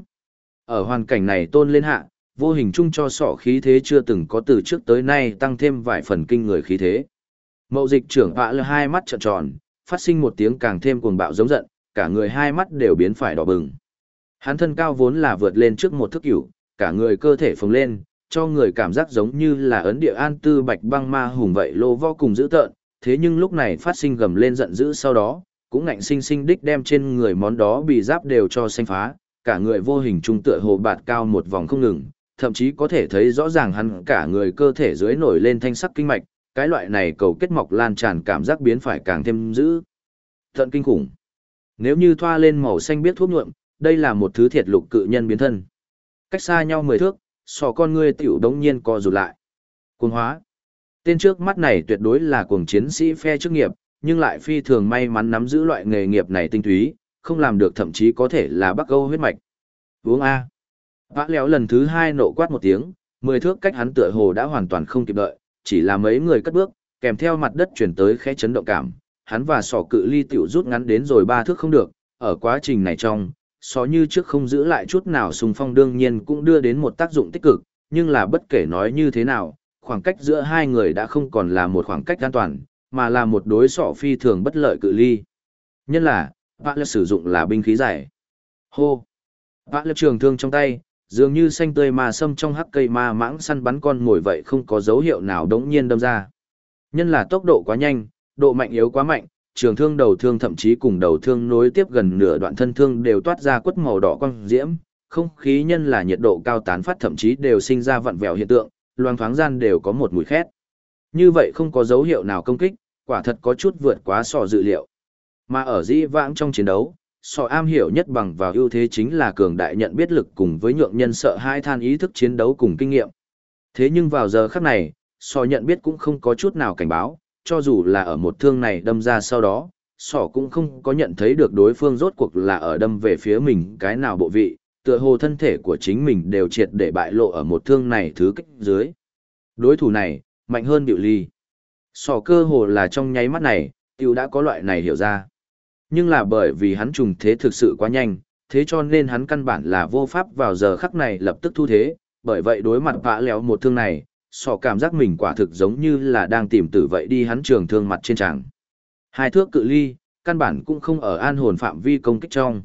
Ở hoàn cảnh này tôn lên hạ, vô hình chung cho Sò khí thế chưa từng có từ trước tới nay tăng thêm vài phần kinh người khí thế. Mậu dịch trưởng vạ lơ hai mắt trợn tròn, phát sinh một tiếng càng thêm cuồng bạo giống giận, cả người hai mắt đều biến phải đỏ bừng. Hắn thân cao vốn là vượt lên trước một thước cửu, cả người cơ thể phồng lên, cho người cảm giác giống như là ấn địa an tư bạch băng ma hùng vậy lô vo cùng dữ tợn, thế nhưng lúc này phát sinh gầm lên giận dữ sau đó, cũng ngạnh sinh sinh đích đem trên người món đó bị giáp đều cho xanh phá, cả người vô hình trung tựa hồ bạt cao một vòng không ngừng, thậm chí có thể thấy rõ ràng hắn cả người cơ thể dưới nổi lên thanh sắc kinh mạch, cái loại này cầu kết mọc lan tràn cảm giác biến phải càng thêm dữ tận kinh khủng. Nếu như thoa lên màu xanh biết thuốc nhuộm, đây là một thứ thiệt lục cự nhân biến thân. Cách xa nhau 10 thước, Sò con ngươi tiểu đống nhiên co rụt lại. Cuồng hóa. Tên trước mắt này tuyệt đối là cuồng chiến sĩ phe chức nghiệp, nhưng lại phi thường may mắn nắm giữ loại nghề nghiệp này tinh túy, không làm được thậm chí có thể là Bắc Âu huyết mạch. Uống A. Vã léo lần thứ 2 nộ quát một tiếng, 10 thước cách hắn tựa hồ đã hoàn toàn không kịp đợi, chỉ là mấy người cất bước, kèm theo mặt đất chuyển tới khẽ chấn động cảm, hắn và Sò cự ly tiểu rút ngắn đến rồi 3 thước không được, ở quá trình này trong, Sò như trước không giữ lại chút nào xung phong đương nhiên cũng đưa đến một tác dụng tích cực, nhưng là bất kể nói như thế nào, khoảng cách giữa hai người đã không còn là một khoảng cách an toàn, mà là một đối Sò phi thường bất lợi cự ly. Nhân là, Vã Lơ sử dụng là binh khí giải. Hô! Vã Lơ trường thương trong tay, dường như xanh tươi mà sâm trong hắc cây ma mãng săn bắn con mồi vậy không có dấu hiệu nào đống nhiên đâm ra. Nhân là tốc độ quá nhanh, độ mạnh yếu quá mạnh, trường thương đầu thương thậm chí cùng đầu thương nối tiếp gần nửa đoạn thân thương đều toát ra quất màu đỏ quang diễm, không khí nhân là nhiệt độ cao tán phát thậm chí đều sinh ra vặn vẹo hiện tượng, loang thoáng gian đều có một mùi khét. Như vậy không có dấu hiệu nào công kích, quả thật có chút vượt quá Sò dự liệu. Mà ở dĩ vãng trong chiến đấu, Sò am hiểu nhất bằng vào ưu thế chính là cường đại nhận biết lực cùng với nhượng nhân sợ hai than ý thức chiến đấu cùng kinh nghiệm. Thế nhưng vào giờ khắc này, Sò nhận biết cũng không có chút nào cảnh báo, cho dù là ở một thương này đâm ra sau đó, Sò cũng không có nhận thấy được đối phương rốt cuộc là ở đâm về phía mình cái nào bộ vị, tựa hồ thân thể của chính mình đều triệt để bại lộ ở một thương này thứ kích dưới. Đối thủ này, mạnh hơn Diệu Ly. Sò cơ hồ là trong nháy mắt này, Tiêu đã có loại này hiểu ra. Nhưng là bởi vì hắn trùng thế thực sự quá nhanh, thế cho nên hắn căn bản là vô pháp vào giờ khắc này lập tức thu thế, bởi vậy đối mặt Vã Léo một thương này, Sò cảm giác mình quả thực giống như là đang tìm tử vậy đi hắn trường thương mặt trên tràng. 2 thước cự ly, căn bản cũng không ở an hồn phạm vi công kích trong.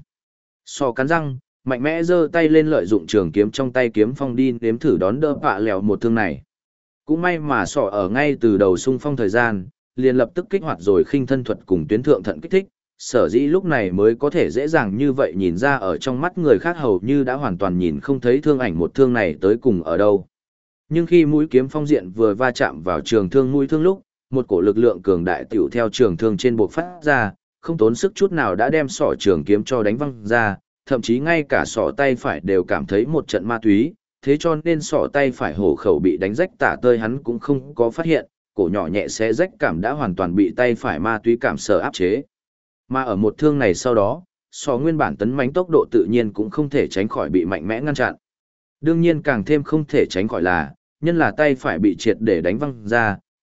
Sò cắn răng, mạnh mẽ giơ tay lên lợi dụng trường kiếm trong tay kiếm phong đi nếm thử đón đỡ Vã Léo một thương này. Cũng may mà Sò ở ngay từ đầu xung phong thời gian, liền lập tức kích hoạt rồi khinh thân thuật cùng tuyến thượng thận kích thích, sở dĩ lúc này mới có thể dễ dàng như vậy nhìn ra ở trong mắt người khác hầu như đã hoàn toàn nhìn không thấy thương ảnh một thương này tới cùng ở đâu. Nhưng khi mũi kiếm phong diện vừa va chạm vào trường thương mũi thương lúc, một cổ lực lượng cường đại tiểu theo trường thương trên buộc phát ra, không tốn sức chút nào đã đem sọ trường kiếm cho đánh văng ra, thậm chí ngay cả sọ tay phải đều cảm thấy một trận ma túy, thế cho nên sọ tay phải hổ khẩu bị đánh rách tả tơi hắn cũng không có phát hiện, cổ nhỏ nhẹ xé rách cảm đã hoàn toàn bị tay phải ma túy cảm sở áp chế. Mà ở một thương này sau đó, sọ nguyên bản tấn mãnh tốc độ tự nhiên cũng không thể tránh khỏi bị mạnh mẽ ngăn chặn. Đương nhiên càng thêm không thể tránh khỏi là, nhân là tay phải bị triệt để đánh văng ra,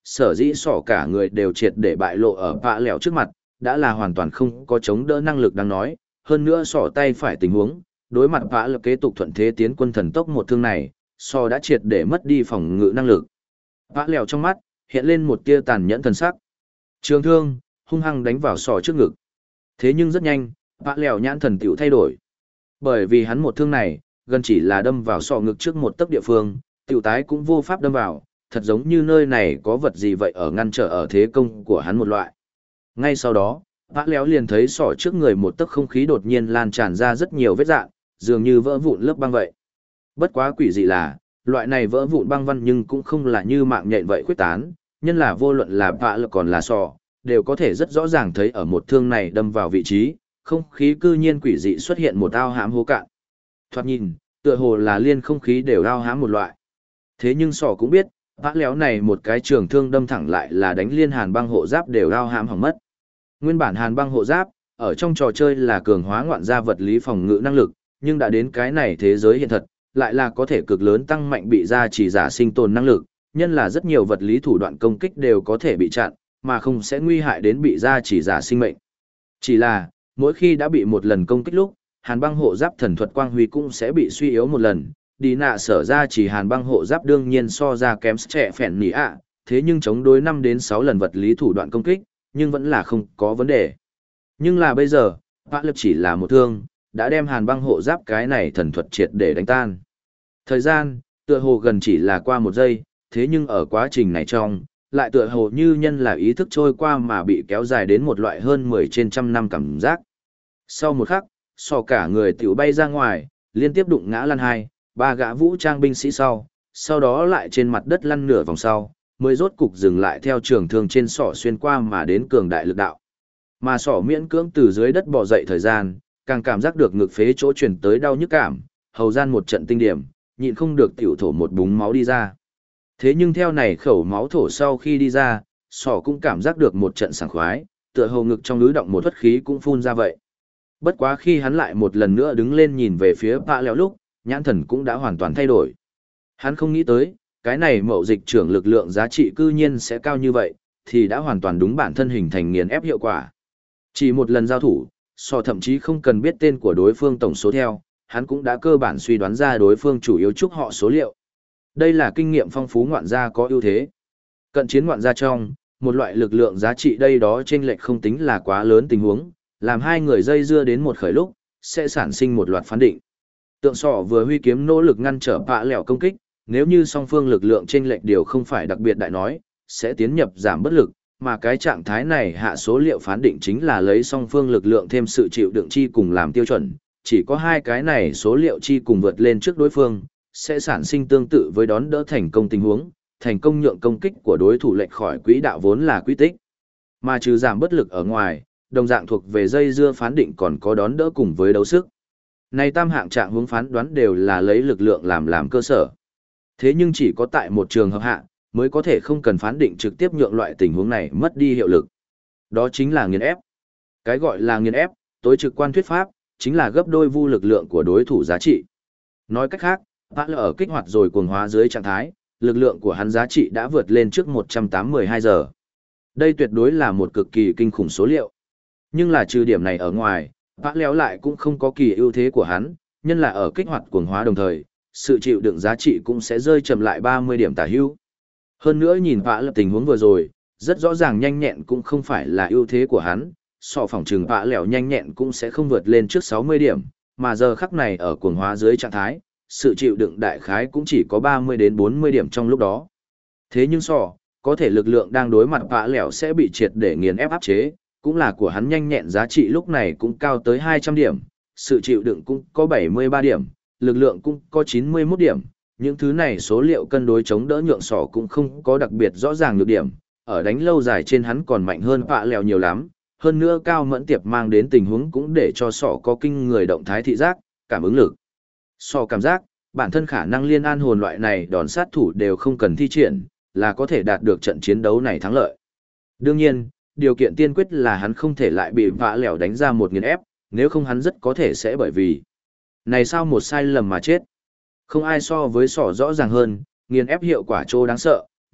sở dĩ sỏ cả người đều triệt để bại lộ ở vạ lẹo trước mặt, đã là hoàn toàn không có chống đỡ năng lực đáng nói, hơn nữa sỏ tay phải tình huống, đối mặt vạ lẹo kế tục thuận thế tiến quân thần tốc một thương này, sỏ đã triệt để mất đi phòng ngự năng lực. Vạ lẹo trong mắt, hiện lên một tia tàn nhẫn thần sắc. Trường thương, hung hăng đánh vào sỏ trước ngực. Thế nhưng rất nhanh, vạ lẹo nhãn thần tiểu thay đổi. Bởi vì hắn một thương này, gần chỉ là đâm vào sọ ngực trước một tấc địa phương, tiểu tái cũng vô pháp đâm vào, thật giống như nơi này có vật gì vậy ở ngăn trở ở thế công của hắn một loại. Ngay sau đó, vã léo liền thấy sọ trước người một tấc không khí đột nhiên lan tràn ra rất nhiều vết dạn, dường như vỡ vụn lớp băng vậy. Bất quá quỷ dị là, loại này vỡ vụn băng văn nhưng cũng không là như mạng nhện vậy khuyết tán, nhân là vô luận là vã lờ còn là sọ, đều có thể rất rõ ràng thấy ở một thương này đâm vào vị trí, không khí cư nhiên quỷ dị xuất hiện một ao hãm hố cạn. Thoạt nhìn, tựa hồ là liên không khí đều ao hãm một loại. Thế nhưng sỏ cũng biết, vã léo này một cái trường thương đâm thẳng lại là đánh liên hàn băng hộ giáp đều ao hãm hỏng mất. Nguyên bản hàn băng hộ giáp, ở trong trò chơi là cường hóa ngoạn gia vật lý phòng ngự năng lực, nhưng đã đến cái này thế giới hiện thật, lại là có thể cực lớn tăng mạnh bị gia chỉ giả sinh tồn năng lực, nhân là rất nhiều vật lý thủ đoạn công kích đều có thể bị chặn, mà không sẽ nguy hại đến bị gia chỉ giả sinh mệnh. Chỉ là, mỗi khi đã bị một lần công kích lúc, hàn băng hộ giáp thần thuật quang huy cũng sẽ bị suy yếu một lần. Đi nạ sở ra chỉ hàn băng hộ giáp đương nhiên so ra kém trẻ phèn nỉ ạ, thế nhưng chống đối 5 đến 6 lần vật lý thủ đoạn công kích, nhưng vẫn là không có vấn đề. Nhưng là bây giờ, Vã Lập chỉ là một thương, đã đem hàn băng hộ giáp cái này thần thuật triệt để đánh tan. Thời gian, tựa hồ gần chỉ là qua một giây, thế nhưng ở quá trình này trong, lại tựa hồ như nhân là ý thức trôi qua mà bị kéo dài đến một loại hơn 10 trên trăm năm cảm giác. Sau một khắc, sò cả người tiểu bay ra ngoài, liên tiếp đụng ngã lăn 2, 3 gã vũ trang binh sĩ sau đó lại trên mặt đất lăn nửa vòng sau, mới rốt cục dừng lại theo trường thương trên sọ xuyên qua mà đến cường đại lực đạo. Mà sọ miễn cưỡng từ dưới đất bò dậy thời gian, càng cảm giác được ngực phế chỗ truyền tới đau nhức cảm, hầu gian một trận tinh điểm, nhịn không được tiểu thổ một búng máu đi ra. Thế nhưng theo này khẩu máu thổ sau khi đi ra, sọ cũng cảm giác được một trận sảng khoái, tựa hồ ngực trong ứ động một thoát khí cũng phun ra vậy. Bất quá khi hắn lại một lần nữa đứng lên nhìn về phía Pạ Lèo lúc, nhãn thần cũng đã hoàn toàn thay đổi. Hắn không nghĩ tới, cái này mậu dịch trưởng lực lượng giá trị cư nhiên sẽ cao như vậy, thì đã hoàn toàn đúng bản thân hình thành nghiền ép hiệu quả. Chỉ một lần giao thủ, sò thậm chí không cần biết tên của đối phương tổng số theo, hắn cũng đã cơ bản suy đoán ra đối phương chủ yếu chúc họ số liệu. Đây là kinh nghiệm phong phú ngoạn gia có ưu thế. Cận chiến ngoạn gia trong, một loại lực lượng giá trị đây đó chênh lệch không tính là quá lớn tình huống, làm hai người dây dưa đến một khởi lúc, sẽ sản sinh một loạt phán định. Tượng sọ vừa huy kiếm nỗ lực ngăn trở Pạ Lèo công kích, nếu như song phương lực lượng chênh lệch điều không phải đặc biệt đại nói, sẽ tiến nhập giảm bất lực, mà cái trạng thái này hạ số liệu phán định chính là lấy song phương lực lượng thêm sự chịu đựng chi cùng làm tiêu chuẩn, chỉ có hai cái này số liệu chi cùng vượt lên trước đối phương, sẽ sản sinh tương tự với đón đỡ thành công tình huống, thành công nhượng công kích của đối thủ lệch khỏi quỹ đạo vốn là quy tích. Mà trừ giảm bất lực ở ngoài, đồng dạng thuộc về dây dưa phán định còn có đón đỡ cùng với đấu sức. Này tam hạng trạng hướng phán đoán đều là lấy lực lượng làm cơ sở. Thế nhưng chỉ có tại một trường hợp hạ, mới có thể không cần phán định trực tiếp nhượng loại tình huống này mất đi hiệu lực. Đó chính là nghiền ép. Cái gọi là nghiền ép, tối trực quan thuyết pháp, chính là gấp đôi vu lực lượng của đối thủ giá trị. Nói cách khác, Pạ Lèo ở kích hoạt rồi cuồng hóa dưới trạng thái, lực lượng của hắn giá trị đã vượt lên trước 182 giờ. Đây tuyệt đối là một cực kỳ kinh khủng số liệu. Nhưng là trừ điểm này ở ngoài, Pạ Lèo lại cũng không có kỳ ưu thế của hắn, nhân là ở kích hoạt cuồng hóa đồng thời, sự chịu đựng giá trị cũng sẽ rơi chậm lại 30 điểm tả hữu. Hơn nữa nhìn Pạ Lèo tình huống vừa rồi, rất rõ ràng nhanh nhẹn cũng không phải là ưu thế của hắn, so phòng trừng Pạ Lèo nhanh nhẹn cũng sẽ không vượt lên trước 60 điểm, mà giờ khắc này ở cuồng hóa dưới trạng thái, sự chịu đựng đại khái cũng chỉ có 30 đến 40 điểm trong lúc đó. Thế nhưng có thể lực lượng đang đối mặt Pạ Lèo sẽ bị triệt để nghiền ép áp chế, cũng là của hắn nhanh nhẹn giá trị lúc này cũng cao tới 200 điểm, sự chịu đựng cũng có 73 điểm, lực lượng cũng có 91 điểm, những thứ này số liệu cân đối chống đỡ nhượng cũng không có đặc biệt rõ ràng nhược điểm, ở đánh lâu dài trên hắn còn mạnh hơn Pạ Lèo nhiều lắm, hơn nữa cao mẫn tiệp mang đến tình huống cũng để cho có kinh người động thái thị giác, cảm ứng lực. Cảm giác, bản thân khả năng liên an hồn loại này đòn sát thủ đều không cần thi triển, là có thể đạt được trận chiến đấu này thắng lợi. Đương nhiên, điều kiện tiên quyết là hắn không thể lại bị Pạ Lèo đánh ra một nghiền ép, nếu không hắn rất có thể sẽ bởi vì này sao một sai lầm mà chết. Không ai so với rõ ràng hơn, nghiền ép hiệu quả trô đáng sợ,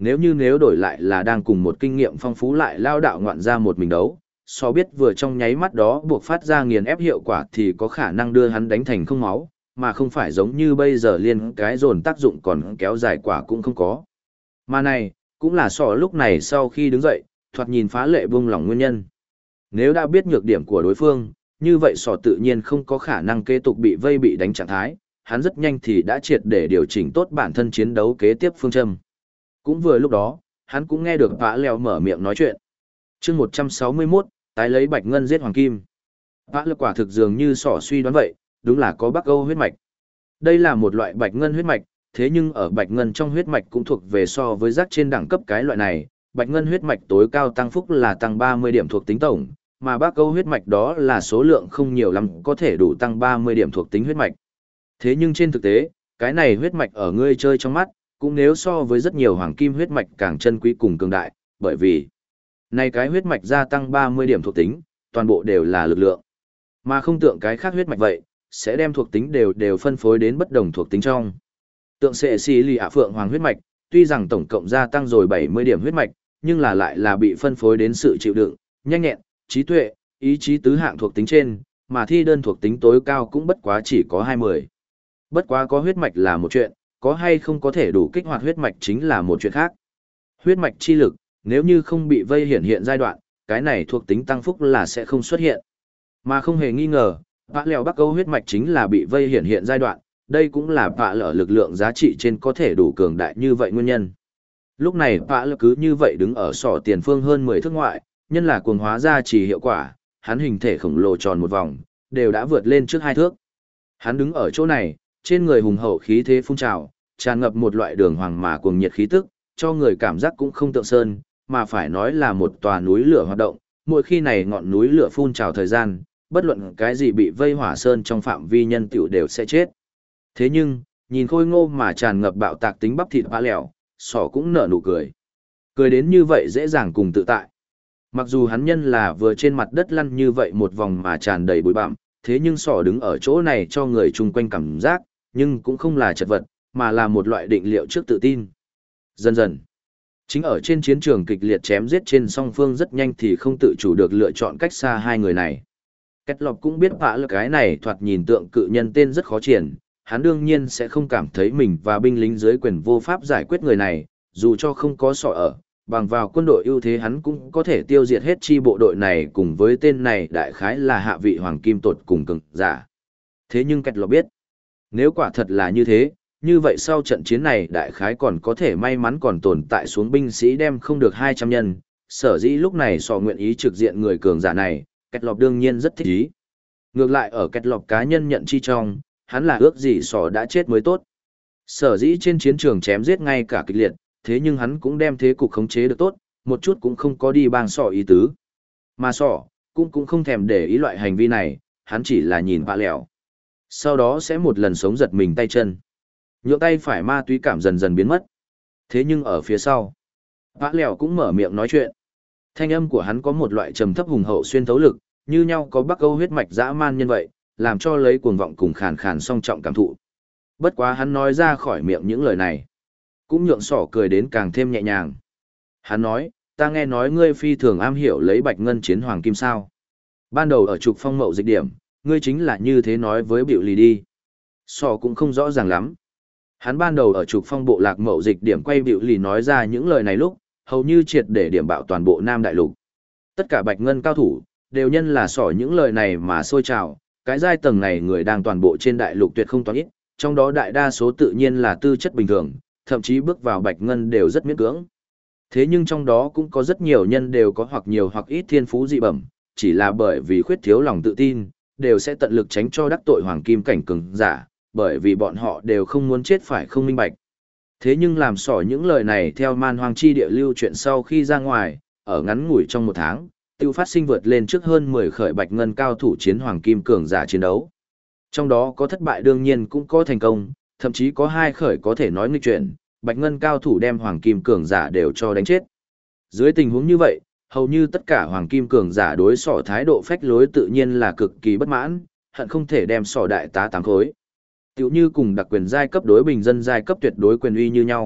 nếu đổi lại là đang cùng một kinh nghiệm phong phú lại lao đạo ngoạn ra một mình đấu, so biết vừa trong nháy mắt đó buộc phát ra nghiền ép hiệu quả thì có khả năng đưa hắn đánh thành không máu, mà không phải giống như bây giờ liên cái dồn tác dụng còn kéo dài quả cũng không có. Mà này, cũng là sọ lúc này sau khi đứng dậy, thoạt nhìn phá lệ buông lỏng nguyên nhân. Nếu đã biết nhược điểm của đối phương, như vậy sọ tự nhiên không có khả năng kế tục bị vây bị đánh trạng thái, hắn rất nhanh thì đã triệt để điều chỉnh tốt bản thân chiến đấu kế tiếp phương châm. Cũng vừa lúc đó, hắn cũng nghe được Pã Lèo mở miệng nói chuyện. Chương 161, tái lấy bạch ngân giết hoàng kim. Pã Lèo quả thực dường như sọ suy đoán vậy, đúng là có Bắc Âu huyết mạch. Đây là một loại bạch ngân huyết mạch, thế nhưng ở bạch ngân trong huyết mạch cũng thuộc về so với rác trên đẳng cấp cái loại này, bạch ngân huyết mạch tối cao tăng phúc là tăng 30 điểm thuộc tính tổng, mà Bắc Âu huyết mạch đó là số lượng không nhiều lắm có thể đủ tăng 30 điểm thuộc tính huyết mạch. Thế nhưng trên thực tế, cái này huyết mạch ở ngươi chơi trong mắt, cũng nếu so với rất nhiều hoàng kim huyết mạch càng chân quý cùng cường đại, bởi vì này cái huyết mạch gia tăng 30 điểm thuộc tính, toàn bộ đều là lực lượng. Mà không tượng cái khác huyết mạch vậy, sẽ đem thuộc tính đều phân phối đến bất đồng thuộc tính trong. Tượng sệ xì lì ạ phượng hoàng huyết mạch, tuy rằng tổng cộng gia tăng rồi 70 điểm huyết mạch, nhưng là lại là bị phân phối đến sự chịu đựng, nhanh nhẹn, trí tuệ, ý chí tứ hạng thuộc tính trên, mà thi đơn thuộc tính tối cao cũng bất quá chỉ có 20. Bất quá có huyết mạch là một chuyện, có hay không có thể đủ kích hoạt huyết mạch chính là một chuyện khác. Huyết mạch chi lực, nếu như không bị vây hiện giai đoạn, cái này thuộc tính tăng phúc là sẽ không xuất hiện. Mà không hề nghi ngờ, Pã Lèo Bắc Âu huyết mạch chính là bị vây hiện giai đoạn, đây cũng là Pã Lở lực lượng giá trị trên có thể đủ cường đại như vậy nguyên nhân. Lúc này Pã Lở cứ như vậy đứng ở sọ tiền phương hơn 10 thước ngoại, nhân là cuồng hóa ra chỉ hiệu quả, hắn hình thể khổng lồ tròn một vòng, đều đã vượt lên trước 2 thước. Hắn đứng ở chỗ này, trên người hùng hậu khí thế phun trào, tràn ngập một loại đường hoàng mà cuồng nhiệt khí tức, cho người cảm giác cũng không tượng sơn, mà phải nói là một tòa núi lửa hoạt động, mỗi khi này ngọn núi lửa phun trào thời gian, bất luận cái gì bị vây hỏa sơn trong phạm vi nhân tiểu đều sẽ chết. Thế nhưng, nhìn khôi ngô mà tràn ngập bạo tạc tính bắp thịt Pã Lèo, sọ cũng nở nụ cười. Cười đến như vậy dễ dàng cùng tự tại. Mặc dù hắn nhân là vừa trên mặt đất lăn như vậy một vòng mà tràn đầy bụi bặm, thế nhưng sọ đứng ở chỗ này cho người chung quanh cảm giác, nhưng cũng không là chật vật, mà là một loại định liệu trước tự tin. Dần dần, chính ở trên chiến trường kịch liệt chém giết trên song phương rất nhanh thì không tự chủ được lựa chọn cách xa hai người này. Kết Lộc cũng biết Pã Lở cái này thoạt nhìn tượng cự nhân tên rất khó triển, hắn đương nhiên sẽ không cảm thấy mình và binh lính dưới quyền vô pháp giải quyết người này, dù cho không có sọ ở, bằng vào quân đội ưu thế hắn cũng có thể tiêu diệt hết chi bộ đội này cùng với tên này đại khái là hạ vị hoàng kim tột cùng cường giả. Thế nhưng Kết Lộc biết, nếu quả thật là như thế, như vậy sau trận chiến này đại khái còn có thể may mắn còn tồn tại xuống binh sĩ đem không được 200 nhân, sở dĩ lúc này sọ nguyện ý trực diện người cường giả này, Kết Lộc đương nhiên rất thích ý. Ngược lại ở Kết Lộc cá nhân nhận chi trong, hắn là ước gì sọ đã chết mới tốt. Sở dĩ trên chiến trường chém giết ngay cả kịch liệt, thế nhưng hắn cũng đem thế cục khống chế được tốt, một chút cũng không có đi bang sọ ý tứ. Mà sọ, cũng không thèm để ý loại hành vi này, hắn chỉ là nhìn Pã Lèo. Sau đó sẽ một lần sống giật mình tay chân. Nhượng tay phải ma túy cảm dần dần biến mất. Thế nhưng ở phía sau, Pã Lèo cũng mở miệng nói chuyện. Thanh âm của hắn có một loại trầm thấp hùng hậu xuyên thấu lực, như nhau có Bắc Âu huyết mạch dã man nhân vậy, làm cho lấy cuồng vọng cùng khàn khàn song trọng cảm thụ. Bất quá hắn nói ra khỏi miệng những lời này, cũng nhượng sỏ cười đến càng thêm nhẹ nhàng. Hắn nói, ta nghe nói ngươi phi thường am hiểu lấy bạch ngân chiến hoàng kim sao. Ban đầu ở trục phong mậu dịch điểm, ngươi chính là như thế nói với biểu lì đi. Sỏ cũng không rõ ràng lắm. Hắn ban đầu ở trục phong bộ lạc mậu dịch điểm quay biểu lì nói ra những lời này lúc, hầu như triệt để điểm bạo toàn bộ Nam Đại Lục. Tất cả bạch ngân cao thủ, đều nhân là sỏ những lời này mà sôi trào, cái giai tầng này người đang toàn bộ trên đại lục tuyệt không toán ít, trong đó đại đa số tự nhiên là tư chất bình thường, thậm chí bước vào bạch ngân đều rất miễn cưỡng. Thế nhưng trong đó cũng có rất nhiều nhân đều có hoặc nhiều hoặc ít thiên phú dị bẩm, chỉ là bởi vì khuyết thiếu lòng tự tin, đều sẽ tận lực tránh cho đắc tội hoàng kim cảnh cường giả, bởi vì bọn họ đều không muốn chết phải không minh bạch. Thế nhưng làm sỏ những lời này theo man hoang chi địa lưu chuyện sau khi ra ngoài, ở ngắn ngủi trong một tháng, tiêu phát sinh vượt lên trước hơn 10 khởi bạch ngân cao thủ chiến hoàng kim cường giả chiến đấu. Trong đó có thất bại đương nhiên cũng có thành công, thậm chí có 2 khởi có thể nói nghịch chuyển, bạch ngân cao thủ đem hoàng kim cường giả đều cho đánh chết. Dưới tình huống như vậy, hầu như tất cả hoàng kim cường giả đối sỏ thái độ phách lối tự nhiên là cực kỳ bất mãn, hận không thể đem sỏ đại tá tám khối. Tiểu như cùng đặc quyền giai cấp đối bình dân giai cấp tuyệt đối quyền uy như nhau,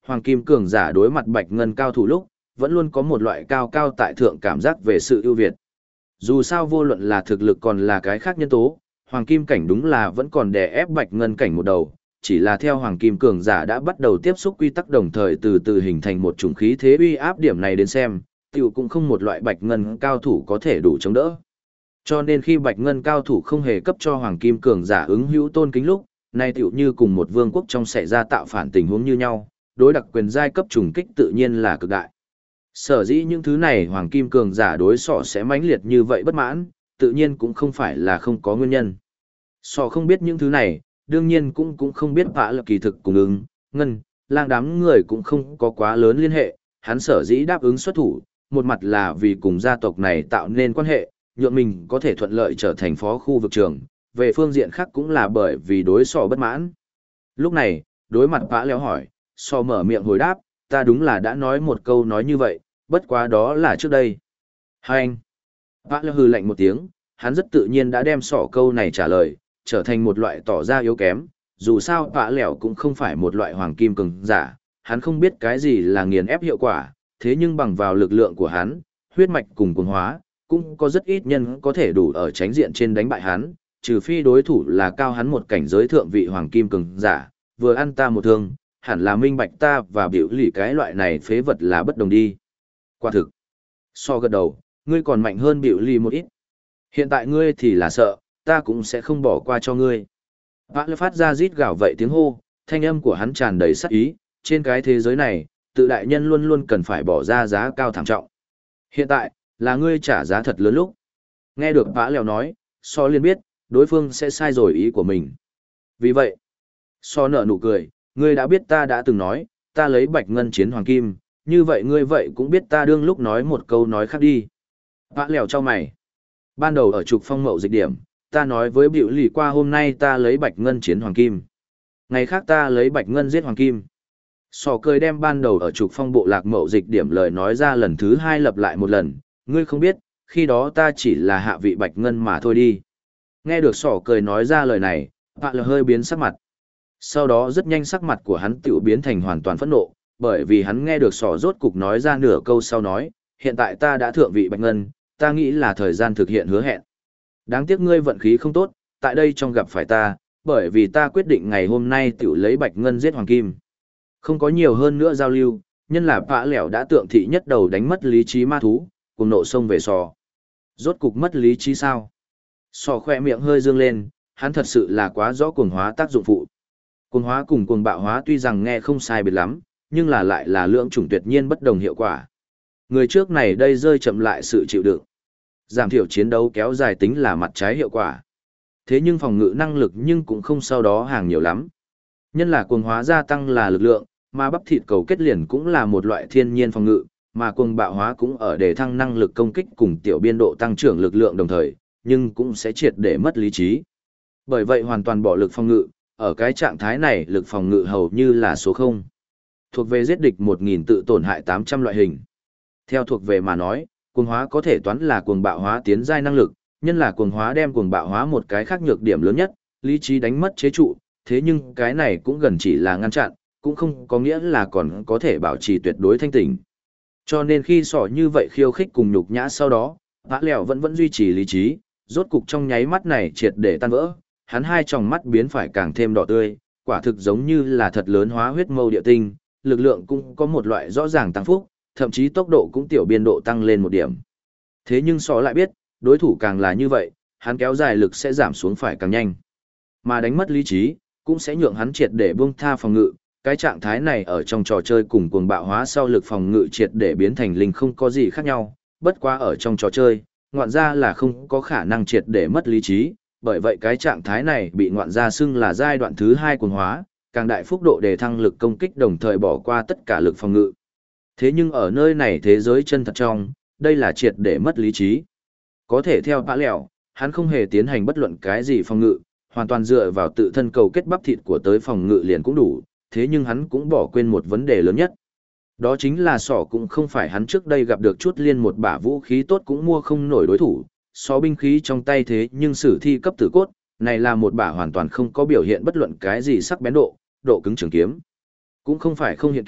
Hoàng kim cường giả đối mặt bạch ngân cao thủ lúc, vẫn luôn có một loại cao cao tại thượng cảm giác về sự ưu việt. Dù sao vô luận là thực lực còn là cái khác nhân tố, hoàng kim cảnh đúng là vẫn còn đè ép bạch ngân cảnh một đầu, chỉ là theo hoàng kim cường giả đã bắt đầu tiếp xúc quy tắc đồng thời từ từ hình thành một chủng khí thế uy áp điểm này đến xem, tiểu cũng không một loại bạch ngân cao thủ có thể đủ chống đỡ. Cho nên khi bạch ngân cao thủ không hề cấp cho hoàng kim cường giả ứng hữu tôn kính lúc, nay tiểu như cùng một vương quốc trong xảy ra tạo phản tình huống như nhau, đối đặc quyền giai cấp trùng kích tự nhiên là cực đại. Sở dĩ những thứ này hoàng kim cường giả đối sọ sẽ mãnh liệt như vậy bất mãn, tự nhiên cũng không phải là không có nguyên nhân. Sọ không biết những thứ này, đương nhiên cũng không biết vã là kỳ thực cùng ứng, ngân, lang đám người cũng không có quá lớn liên hệ, hắn sở dĩ đáp ứng xuất thủ, một mặt là vì cùng gia tộc này tạo nên quan hệ, nhượng mình có thể thuận lợi trở thành phó khu vực trưởng, về phương diện khác cũng là bởi vì đối sọ bất mãn. Lúc này, đối mặt vã léo hỏi, sọ mở miệng hồi đáp, ta đúng là đã nói một câu nói như vậy, bất quá đó là trước đây. Hai anh. Vã léo hừ lạnh một tiếng, hắn rất tự nhiên đã đem sọ câu này trả lời, trở thành một loại tỏ ra yếu kém, dù sao vã lẻo cũng không phải một loại hoàng kim cường giả, hắn không biết cái gì là nghiền ép hiệu quả, thế nhưng bằng vào lực lượng của hắn, huyết mạch cùng cuồng hóa, cũng có rất ít nhân có thể đủ ở tránh diện trên đánh bại hắn, trừ phi đối thủ là cao hắn một cảnh giới thượng vị hoàng kim cường giả, vừa ăn ta một thương, hẳn là minh bạch ta và biểu lì cái loại này phế vật là bất đồng đi. Quả thực, so gật đầu, ngươi còn mạnh hơn biểu lì một ít. Hiện tại ngươi thì là sợ, ta cũng sẽ không bỏ qua cho ngươi. Vã lơ phát ra rít gào vậy tiếng hô, thanh âm của hắn tràn đầy sát ý, trên cái thế giới này, tự đại nhân luôn luôn cần phải bỏ ra giá cao thảm trọng. Hiện tại, là ngươi trả giá thật lớn lúc. Nghe được vã lèo nói, so liên biết, đối phương sẽ sai rồi ý của mình. Vì vậy, so nở nụ cười, ngươi đã biết ta đã từng nói, ta lấy bạch ngân chiến hoàng kim, như vậy ngươi vậy cũng biết ta đương lúc nói một câu nói khác đi. Vã lèo cho mày. Ban đầu ở trục phong mậu dịch điểm, ta nói với biểu lì qua hôm nay ta lấy bạch ngân chiến hoàng kim. Ngày khác ta lấy bạch ngân giết hoàng kim. Sò cười đem ban đầu ở trục phong bộ lạc mậu dịch điểm lời nói ra lần thứ hai lặp lại một lần, ngươi không biết, khi đó ta chỉ là hạ vị bạch ngân mà thôi đi. Nghe được sò cười nói ra lời này, Vạ là hơi biến sắc mặt. Sau đó rất nhanh sắc mặt của hắn tự biến thành hoàn toàn phẫn nộ, bởi vì hắn nghe được sò rốt cục nói ra nửa câu sau nói, hiện tại ta đã thượng vị bạch ngân, ta nghĩ là thời gian thực hiện hứa hẹn. Đáng tiếc ngươi vận khí không tốt, tại đây trong gặp phải ta, bởi vì ta quyết định ngày hôm nay tự lấy bạch ngân giết hoàng kim. Không có nhiều hơn nữa giao lưu, nhân là Vạ lẻo đã tượng thị nhất đầu đánh mất lý trí ma thú, cùng nộ sông về sò. Rốt cục mất lý trí sao? Sò khoe miệng hơi dương lên, hắn thật sự là quá rõ cuồng hóa tác dụng phụ. Cuồng hóa cùng cuồng bạo hóa tuy rằng nghe không sai biệt lắm, nhưng là lại là lượng chủng tuyệt nhiên bất đồng hiệu quả. Người trước này đây rơi chậm lại sự chịu đựng. Giảm thiểu chiến đấu kéo dài tính là mặt trái hiệu quả. Thế nhưng phòng ngự năng lực nhưng cũng không sau đó hàng nhiều lắm. Nhân là cuồng hóa gia tăng là lực lượng, mà bắp thịt cầu kết liền cũng là một loại thiên nhiên phòng ngự, mà cuồng bạo hóa cũng ở để thăng năng lực công kích cùng tiểu biên độ tăng trưởng lực lượng đồng thời, nhưng cũng sẽ triệt để mất lý trí. Bởi vậy hoàn toàn bỏ lực phòng ngự, ở cái trạng thái này lực phòng ngự hầu như là số 0. Thuộc về giết địch 1000 tự tổn hại 800 loại hình. Theo thuộc về mà nói, cuồng hóa có thể toán là cuồng bạo hóa tiến giai năng lực, nhân là cuồng hóa đem cuồng bạo hóa một cái khác nhược điểm lớn nhất, lý trí đánh mất chế trụ, thế nhưng cái này cũng gần chỉ là ngăn chặn, cũng không có nghĩa là còn có thể bảo trì tuyệt đối thanh tỉnh. Cho nên khi sỏ như vậy khiêu khích cùng nhục nhã sau đó, Vã lẻo vẫn duy trì lý trí, rốt cục trong nháy mắt này triệt để tan vỡ, hắn hai tròng mắt biến phải càng thêm đỏ tươi, quả thực giống như là thật lớn hóa huyết mâu địa tinh, lực lượng cũng có một loại rõ ràng tăng phúc, thậm chí tốc độ cũng tiểu biên độ tăng lên một điểm. Thế nhưng sỏ lại biết, đối thủ càng là như vậy, hắn kéo dài lực sẽ giảm xuống phải càng nhanh. Mà đánh mất lý trí, cũng sẽ nhượng hắn triệt để buông tha phòng ngự, cái trạng thái này ở trong trò chơi cùng cuồng bạo hóa sau lực phòng ngự triệt để biến thành linh không có gì khác nhau, bất quá ở trong trò chơi, ngoạn gia là không có khả năng triệt để mất lý trí, bởi vậy cái trạng thái này bị ngoạn gia xưng là giai đoạn thứ 2 cuồng hóa, càng đại phúc độ để thăng lực công kích đồng thời bỏ qua tất cả lực phòng ngự. Thế nhưng ở nơi này thế giới chân thật trong, đây là triệt để mất lý trí. Có thể theo Vã lẻo, hắn không hề tiến hành bất luận cái gì phòng ngự, hoàn toàn dựa vào tự thân cầu kết bắp thịt của tới phòng ngự liền cũng đủ, thế nhưng hắn cũng bỏ quên một vấn đề lớn nhất. Đó chính là sỏ cũng không phải hắn trước đây gặp được chút liên một bả vũ khí tốt cũng mua không nổi đối thủ, sỏ binh khí trong tay thế nhưng sử thi cấp tử cốt, này là một bả hoàn toàn không có biểu hiện bất luận cái gì sắc bén độ, độ cứng trường kiếm. Cũng không phải không hiện kỳ,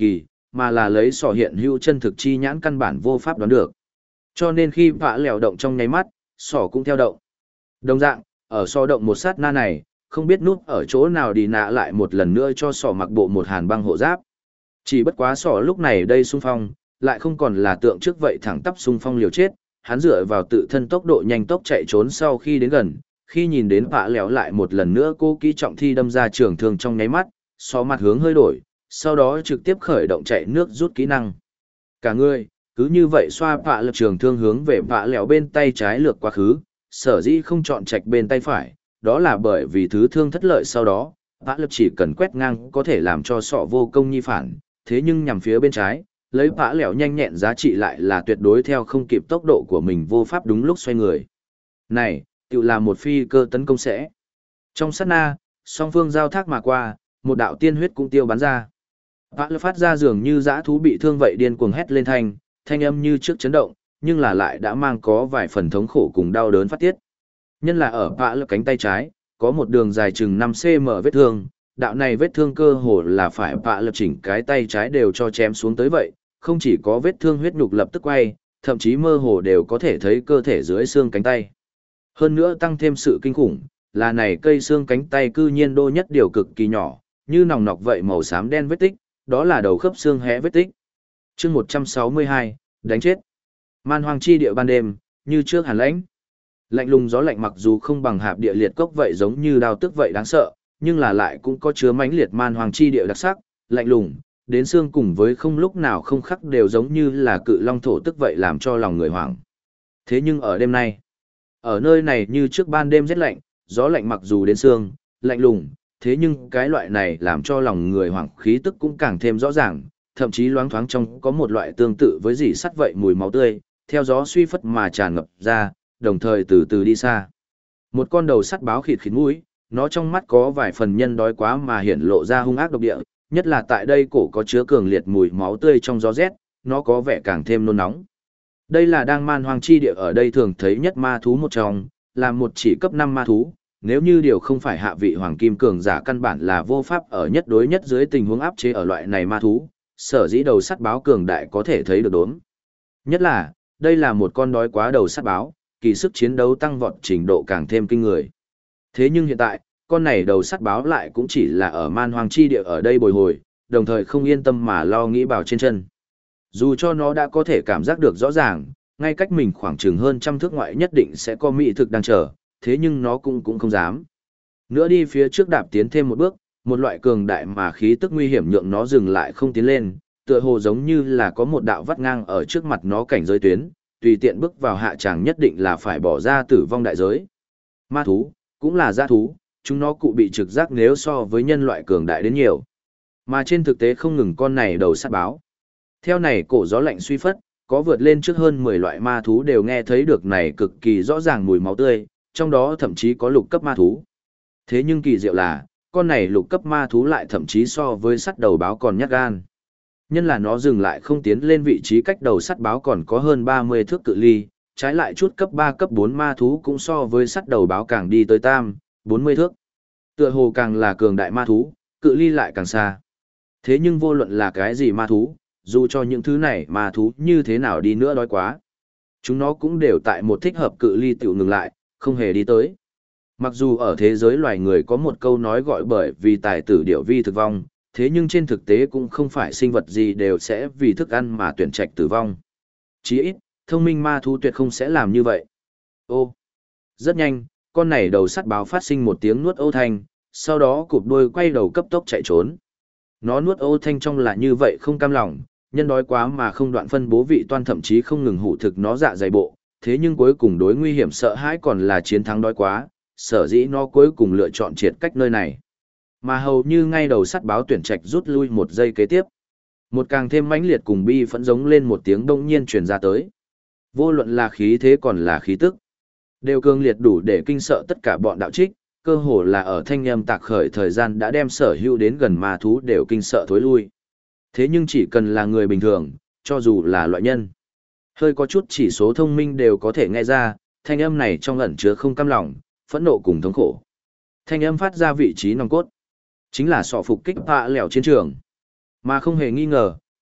mà là lấy sỏ hiện hữu chân thực chi nhãn căn bản vô pháp đoán được. Cho nên khi vạ lèo động trong nháy mắt, sỏ cũng theo động. Đồng dạng, ở sỏ động một sát na này, không biết núp ở chỗ nào đi nạ lại một lần nữa cho sỏ mặc bộ một hàn băng hộ giáp. Chỉ bất quá sỏ lúc này đây xung phong, lại không còn là tượng trước vậy thẳng tắp xung phong liều chết, hắn dựa vào tự thân tốc độ nhanh tốc chạy trốn sau khi đến gần, khi nhìn đến vạ lèo lại một lần nữa cô kỹ trọng thi đâm ra trường thương trong nháy mắt, sỏ mặt hướng hơi đổi, sau đó trực tiếp khởi động chạy nước rút kỹ năng. Cả người, cứ như vậy xoa vạ lực trường thương hướng về vạ lèo bên tay trái lược quá khứ, sở dĩ không chọn chạch bên tay phải, đó là bởi vì thứ thương thất lợi sau đó, vạ lực chỉ cần quét ngang có thể làm cho sọ vô công nhi phản, thế nhưng nhằm phía bên trái, lấy vạ lèo nhanh nhẹn giá trị lại là tuyệt đối theo không kịp tốc độ của mình vô pháp đúng lúc xoay người. Này, tự là một phi cơ tấn công sẽ. Trong sát na, song phương giao thác mà qua, một đạo tiên huyết cũng tiêu bắn ra. Vạ lực phát ra dường như dã thú bị thương vậy điên cuồng hét lên thanh âm như trước chấn động, nhưng là lại đã mang có vài phần thống khổ cùng đau đớn phát tiết. Nhân là ở vạ lực cánh tay trái, có một đường dài chừng 5 cm vết thương, đạo này vết thương cơ hồ là phải vạ lực chỉnh cái tay trái đều cho chém xuống tới vậy, không chỉ có vết thương huyết nhục lập tức quay, thậm chí mơ hồ đều có thể thấy cơ thể dưới xương cánh tay. Hơn nữa tăng thêm sự kinh khủng, là này cây xương cánh tay cư nhiên đô nhất điều cực kỳ nhỏ, như nòng nọc vậy màu xám đen vết tích, đó là đầu khớp xương hẽ vết tích. Chương 162, đánh chết. Man hoang chi địa ban đêm, như trước hàn lãnh. Lạnh lùng gió lạnh mặc dù không bằng hạp địa liệt cốc vậy giống như đao tức vậy đáng sợ, nhưng là lại cũng có chứa mãnh liệt man hoang chi địa đặc sắc, lạnh lùng, đến xương cùng với không lúc nào không khắc đều giống như là cự long thổ tức vậy làm cho lòng người hoảng. Thế nhưng ở đêm nay, ở nơi này như trước ban đêm rét lạnh, gió lạnh mặc dù đến xương, lạnh lùng, thế nhưng cái loại này làm cho lòng người hoảng khí tức cũng càng thêm rõ ràng, thậm chí loáng thoáng trong có một loại tương tự với dỉ sắt vậy mùi máu tươi, theo gió suy phất mà tràn ngập ra, đồng thời từ từ đi xa. Một con đầu sắt báo khịt khịt mũi, nó trong mắt có vài phần nhân đói quá mà hiển lộ ra hung ác độc địa, nhất là tại đây cổ có chứa cường liệt mùi máu tươi trong gió rét, nó có vẻ càng thêm nôn nóng. Đây là đang man hoang chi địa ở đây thường thấy nhất ma thú một trong, là một chỉ cấp 5 ma thú, nếu như điều không phải hạ vị hoàng kim cường giả căn bản là vô pháp ở nhất đối nhất dưới tình huống áp chế ở loại này ma thú, sở dĩ đầu sắt báo cường đại có thể thấy được đốm. Nhất là, đây là một con đói quá đầu sắt báo, kỳ sức chiến đấu tăng vọt trình độ càng thêm kinh người. Thế nhưng hiện tại, con này đầu sắt báo lại cũng chỉ là ở man hoang chi địa ở đây bồi hồi, đồng thời không yên tâm mà lo nghĩ bảo trên chân. Dù cho nó đã có thể cảm giác được rõ ràng, ngay cách mình khoảng chừng hơn 100 thước ngoại nhất định sẽ có mỹ thực đang chờ, thế nhưng nó cũng không dám. Nữa đi phía trước đạp tiến thêm một bước, một loại cường đại mà khí tức nguy hiểm nhượng nó dừng lại không tiến lên, tựa hồ giống như là có một đạo vắt ngang ở trước mặt nó cảnh giới tuyến, tùy tiện bước vào hạ tràng nhất định là phải bỏ ra tử vong đại giới. Ma thú, cũng là dã thú, chúng nó cụ bị trực giác nếu so với nhân loại cường đại đến nhiều. Mà trên thực tế không ngừng con này đầu sắt báo. Theo này cổ gió lạnh suy phất, có vượt lên trước hơn 10 loại ma thú đều nghe thấy được này cực kỳ rõ ràng mùi máu tươi, trong đó thậm chí có lục cấp ma thú. Thế nhưng kỳ diệu là, con này lục cấp ma thú lại thậm chí so với sắt đầu báo còn nhát gan. Nhân là nó dừng lại không tiến lên vị trí cách đầu sắt báo còn có hơn 30 thước cự ly, trái lại chút cấp 3 cấp 4 ma thú cũng so với sắt đầu báo càng đi tới 40 thước. Tựa hồ càng là cường đại ma thú, cự ly lại càng xa. Thế nhưng vô luận là cái gì ma thú, dù cho những thứ này ma thú như thế nào đi nữa đói quá. Chúng nó cũng đều tại một thích hợp cự ly tiểu ngừng lại, không hề đi tới. Mặc dù ở thế giới loài người có một câu nói gọi bởi vì tài tử điểu vi thực vong, thế nhưng trên thực tế cũng không phải sinh vật gì đều sẽ vì thức ăn mà tuyển trạch tử vong. Chí ít, thông minh ma thú tuyệt không sẽ làm như vậy. Ô! Rất nhanh, con này đầu sắt báo phát sinh một tiếng nuốt ô thanh, sau đó cụp đuôi quay đầu cấp tốc chạy trốn. Nó nuốt ô thanh trong là như vậy không cam lòng, nhân đói quá mà không đoạn phân bố vị toan thậm chí không ngừng hủ thực nó dạ dày bộ, thế nhưng cuối cùng đối nguy hiểm sợ hãi còn là chiến thắng đói quá, sở dĩ nó cuối cùng lựa chọn triệt cách nơi này. Mà hầu như ngay đầu sắt báo tuyển trạch rút lui một giây kế tiếp. Một càng thêm mãnh liệt cùng bi phẫn giống lên một tiếng đông nhiên truyền ra tới. Vô luận là khí thế còn là khí tức, đều cường liệt đủ để kinh sợ tất cả bọn đạo trích, cơ hồ là ở thanh âm tạc khởi thời gian đã đem sở hữu đến gần ma thú đều kinh sợ thối lui. Thế nhưng chỉ cần là người bình thường, cho dù là loại nhân, hơi có chút chỉ số thông minh đều có thể nghe ra, thanh âm này trong ẩn chứa không cam lòng, phẫn nộ cùng thống khổ. Thanh âm phát ra vị trí nòng cốt, chính là sọ phục kích vạ lẻo chiến trường. Mà không hề nghi ngờ,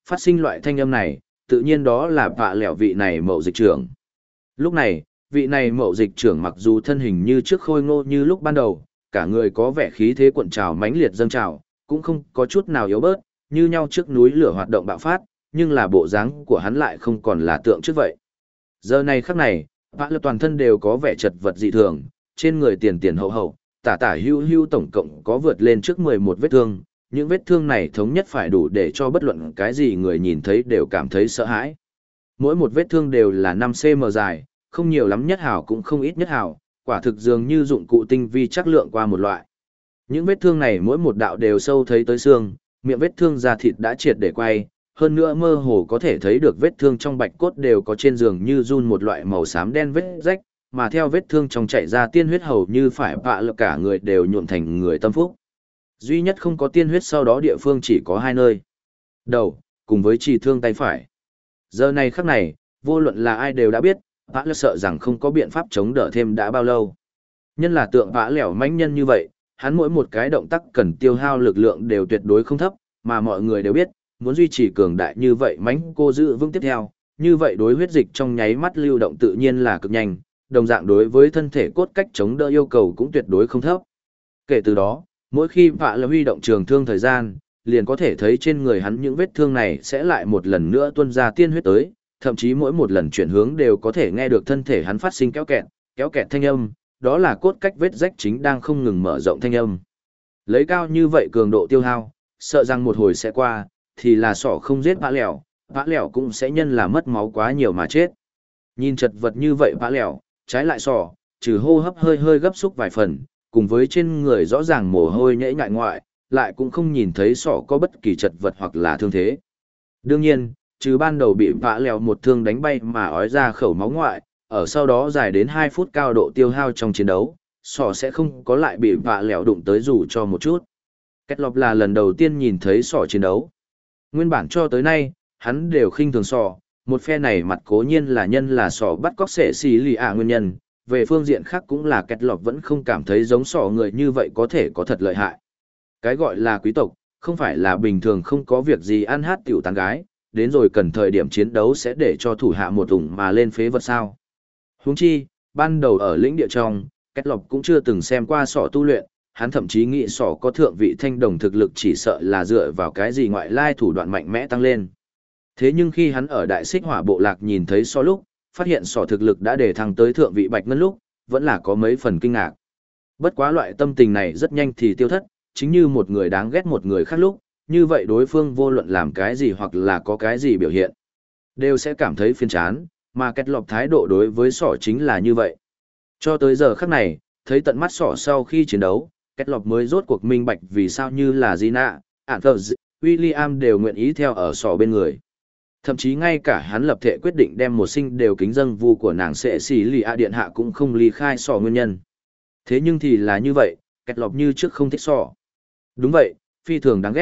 phát sinh loại thanh âm này, tự nhiên đó là vạ lẻo vị này mậu dịch trưởng. Lúc này, vị này mậu dịch trưởng mặc dù thân hình như trước khôi ngô như lúc ban đầu, cả người có vẻ khí thế cuộn trào mãnh liệt dâng trào, cũng không có chút nào yếu bớt, như nhau trước núi lửa hoạt động bạo phát, nhưng là bộ dáng của hắn lại không còn là tượng trước vậy. Giờ này khắc này, vạ lẻo toàn thân đều có vẻ chật vật dị thường, trên người tiền tiền hậu hậu, tả tả hưu hưu tổng cộng có vượt lên trước 11 vết thương, những vết thương này thống nhất phải đủ để cho bất luận cái gì người nhìn thấy đều cảm thấy sợ hãi. Mỗi một vết thương đều là 5 cm dài, không nhiều lắm nhất hào cũng không ít nhất hào, quả thực dường như dụng cụ tinh vi chắc lượng qua một loại. Những vết thương này mỗi một đạo đều sâu thấy tới xương, miệng vết thương da thịt đã triệt để quay, hơn nữa mơ hồ có thể thấy được vết thương trong bạch cốt đều có trên giường như run một loại màu xám đen vết rách, mà theo vết thương trong chảy ra tiên huyết hầu như phải bạ lợp cả người đều nhuộm thành người tâm phúc. Duy nhất không có tiên huyết sau đó địa phương chỉ có hai nơi. Đầu, cùng với chỉ thương tay phải. Giờ này khắc này, vô luận là ai đều đã biết, bạ lợp sợ rằng không có biện pháp chống đỡ thêm đã bao lâu. Nhân là tượng bạ lẻo mãnh nhân như vậy, hắn mỗi một cái động tác cần tiêu hao lực lượng đều tuyệt đối không thấp, mà mọi người đều biết, muốn duy trì cường đại như vậy mãnh cô giữ vững tiếp theo, như vậy đối huyết dịch trong nháy mắt lưu động tự nhiên là cực nhanh, đồng dạng đối với thân thể cốt cách chống đỡ yêu cầu cũng tuyệt đối không thấp. Kể từ đó, mỗi khi vạ là huy động trường thương thời gian, liền có thể thấy trên người hắn những vết thương này sẽ lại một lần nữa tuôn ra tiên huyết tới, thậm chí mỗi một lần chuyển hướng đều có thể nghe được thân thể hắn phát sinh kéo kẹt thanh âm, đó là cốt cách vết rách chính đang không ngừng mở rộng thanh âm. Lấy cao như vậy cường độ tiêu hao, sợ rằng một hồi sẽ qua, thì là sỏ không giết vã lẻo cũng sẽ nhân là mất máu quá nhiều mà chết. Nhìn chật vật như vậy vã lẻo, trái lại sỏ, trừ hô hấp hơi hơi gấp xúc vài phần, cùng với trên người rõ ràng mồ hôi nhễ nhại ngoại, lại cũng không nhìn thấy sỏ có bất kỳ chật vật hoặc là thương thế. Đương nhiên, trừ ban đầu bị vã lẻo một thương đánh bay mà ói ra khẩu máu ngoại, ở sau đó dài đến 2 phút cao độ tiêu hao trong chiến đấu, sỏ sẽ không có lại bị vã lẻo đụng tới dù cho một chút. Kết lọc là lần đầu tiên nhìn thấy sỏ chiến đấu. Nguyên bản cho tới nay, hắn đều khinh thường sỏ, một phe này mặt cố nhiên là nhân là sỏ bắt cóc xệ xì lì nguyên nhân, về phương diện khác cũng là kết lọc vẫn không cảm thấy giống sỏ người như vậy có thể có thật lợi hại. Cái gọi là quý tộc, không phải là bình thường không có việc gì ăn hát tiểu tán gái, đến rồi cần thời điểm chiến đấu sẽ để cho thủ hạ một ủng mà lên phế vật sao. Huống chi, ban đầu ở lĩnh địa trong, kết lọc cũng chưa từng xem qua sỏ tu luyện, hắn thậm chí nghĩ sỏ có thượng vị thanh đồng thực lực chỉ sợ là dựa vào cái gì ngoại lai thủ đoạn mạnh mẽ tăng lên. Thế nhưng khi hắn ở đại xích hỏa bộ lạc nhìn thấy sỏ lúc, phát hiện sỏ thực lực đã đề thăng tới thượng vị bạch ngân lúc, vẫn là có mấy phần kinh ngạc. Bất quá loại tâm tình này rất nhanh thì tiêu thất, chính như một người đáng ghét một người khác lúc, như vậy đối phương vô luận làm cái gì hoặc là có cái gì biểu hiện, đều sẽ cảm thấy phiền chán, mà kết lọc thái độ đối với sỏ chính là như vậy. Cho tới giờ khắc này, thấy tận mắt sỏ sau khi chiến đấu, kết lọc mới rốt cuộc minh bạch vì sao như là Gina, Anthers, William đều nguyện ý theo ở sỏ bên người. Thậm chí ngay cả hắn lập thể quyết định đem một sinh đều kính dâng vu của nàng sẽ xì lì điện hạ cũng không ly khai sỏ nguyên nhân. Thế nhưng thì là như vậy, kết lọc như trước không thích sỏ. Đúng vậy, phi thường đáng ghét.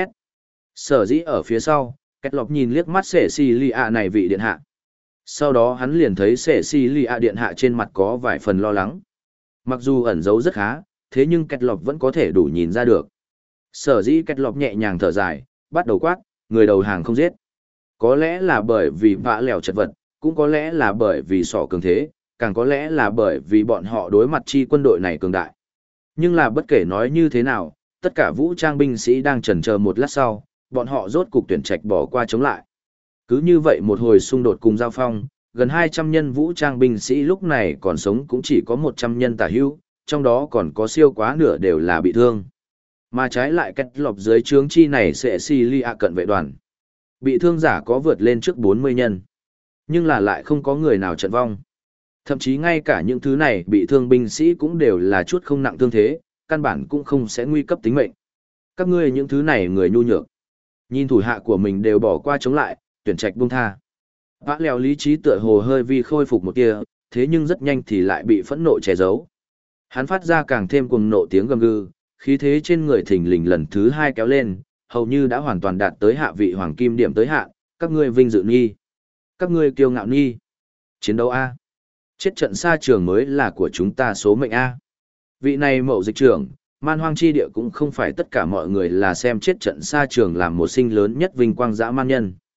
Sở dĩ ở phía sau, kết lọc nhìn liếc mắt sẽ xì lì này vị điện hạ. Sau đó hắn liền thấy sẽ xì lì điện hạ trên mặt có vài phần lo lắng. Mặc dù ẩn giấu rất khá, thế nhưng kết lọc vẫn có thể đủ nhìn ra được. Sở dĩ kết lọc nhẹ nhàng thở dài, bắt đầu quát, người đầu hàng không giết. Có lẽ là bởi vì vã lẻo chật vật, cũng có lẽ là bởi vì sỏ cường thế, càng có lẽ là bởi vì bọn họ đối mặt chi quân đội này cường đại. Nhưng là bất kể nói như thế nào, tất cả vũ trang binh sĩ đang chần chờ một lát sau, bọn họ rốt cục tuyển trạch bỏ qua chống lại. Cứ như vậy một hồi xung đột cùng giao phong, gần 200 nhân vũ trang binh sĩ lúc này còn sống cũng chỉ có 100 nhân tả hữu, trong đó còn có siêu quá nửa đều là bị thương. Mà trái lại kết lọc dưới trướng chi này sẽ xì ly cận vệ đoàn. Bị thương giả có vượt lên trước 40 nhân. Nhưng là lại không có người nào trận vong. Thậm chí ngay cả những thứ này bị thương binh sĩ cũng đều là chút không nặng thương thế, căn bản cũng không sẽ nguy cấp tính mệnh. Các ngươi những thứ này người nhu nhược. Nhìn thủ hạ của mình đều bỏ qua chống lại, tuyển trạch buông tha. Vã lèo lý trí tựa hồ hơi vi khôi phục một tia, thế nhưng rất nhanh thì lại bị phẫn nộ che giấu. Hắn phát ra càng thêm cuồng nộ tiếng gầm gừ, khí thế trên người thình lình lần thứ 2 kéo lên, hầu như đã hoàn toàn đạt tới hạ vị hoàng kim điểm tới hạn, các ngươi vinh dự nghi. Các ngươi kiêu ngạo nghi. Chiến đấu A. Chết trận xa trường mới là của chúng ta số mệnh A. Vị này mậu dịch trưởng, man hoang chi địa cũng không phải tất cả mọi người là xem chết trận xa trường làm một sinh lớn nhất vinh quang dã man nhân.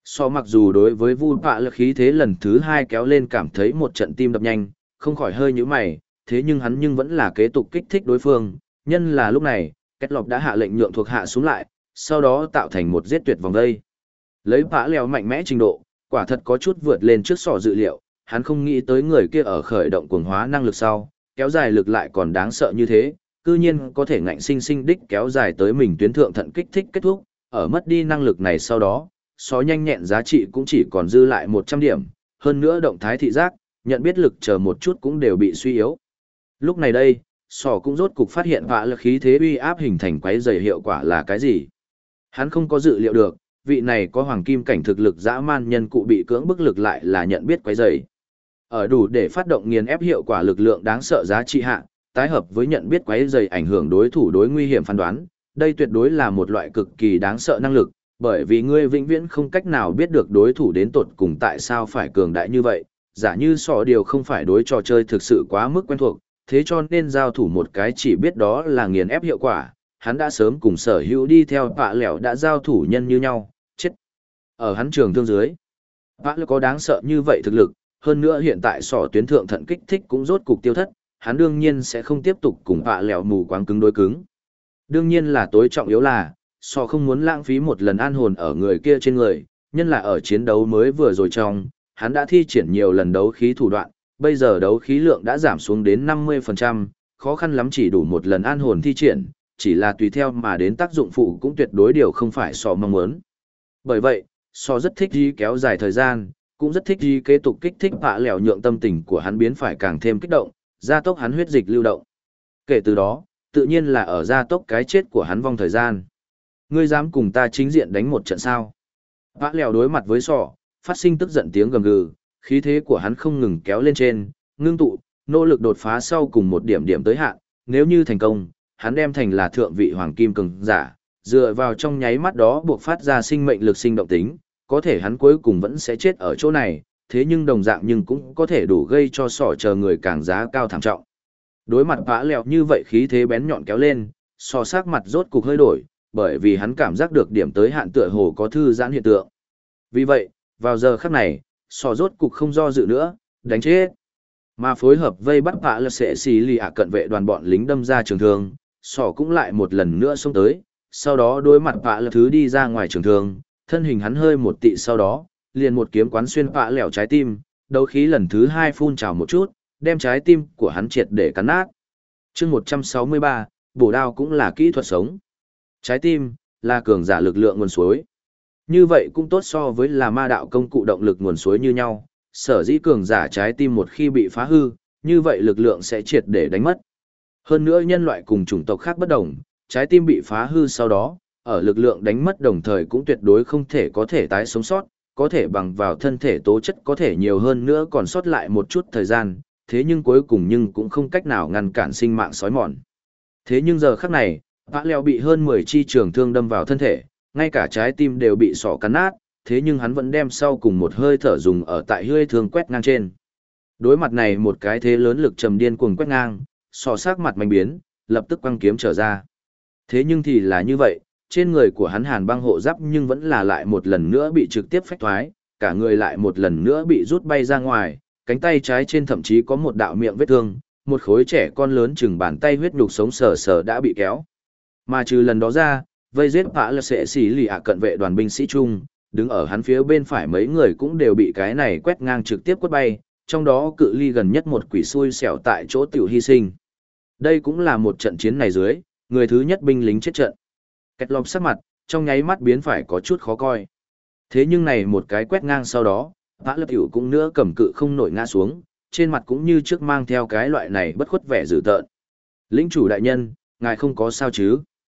So mặc dù đối với vu bạ lực khí thế lần thứ hai kéo lên cảm thấy một trận tim đập nhanh, không khỏi hơi nhíu mày, thế nhưng hắn nhưng vẫn là kế tục kích thích đối phương, nhân là lúc này, Kết Lộc đã hạ lệnh nhượng thuộc hạ xuống lại, sau đó tạo thành một giết tuyệt vòng vây. Lấy bạ lèo mạnh mẽ trình độ, quả thật có chút vượt lên trước sọ dự liệu, hắn không nghĩ tới người kia ở khởi động cuồng hóa năng lực sau, kéo dài lực lại còn đáng sợ như thế, cư nhiên có thể ngạnh sinh sinh đích kéo dài tới mình tuyến thượng thận kích thích kết thúc, ở mất đi năng lực này sau đó, sọ nhanh nhẹn giá trị cũng chỉ còn dư lại 100 điểm, hơn nữa động thái thị giác, nhận biết lực chờ một chút cũng đều bị suy yếu. Lúc này đây, sọ cũng rốt cục phát hiện vạ lực khí thế uy áp hình thành quấy rầy hiệu quả là cái gì. Hắn không có dự liệu được, vị này có hoàng kim cảnh thực lực dã man nhân cụ bị cưỡng bức lực lại là nhận biết quấy rầy. Ở đủ để phát động nghiền ép hiệu quả lực lượng đáng sợ giá trị hạ, tái hợp với nhận biết quấy rầy ảnh hưởng đối thủ đối nguy hiểm phán đoán, đây tuyệt đối là một loại cực kỳ đáng sợ năng lực, bởi vì ngươi vĩnh viễn không cách nào biết được đối thủ đến tột cùng tại sao phải cường đại như vậy, giả như sọ điều không phải đối trò chơi thực sự quá mức quen thuộc, thế cho nên giao thủ một cái chỉ biết đó là nghiền ép hiệu quả, hắn đã sớm cùng sở hữu đi theo bạ lẻo đã giao thủ nhân như nhau, chết. Ở hắn trường thương dưới, bạ lẻo có đáng sợ như vậy thực lực, hơn nữa hiện tại sọ tuyến thượng thận kích thích cũng rốt cục tiêu thất, hắn đương nhiên sẽ không tiếp tục cùng bạ lẻo mù quáng cứng đối cứng. Đương nhiên là tối trọng yếu là, sọ không muốn lãng phí một lần an hồn ở người kia trên người, nhân là ở chiến đấu mới vừa rồi trong, hắn đã thi triển nhiều lần đấu khí thủ đoạn, bây giờ đấu khí lượng đã giảm xuống đến 50%, khó khăn lắm chỉ đủ một lần an hồn thi triển, chỉ là tùy theo mà đến tác dụng phụ cũng tuyệt đối điều không phải sọ mong muốn. Bởi vậy, sọ rất thích đi kéo dài thời gian, cũng rất thích đi kế tục kích thích bạ lẻo nhượng tâm tình của hắn biến phải càng thêm kích động, gia tốc hắn huyết dịch lưu động. Kể từ đó, tự nhiên là ở gia tốc cái chết của hắn vong thời gian. Ngươi dám cùng ta chính diện đánh một trận sao? Bạ lẻo đối mặt với sọ, phát sinh tức giận tiếng gầm gừ, khí thế của hắn không ngừng kéo lên trên, ngưng tụ, nỗ lực đột phá sau cùng một điểm điểm tới hạn, nếu như thành công, hắn đem thành là thượng vị hoàng kim cường giả, dựa vào trong nháy mắt đó buộc phát ra sinh mệnh lực sinh động tính, có thể hắn cuối cùng vẫn sẽ chết ở chỗ này, thế nhưng đồng dạng nhưng cũng có thể đủ gây cho sọ chờ người càng giá cao thảm trọng. Đối mặt bạ lẹo như vậy khí thế bén nhọn kéo lên, sọ sắc mặt rốt cục hơi đổi, bởi vì hắn cảm giác được điểm tới hạn tựa hồ có thư giãn hiện tượng. Vì vậy, vào giờ khắc này, sọ rốt cục không do dự nữa, đánh chết. Mà phối hợp vây bắt bạ lẹo sẽ xì lì ạ cận vệ đoàn bọn lính đâm ra trường thương, sọ cũng lại một lần nữa xông tới, sau đó đối mặt bạ lẹo thứ đi ra ngoài trường thương, thân hình hắn hơi một tị sau đó, liền một kiếm quán xuyên bạ lẹo trái tim, đấu khí lần thứ hai phun trào một chút, đem trái tim của hắn triệt để cắn nát. Chương 163, bổ đao cũng là kỹ thuật sống. Trái tim là cường giả lực lượng nguồn suối. Như vậy cũng tốt so với là ma đạo công cụ động lực nguồn suối như nhau, sở dĩ cường giả trái tim một khi bị phá hư, như vậy lực lượng sẽ triệt để đánh mất. Hơn nữa nhân loại cùng chủng tộc khác bất đồng, trái tim bị phá hư sau đó, ở lực lượng đánh mất đồng thời cũng tuyệt đối không thể có thể tái sống sót, có thể bằng vào thân thể tố chất có thể nhiều hơn nữa còn sót lại một chút thời gian, thế nhưng cuối cùng nhưng cũng không cách nào ngăn cản sinh mạng sói mòn. Thế nhưng giờ khắc này, bạ lẹo bị hơn 10 chi trường thương đâm vào thân thể, ngay cả trái tim đều bị sọ cắn nát, thế nhưng hắn vẫn đem sau cùng một hơi thở dùng ở tại hơi thương quét ngang trên. Đối mặt này một cái thế lớn lực trầm điên cuồng quét ngang, sọ sắc mặt mạnh biến, lập tức quăng kiếm trở ra. Thế nhưng thì là như vậy, trên người của hắn hàn băng hộ giáp nhưng vẫn là lại một lần nữa bị trực tiếp phách thoái, cả người lại một lần nữa bị rút bay ra ngoài, cánh tay trái trên thậm chí có một đạo miệng vết thương, một khối trẻ con lớn chừng bàn tay huyết nhục sống sờ sờ đã bị kéo. Mà trừ lần đó ra, vây giết bạ là sẽ xỉ lì ạ cận vệ đoàn binh sĩ chung, đứng ở hắn phía bên phải mấy người cũng đều bị cái này quét ngang trực tiếp quất bay, trong đó cự ly gần nhất một quỷ xui xẻo tại chỗ tiểu hy sinh. Đây cũng là một trận chiến này dưới, người thứ nhất binh lính chết trận. Kết lọc sắc mặt, trong nháy mắt biến phải có chút khó coi. Thế nhưng này một cái quét ngang sau đó, bạ lập tiểu cũng nữa cầm cự không nổi ngã xuống, trên mặt cũng như trước mang theo cái loại này bất khuất vẻ dữ tợn. Lĩnh chủ đại nhân, ngài không có sao chứ?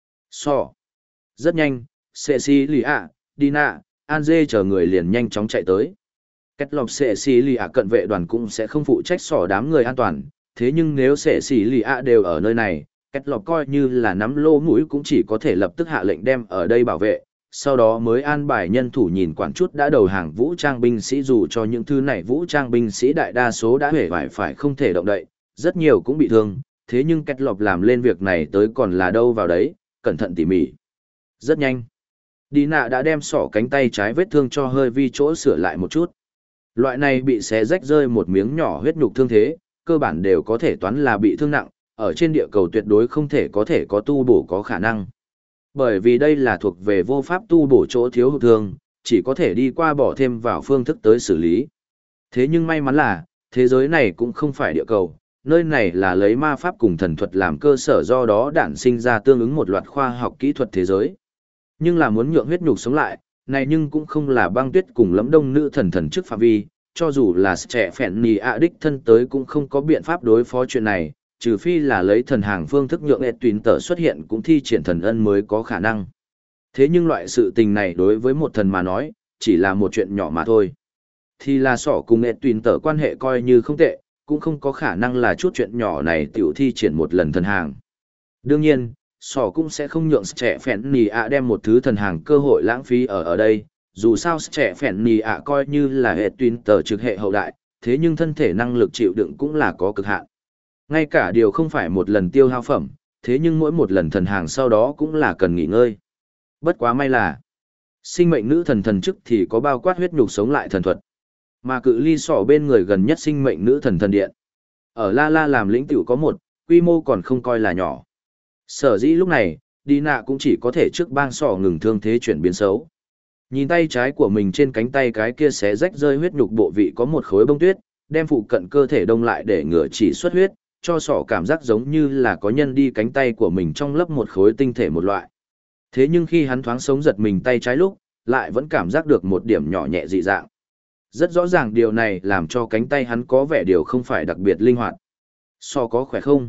Rất nhanh, Cecilia, Dina, Anze chờ người liền nhanh chóng chạy tới. Kết lọc Cecilia cận vệ đoàn cũng sẽ không phụ trách đám người an toàn, thế nhưng nếu Cecilia đều ở nơi này, Kết lọc coi như là nắm lô mũi cũng chỉ có thể lập tức hạ lệnh đem ở đây bảo vệ, sau đó mới an bài nhân thủ nhìn quản chút đã đầu hàng vũ trang binh sĩ, dù cho những thứ này vũ trang binh sĩ đại đa số đã hề phải không thể động đậy, rất nhiều cũng bị thương, thế nhưng Kết lọc làm lên việc này tới còn là đâu vào đấy, cẩn thận tỉ mỉ. Rất nhanh. Đi nạ đã đem sỏ cánh tay trái vết thương cho hơi vi chỗ sửa lại một chút. Loại này bị xé rách rơi một miếng nhỏ huyết nhục thương thế, cơ bản đều có thể toán là bị thương nặng, ở trên địa cầu tuyệt đối không thể có tu bổ có khả năng. Bởi vì đây là thuộc về vô pháp tu bổ chỗ thiếu hụt thương, chỉ có thể đi qua bỏ thêm vào phương thức tới xử lý. Thế nhưng may mắn là, thế giới này cũng không phải địa cầu, nơi này là lấy ma pháp cùng thần thuật làm cơ sở, do đó đản sinh ra tương ứng một loạt khoa học kỹ thuật thế giới. Nhưng là muốn nhượng huyết nhục sống lại, này nhưng cũng không là băng tuyết cùng lẫm đông nữ thần trước phạm vi, cho dù là trẻ phèn nì ạ đích thân tới cũng không có biện pháp đối phó chuyện này, trừ phi là lấy thần hàng phương thức nhượng Edwin tờ xuất hiện cũng thi triển thần ân mới có khả năng. Thế nhưng loại sự tình này đối với một thần mà nói, chỉ là một chuyện nhỏ mà thôi. Thì là sỏ cùng Edwin tờ quan hệ coi như không tệ, cũng không có khả năng là chút chuyện nhỏ này tiểu thi triển một lần thần hàng. Đương nhiên, sỏ cũng sẽ không nhượng trẻ phèn nì ạ đem một thứ thần hàng cơ hội lãng phí ở đây, dù sao trẻ phèn nì ạ coi như là Edwin tờ trực hệ hậu đại, thế nhưng thân thể năng lực chịu đựng cũng là có cực hạn. Ngay cả điều không phải một lần tiêu hao phẩm, thế nhưng mỗi một lần thần hàng sau đó cũng là cần nghỉ ngơi. Bất quá may là, sinh mệnh nữ thần chức thì có bao quát huyết nhục sống lại thần thuật. Mà cự ly sỏ bên người gần nhất sinh mệnh nữ thần điện. Ở La La làm lĩnh tiểu có một, quy mô còn không coi là nhỏ. Sở dĩ lúc này, đi nạ cũng chỉ có thể trước bang sỏ ngừng thương thế chuyển biến xấu. Nhìn tay trái của mình trên cánh tay cái kia xé rách rơi huyết nhục bộ vị có một khối bông tuyết, đem phụ cận cơ thể đông lại để ngừa chỉ xuất huyết, cho sỏ cảm giác giống như là có nhân đi cánh tay của mình trong lớp một khối tinh thể một loại. Thế nhưng khi hắn thoáng sống giật mình tay trái lúc, lại vẫn cảm giác được một điểm nhỏ nhẹ dị dạng. Rất rõ ràng điều này làm cho cánh tay hắn có vẻ điều không phải đặc biệt linh hoạt. Sỏ có khỏe không?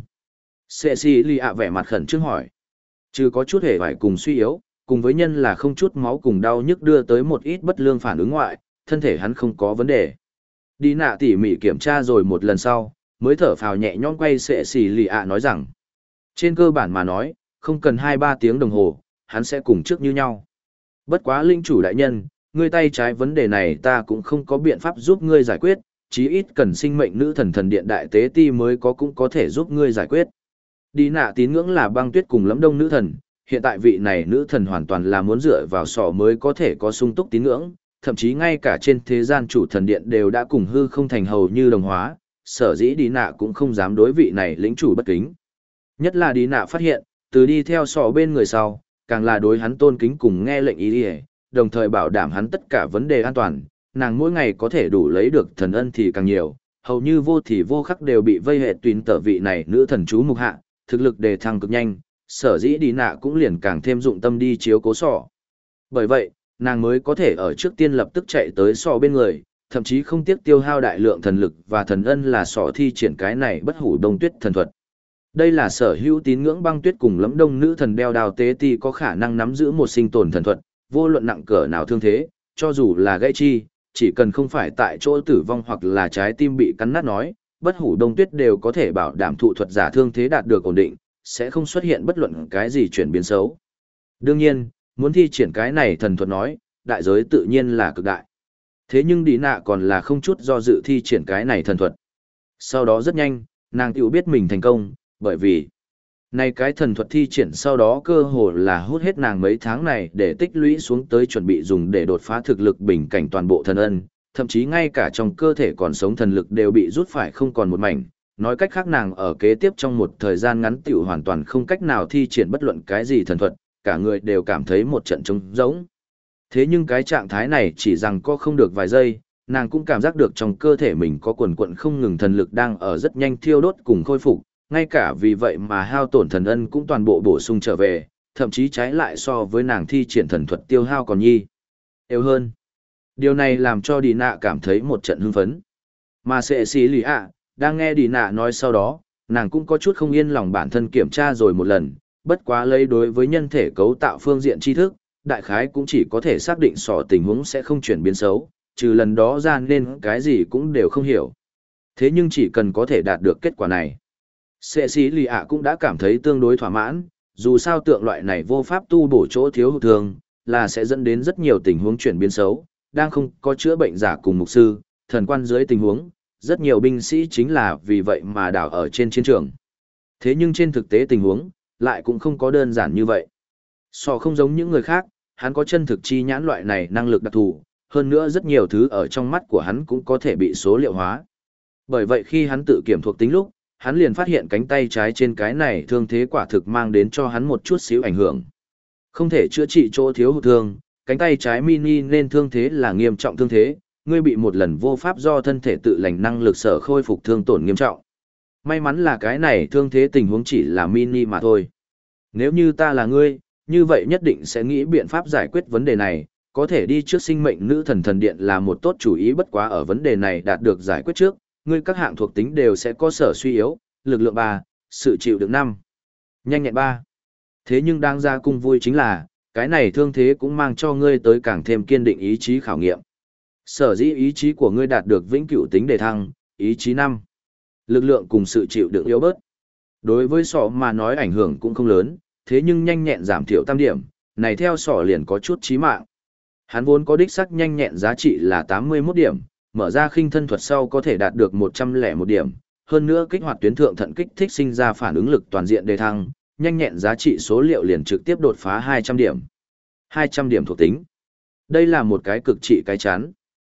Cecilia vẻ mặt khẩn trương hỏi. Chứ có chút hề vải cùng suy yếu, cùng với nhân là không chút máu cùng đau nhức đưa tới một ít bất lương phản ứng ngoại, thân thể hắn không có vấn đề. Đi nạ tỉ mỉ kiểm tra rồi một lần sau, mới thở phào nhẹ nhõm quay Cecilia nói rằng, trên cơ bản mà nói, không cần 2-3 tiếng đồng hồ, hắn sẽ cùng trước như nhau. Bất quá linh chủ đại nhân, ngươi tay trái vấn đề này ta cũng không có biện pháp giúp ngươi giải quyết, chí ít cần sinh mệnh nữ thần điện đại tế ti mới cũng có thể giúp ngươi giải quyết. Đi nạ tín ngưỡng là băng tuyết cùng lẫm đông nữ thần, hiện tại vị này nữ thần hoàn toàn là muốn dựa vào sỏ mới có thể có sung túc tín ngưỡng, thậm chí ngay cả trên thế gian chủ thần điện đều đã cùng hư không thành hầu như đồng hóa, sở dĩ đi nạ cũng không dám đối vị này lĩnh chủ bất kính. Nhất là đi nạ phát hiện, từ đi theo sỏ bên người sau, càng là đối hắn tôn kính cùng nghe lệnh ý đi, đồng thời bảo đảm hắn tất cả vấn đề an toàn, nàng mỗi ngày có thể đủ lấy được thần ân thì càng nhiều, hầu như vô thì vô khắc đều bị vây hệ tuyến tở vị này nữ thần chú mục hạ, thực lực đề thăng cực nhanh, sở dĩ đi nạ cũng liền càng thêm dụng tâm đi chiếu cố sỏ. Bởi vậy, nàng mới có thể ở trước tiên lập tức chạy tới sỏ bên người, thậm chí không tiếc tiêu hao đại lượng thần lực và thần ân là sỏ thi triển cái này bất hủ đông tuyết thần thuật. Đây là sở hữu tín ngưỡng băng tuyết cùng lẫm đông nữ thần đeo đào tế ti có khả năng nắm giữ một sinh tồn thần thuật, vô luận nặng cỡ nào thương thế, cho dù là gãy chi, chỉ cần không phải tại chỗ tử vong hoặc là trái tim bị cắn nát nói, bất hủ đông tuyết đều có thể bảo đảm thụ thuật giả thương thế đạt được ổn định, sẽ không xuất hiện bất luận cái gì chuyển biến xấu. Đương nhiên, muốn thi triển cái này thần thuật nói, đại giới tự nhiên là cực đại. Thế nhưng đi nạ còn là không chút do dự thi triển cái này thần thuật. Sau đó rất nhanh, nàng tiểu biết mình thành công, bởi vì này cái thần thuật thi triển sau đó cơ hồ là hút hết nàng mấy tháng này để tích lũy xuống tới chuẩn bị dùng để đột phá thực lực bình cảnh toàn bộ thần ân, thậm chí ngay cả trong cơ thể còn sống thần lực đều bị rút phải không còn một mảnh. Nói cách khác nàng ở kế tiếp trong một thời gian ngắn tiểu hoàn toàn không cách nào thi triển bất luận cái gì thần thuật, cả người đều cảm thấy một trận trống rỗng. Thế nhưng cái trạng thái này chỉ rằng có không được vài giây, nàng cũng cảm giác được trong cơ thể mình có quần quận không ngừng thần lực đang ở rất nhanh thiêu đốt cùng khôi phục, ngay cả vì vậy mà hao tổn thần ân cũng toàn bộ bổ sung trở về, thậm chí trái lại so với nàng thi triển thần thuật tiêu hao còn nhi yếu hơn. Điều này làm cho Đi Nạ cảm thấy một trận hưng phấn. Mà Cecilia đang nghe Đi Nạ nói sau đó, nàng cũng có chút không yên lòng bản thân kiểm tra rồi một lần, bất quá lấy đối với nhân thể cấu tạo phương diện tri thức, đại khái cũng chỉ có thể xác định sỏ tình huống sẽ không chuyển biến xấu, trừ lần đó ra nên cái gì cũng đều không hiểu. Thế nhưng chỉ cần có thể đạt được kết quả này, Cecilia cũng đã cảm thấy tương đối thỏa mãn, dù sao tượng loại này vô pháp tu bổ chỗ thiếu hụt thường, là sẽ dẫn đến rất nhiều tình huống chuyển biến xấu, đang không có chữa bệnh giả cùng mục sư, thần quan dưới tình huống, rất nhiều binh sĩ chính là vì vậy mà đảo ở trên chiến trường. Thế nhưng trên thực tế tình huống, lại cũng không có đơn giản như vậy. Sọ không giống những người khác, hắn có chân thực chi nhãn loại này năng lực đặc thù, hơn nữa rất nhiều thứ ở trong mắt của hắn cũng có thể bị số liệu hóa. Bởi vậy khi hắn tự kiểm thuộc tính lúc, hắn liền phát hiện cánh tay trái trên cái này thương thế quả thực mang đến cho hắn một chút xíu ảnh hưởng. Không thể chữa trị chỗ thiếu hụt thương, cánh tay trái mini nên thương thế là nghiêm trọng thương thế, ngươi bị một lần vô pháp do thân thể tự lành năng lực sở khôi phục thương tổn nghiêm trọng. May mắn là cái này thương thế tình huống chỉ là mini mà thôi. Nếu như ta là ngươi, như vậy nhất định sẽ nghĩ biện pháp giải quyết vấn đề này, có thể đi trước sinh mệnh nữ thần thần điện là một tốt chủ ý, bất quá ở vấn đề này đạt được giải quyết trước, ngươi các hạng thuộc tính đều sẽ có sở suy yếu, lực lượng 3, sự chịu đựng 5, nhanh nhẹn 3. Thế nhưng đang ra cung vui chính là, cái này thương thế cũng mang cho ngươi tới càng thêm kiên định ý chí khảo nghiệm. Sở dĩ ý chí của ngươi đạt được vĩnh cửu tính đề thăng, ý chí 5. Lực lượng cùng sự chịu đựng yếu bớt. Đối với sọ mà nói ảnh hưởng cũng không lớn, thế nhưng nhanh nhẹn giảm thiểu tam điểm, này theo sọ liền có chút chí mạng. Hắn vốn có đích sắc nhanh nhẹn giá trị là 81 điểm, mở ra khinh thân thuật sau có thể đạt được 101 điểm, hơn nữa kích hoạt tuyến thượng thận kích thích sinh ra phản ứng lực toàn diện đề thăng, nhanh nhẹn giá trị số liệu liền trực tiếp đột phá 200 điểm. 200 điểm thuộc tính. Đây là một cái cực trị cái chán.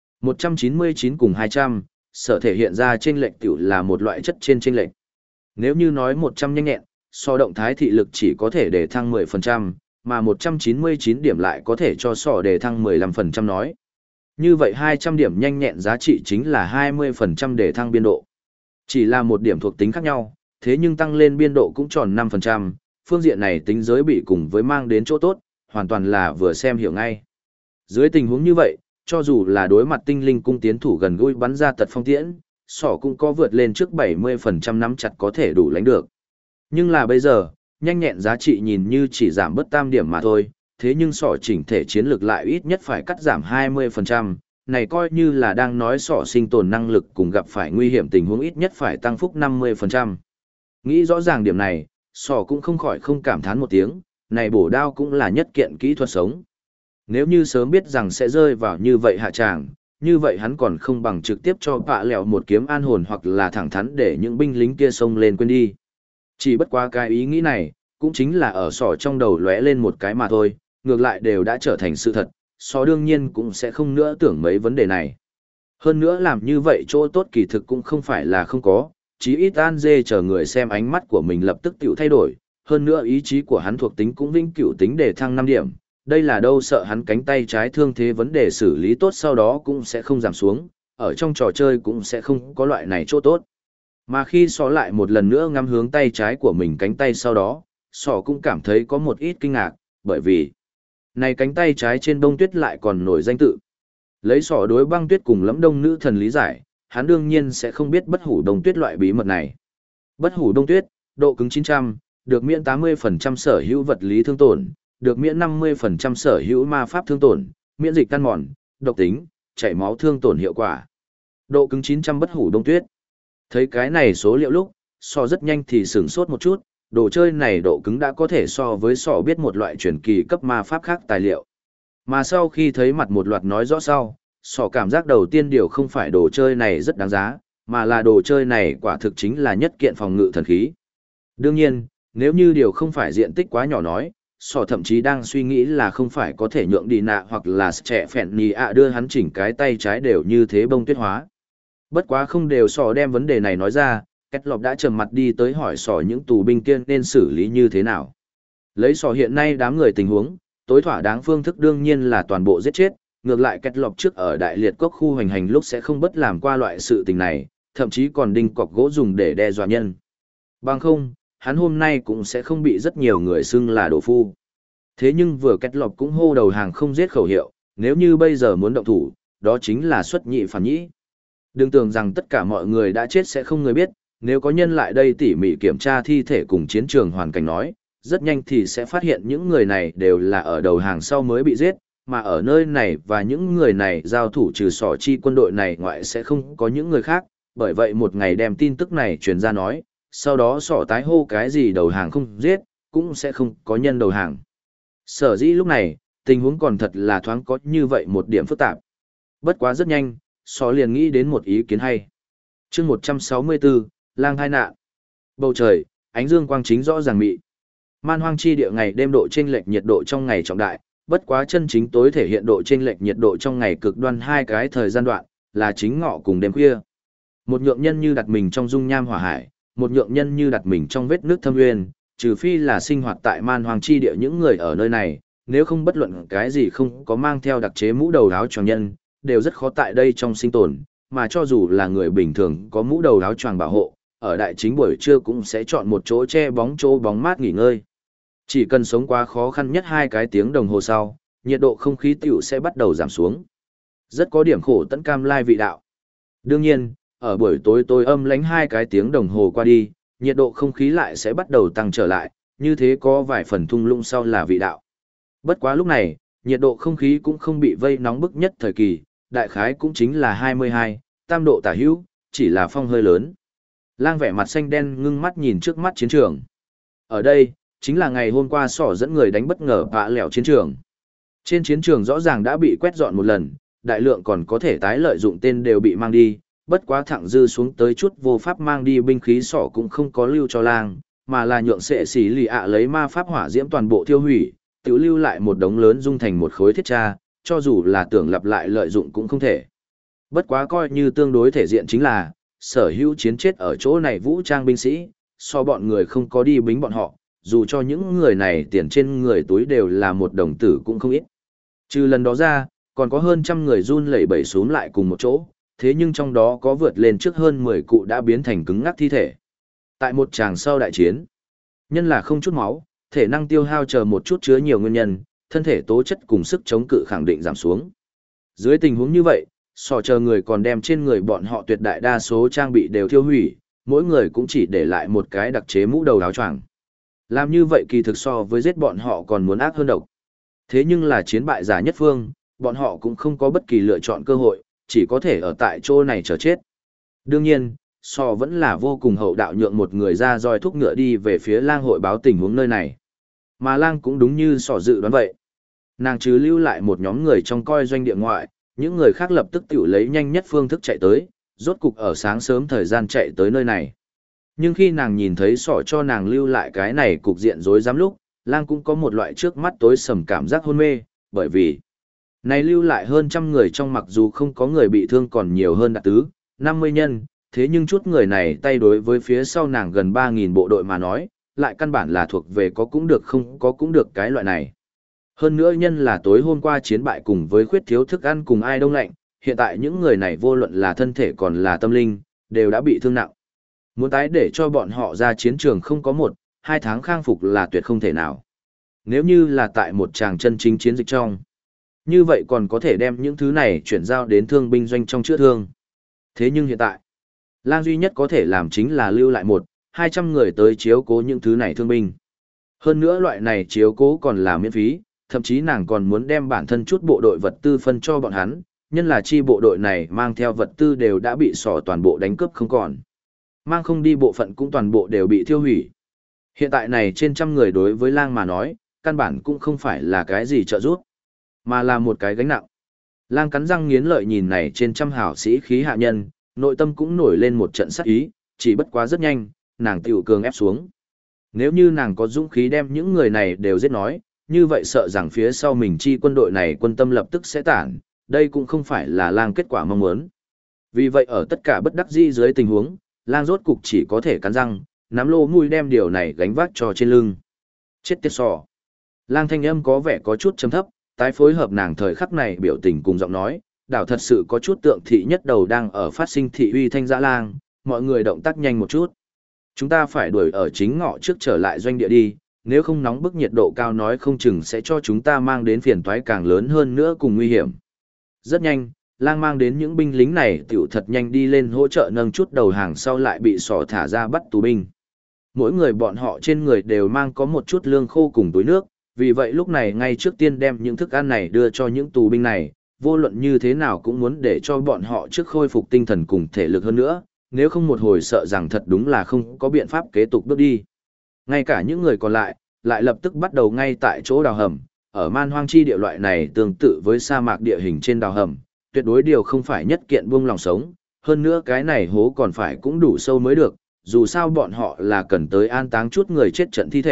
199 cùng 200, sở thể hiện ra chênh lệch tiểu là một loại chất trên chênh lệch. Nếu như nói 100 nhanh nhẹn, so động thái thị lực chỉ có thể để thăng 10%, mà 199 điểm lại có thể cho sọ đề thăng 15% nói. Như vậy 200 điểm nhanh nhẹn giá trị chính là 20% đề thăng biên độ. Chỉ là một điểm thuộc tính khác nhau, thế nhưng tăng lên biên độ cũng tròn 5%, phương diện này tính giới bị cùng với mang đến chỗ tốt, hoàn toàn là vừa xem hiểu ngay. Dưới tình huống như vậy, cho dù là đối mặt tinh linh cung tiến thủ gần gũi bắn ra tật phong tiễn, sọ cũng có vượt lên trước 70% nắm chặt có thể đủ lánh được. Nhưng là bây giờ, nhanh nhẹn giá trị nhìn như chỉ giảm bớt tam điểm mà thôi, thế nhưng sọ chỉnh thể chiến lược lại ít nhất phải cắt giảm 20%, này coi như là đang nói sọ sinh tồn năng lực cùng gặp phải nguy hiểm tình huống ít nhất phải tăng phúc 50%. Nghĩ rõ ràng điểm này, sọ cũng không khỏi không cảm thán một tiếng, này bổ đao cũng là nhất kiện kỹ thuật sống. Nếu như sớm biết rằng sẽ rơi vào như vậy hạ tràng, như vậy hắn còn không bằng trực tiếp cho bạ lẹo một kiếm an hồn hoặc là thẳng thắn để những binh lính kia xông lên quên đi. Chỉ bất quá cái ý nghĩ này, cũng chính là ở sọ trong đầu lóe lên một cái mà thôi, ngược lại đều đã trở thành sự thật, sọ đương nhiên cũng sẽ không nữa tưởng mấy vấn đề này. Hơn nữa làm như vậy chỗ tốt kỳ thực cũng không phải là không có, chí ít An Dê chờ người xem ánh mắt của mình lập tức tiểu thay đổi, hơn nữa ý chí của hắn thuộc tính cũng vĩnh cửu tính để thăng 5 điểm, đây là đâu sợ hắn cánh tay trái thương thế vấn đề xử lý tốt sau đó cũng sẽ không giảm xuống, ở trong trò chơi cũng sẽ không có loại này chỗ tốt. Mà khi sọ lại một lần nữa ngắm hướng tay trái của mình cánh tay sau đó, sọ cũng cảm thấy có một ít kinh ngạc, bởi vì này cánh tay trái trên bông tuyết lại còn nổi danh tự. Lấy sọ đối băng tuyết cùng Lẫm Đông nữ thần lý giải, hắn đương nhiên sẽ không biết bất hủ đông tuyết loại bí mật này. Bất hủ đông tuyết, độ cứng 900, được miễn 80% sở hữu vật lý thương tổn, được miễn 50% sở hữu ma pháp thương tổn, miễn dịch tan mòn, độc tính, chảy máu thương tổn hiệu quả. Độ cứng 900 bất hủ đông tuyết. Thấy cái này số liệu lúc, sọ rất nhanh thì sửng sốt một chút, đồ chơi này độ cứng đã có thể so với sọ biết một loại truyền kỳ cấp ma pháp khác tài liệu. Mà sau khi thấy mặt một loạt nói rõ sau, sọ cảm giác đầu tiên điều không phải đồ chơi này rất đáng giá, mà là đồ chơi này quả thực chính là nhất kiện phòng ngự thần khí. Đương nhiên, nếu như điều không phải diện tích quá nhỏ nói, sọ thậm chí đang suy nghĩ là không phải có thể nhượng đi nạ hoặc là trẻ phèn nì ạ đưa hắn chỉnh cái tay trái đều như thế bông tuyết hóa. Bất quá không đều sọ đem vấn đề này nói ra, Kết Lộc đã trầm mặt đi tới hỏi sọ những tù binh kia nên xử lý như thế nào. Lấy sọ hiện nay đám người tình huống, tối thỏa đáng phương thức đương nhiên là toàn bộ giết chết, ngược lại Kết Lộc trước ở Đại Liệt Cốc khu hành hành lúc sẽ không bất làm qua loại sự tình này, thậm chí còn đinh cọc gỗ dùng để đe dọa nhân. Bằng không, hắn hôm nay cũng sẽ không bị rất nhiều người xưng là đồ phu. Thế nhưng vừa Kết Lộc cũng hô đầu hàng không giết khẩu hiệu, nếu như bây giờ muốn động thủ, đó chính là xuất nhị phản nhĩ. Đừng tưởng rằng tất cả mọi người đã chết sẽ không người biết, nếu có nhân lại đây tỉ mỉ kiểm tra thi thể cùng chiến trường hoàn cảnh nói, rất nhanh thì sẽ phát hiện những người này đều là ở đầu hàng sau mới bị giết, mà ở nơi này và những người này giao thủ trừ sỏ chi quân đội này ngoại sẽ không có những người khác, bởi vậy một ngày đem tin tức này truyền ra nói, sau đó sỏ tái hô cái gì đầu hàng không giết, cũng sẽ không có nhân đầu hàng. Sở dĩ lúc này, tình huống còn thật là thoáng có như vậy một điểm phức tạp. Bất quá rất nhanh, sỏ liền nghĩ đến một ý kiến hay. Chương 164, lang thai nạn. Bầu trời, ánh dương quang chính rõ ràng mị. Man hoang chi địa ngày đêm độ chênh lệch nhiệt độ trong ngày trọng đại, bất quá chân chính tối thể hiện độ chênh lệch nhiệt độ trong ngày cực đoan hai cái thời gian đoạn, là chính ngọ cùng đêm khuya. Một nhượng nhân như đặt mình trong dung nham hỏa hải, một nhượng nhân như đặt mình trong vết nước thâm nguyên, trừ phi là sinh hoạt tại man hoang chi địa những người ở nơi này, nếu không bất luận cái gì không có mang theo đặc chế mũ đầu áo choàng nhân, đều rất khó tại đây trong sinh tồn, mà cho dù là người bình thường có mũ đầu áo choàng bảo hộ, ở đại chính buổi trưa cũng sẽ chọn một chỗ bóng mát nghỉ ngơi. Chỉ cần sống qua khó khăn nhất 2 cái tiếng đồng hồ sau, nhiệt độ không khí tiểu sẽ bắt đầu giảm xuống. Rất có điểm khổ tận cam lai vị đạo. Đương nhiên, ở buổi tối tối âm lánh 2 cái tiếng đồng hồ qua đi, nhiệt độ không khí lại sẽ bắt đầu tăng trở lại, như thế có vài phần thung lũng sau là vị đạo. Bất quá lúc này, nhiệt độ không khí cũng không bị vây nóng bức nhất thời kỳ, đại khái cũng chính là 22, tam độ tả hữu, chỉ là phong hơi lớn. Lang vẻ mặt xanh đen ngưng mắt nhìn trước mắt chiến trường. Ở đây, chính là ngày hôm qua sỏ dẫn người đánh bất ngờ vạ lẻo chiến trường. Trên chiến trường rõ ràng đã bị quét dọn một lần, đại lượng còn có thể tái lợi dụng tên đều bị mang đi, bất quá thẳng dư xuống tới chút vô pháp mang đi binh khí sỏ cũng không có lưu cho lang, mà là nhượng sệ xỉ lì ạ lấy ma pháp hỏa diễm toàn bộ tiêu hủy, tự lưu lại một đống lớn dung thành một khối thiết tra, cho dù là tưởng lặp lại lợi dụng cũng không thể. Bất quá coi như tương đối thể diện chính là, sở hữu chiến chết ở chỗ này vũ trang binh sĩ, so bọn người không có đi bính bọn họ, dù cho những người này tiền trên người túi đều là một đồng tử cũng không ít. Trừ lần đó ra, còn có hơn trăm người run lẩy bẩy xuống lại cùng một chỗ, thế nhưng trong đó có vượt lên trước hơn 10 cụ đã biến thành cứng ngắc thi thể. Tại một tràng sau đại chiến, nhân là không chút máu, thể năng tiêu hao chờ một chút chứa nhiều nguyên nhân, thân thể tố chất cùng sức chống cự khẳng định giảm xuống. Dưới tình huống như vậy, sò chờ người còn đem trên người bọn họ tuyệt đại đa số trang bị đều thiêu hủy, mỗi người cũng chỉ để lại một cái đặc chế mũ đầu áo choàng. Làm như vậy kỳ thực so với giết bọn họ còn muốn ác hơn độc. Thế nhưng là chiến bại giả nhất phương, bọn họ cũng không có bất kỳ lựa chọn cơ hội, chỉ có thể ở tại chỗ này chờ chết. Đương nhiên, so vẫn là vô cùng hậu đạo nhượng một người ra roi thúc ngựa đi về phía lang hội báo tình huống nơi này. Mà lang cũng đúng như sỏ dự đoán vậy. Nàng chứ lưu lại một nhóm người trong coi doanh địa ngoại, những người khác lập tức tiểu lấy nhanh nhất phương thức chạy tới, rốt cục ở sáng sớm thời gian chạy tới nơi này. Nhưng khi nàng nhìn thấy sỏ cho nàng lưu lại cái này cục diện rối rắm lúc, lang cũng có một loại trước mắt tối sầm cảm giác hôn mê, bởi vì này lưu lại hơn trăm người trong mặc dù không có người bị thương còn nhiều hơn đạt tứ, 50 nhân, thế nhưng chút người này tay đối với phía sau nàng gần 3.000 bộ đội mà nói, lại căn bản là thuộc về có cũng được không có cũng được cái loại này. Hơn nữa nhân là tối hôm qua chiến bại cùng với khuyết thiếu thức ăn cùng ai đông lạnh, hiện tại những người này vô luận là thân thể còn là tâm linh, đều đã bị thương nặng. Muốn tái để cho bọn họ ra chiến trường không có 1-2 tháng khang phục là tuyệt không thể nào. Nếu như là tại một tràng chân chính chiến dịch trong, như vậy còn có thể đem những thứ này chuyển giao đến thương binh doanh trong chữa thương. Thế nhưng hiện tại, lang duy nhất có thể làm chính là lưu lại 100-200 người tới chiếu cố những thứ này thương binh. Hơn nữa loại này chiếu cố còn là miễn phí, thậm chí nàng còn muốn đem bản thân chút bộ đội vật tư phân cho bọn hắn, nhân là chi bộ đội này mang theo vật tư đều đã bị sỏ toàn bộ đánh cướp không còn. Mang không đi bộ phận cũng toàn bộ đều bị thiêu hủy. Hiện tại này trên trăm người đối với lang mà nói, căn bản cũng không phải là cái gì trợ giúp, mà là một cái gánh nặng. Lang cắn răng nghiến lợi nhìn này trên trăm hảo sĩ khí hạ nhân, nội tâm cũng nổi lên một trận sát ý, chỉ bất quá rất nhanh, nàng tiểu cường ép xuống. Nếu như nàng có dũng khí đem những người này đều giết nói, như vậy sợ rằng phía sau mình chi quân đội này quân tâm lập tức sẽ tản, đây cũng không phải là lang kết quả mong muốn. Vì vậy ở tất cả bất đắc dĩ dưới tình huống, lang rốt cục chỉ có thể cắn răng, nắm lô mùi đem điều này gánh vác cho trên lưng. Chết tiệt sò. Lang thanh âm có vẻ có chút trầm thấp, tái phối hợp nàng thời khắc này biểu tình cùng giọng nói, đảo thật sự có chút tượng thị nhất đầu đang ở phát sinh thị uy thanh dã lang, mọi người động tác nhanh một chút. Chúng ta phải đuổi ở chính ngọ trước trở lại doanh địa đi, nếu không nóng bức nhiệt độ cao nói không chừng sẽ cho chúng ta mang đến phiền toái càng lớn hơn nữa cùng nguy hiểm. Rất nhanh, lang mang đến những binh lính này tiểu thật nhanh đi lên hỗ trợ nâng chút đầu hàng sau lại bị sỏ thả ra bắt tù binh. Mỗi người bọn họ trên người đều mang có một chút lương khô cùng túi nước, vì vậy lúc này ngay trước tiên đem những thức ăn này đưa cho những tù binh này, vô luận như thế nào cũng muốn để cho bọn họ trước khôi phục tinh thần cùng thể lực hơn nữa, nếu không một hồi sợ rằng thật đúng là không có biện pháp kế tục bước đi. Ngay cả những người còn lại, lại lập tức bắt đầu ngay tại chỗ đào hầm, ở man hoang chi địa loại này tương tự với sa mạc địa hình trên đào hầm, tuyệt đối điều không phải nhất kiện buông lòng sống, hơn nữa cái này hố còn phải cũng đủ sâu mới được, dù sao bọn họ là cần tới an táng chút người chết trận thi thể,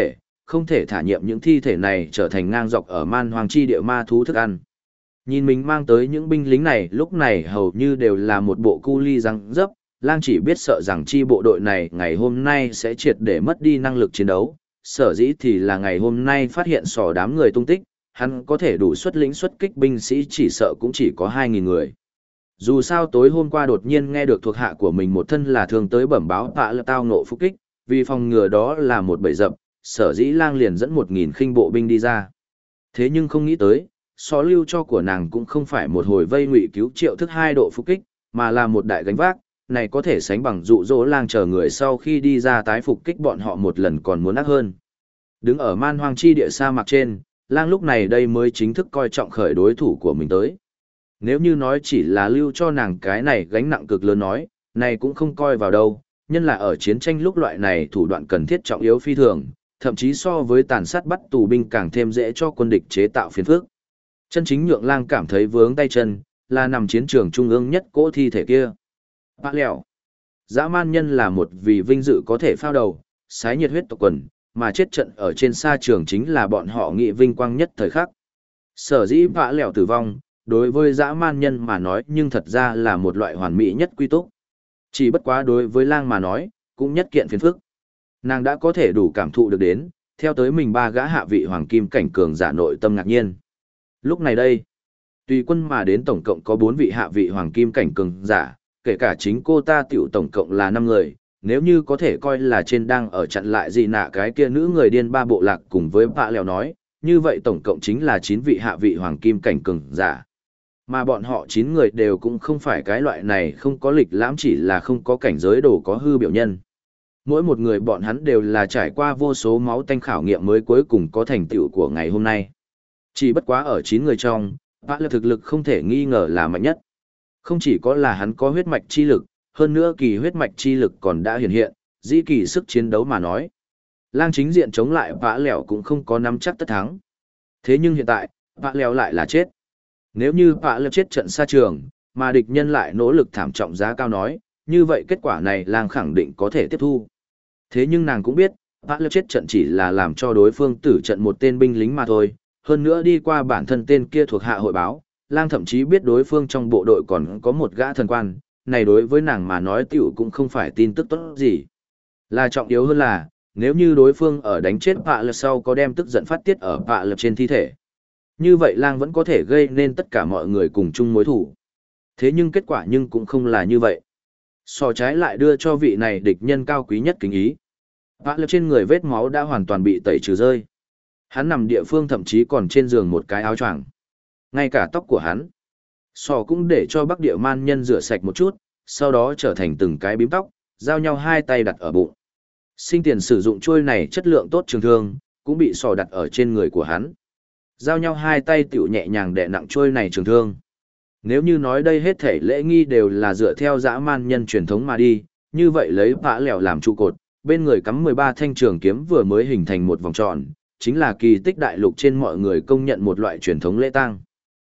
không thể thả nhiệm những thi thể này trở thành ngang dọc ở man hoang chi địa ma thú thức ăn. Nhìn mình mang tới những binh lính này lúc này hầu như đều là một bộ cu li răng dấp, Lang chỉ biết sợ rằng chi bộ đội này ngày hôm nay sẽ triệt để mất đi năng lực chiến đấu, sở dĩ thì là ngày hôm nay phát hiện sò đám người tung tích, hắn có thể đủ xuất lĩnh xuất kích binh sĩ chỉ sợ cũng chỉ có 2.000 người. Dù sao tối hôm qua đột nhiên nghe được thuộc hạ của mình một thân là thường tới bẩm báo tạ là tao nộ phục kích, vì phòng ngừa đó là một bẫy dập, sở dĩ Lang liền dẫn 1.000 khinh bộ binh đi ra. Thế nhưng không nghĩ tới, xó lưu cho của nàng cũng không phải một hồi vây ngụy cứu triệu thức 2 độ phục kích, mà là một đại gánh vác, này có thể sánh bằng dụ dỗ Lang chờ người sau khi đi ra tái phục kích bọn họ một lần còn muốn ác hơn. Đứng ở man hoang chi địa sa mạc trên, Lang lúc này đây mới chính thức coi trọng khởi đối thủ của mình tới. Nếu như nói chỉ là lưu cho nàng cái này gánh nặng cực lớn nói, này cũng không coi vào đâu, nhân là ở chiến tranh lúc loại này thủ đoạn cần thiết trọng yếu phi thường, thậm chí so với tàn sát bắt tù binh càng thêm dễ cho quân địch chế tạo phiền phức. Chân chính nhượng Lang cảm thấy vướng tay chân, là nằm chiến trường trung ương nhất cỗ thi thể kia. Bạ lẹo. Dã man nhân là một vì vinh dự có thể phao đầu, sái nhiệt huyết tộc quần, mà chết trận ở trên sa trường chính là bọn họ nghị vinh quang nhất thời khắc. Sở dĩ bạ lẹo tử vong, đối với dã man nhân mà nói nhưng thật ra là một loại hoàn mỹ nhất quy túc. Chỉ bất quá đối với Lang mà nói, cũng nhất kiện phiền phức. Nàng đã có thể đủ cảm thụ được đến, theo tới mình 3 gã hạ vị hoàng kim cảnh cường giả nội tâm ngạc nhiên. Lúc này đây, tùy quân mà đến tổng cộng có 4 vị hạ vị hoàng kim cảnh cường giả, kể cả chính cô ta tiểu tổng cộng là 5 người, nếu như có thể coi là trên đang ở chặn lại gì nạ cái kia nữ người điên 3 bộ lạc cùng với bạ lèo nói, như vậy tổng cộng chính là 9 vị hạ vị hoàng kim cảnh cường giả. Mà bọn họ 9 người đều cũng không phải cái loại này không có lịch lãm chỉ là không có cảnh giới đồ có hư biểu nhân. Mỗi một người bọn hắn đều là trải qua vô số máu tanh khảo nghiệm mới cuối cùng có thành tựu của ngày hôm nay. Chỉ bất quá ở 9 người trong, bạ lèo thực lực không thể nghi ngờ là mạnh nhất. Không chỉ có là hắn có huyết mạch chi lực, hơn nữa kỳ huyết mạch chi lực còn đã hiện hiện, dĩ kỳ sức chiến đấu mà nói. Lang chính diện chống lại bạ lèo cũng không có nắm chắc tất thắng. Thế nhưng hiện tại, bạ lèo lại là chết. Nếu như bạ lèo chết trận xa trường, mà địch nhân lại nỗ lực thảm trọng giá cao nói, như vậy kết quả này Lang khẳng định có thể tiếp thu. Thế nhưng nàng cũng biết, bạ lèo chết trận chỉ là làm cho đối phương tử trận một tên binh lính mà thôi, hơn nữa đi qua bản thân tên kia thuộc hạ hội báo. Lang thậm chí biết đối phương trong bộ đội còn có một gã thần quan, này đối với nàng mà nói tiểu cũng không phải tin tức tốt gì. Là trọng yếu hơn là, nếu như đối phương ở đánh chết bạ lật sau có đem tức giận phát tiết ở bạ lật trên thi thể. Như vậy Lang vẫn có thể gây nên tất cả mọi người cùng chung mối thủ. Thế nhưng kết quả nhưng cũng không là như vậy. So trái lại đưa cho vị này địch nhân cao quý nhất kính ý. Bạ lật trên người vết máu đã hoàn toàn bị tẩy trừ rơi. Hắn nằm địa phương thậm chí còn trên giường một cái áo choàng. Ngay cả tóc của hắn, sò cũng để cho bắc địa man nhân rửa sạch một chút, sau đó trở thành từng cái bím tóc, giao nhau 2 tay đặt ở bụng. Sinh tiền sử dụng chuôi này chất lượng tốt trường thương, cũng bị sò đặt ở trên người của hắn. Giao nhau 2 tay tiểu nhẹ nhàng đè nặng chuôi này trường thương. Nếu như nói đây hết thể lễ nghi đều là dựa theo dã man nhân truyền thống mà đi, như vậy lấy bạ lèo làm trụ cột, bên người cắm 13 thanh trường kiếm vừa mới hình thành một vòng tròn, chính là kỳ tích đại lục trên mọi người công nhận một loại truyền thống lễ tang.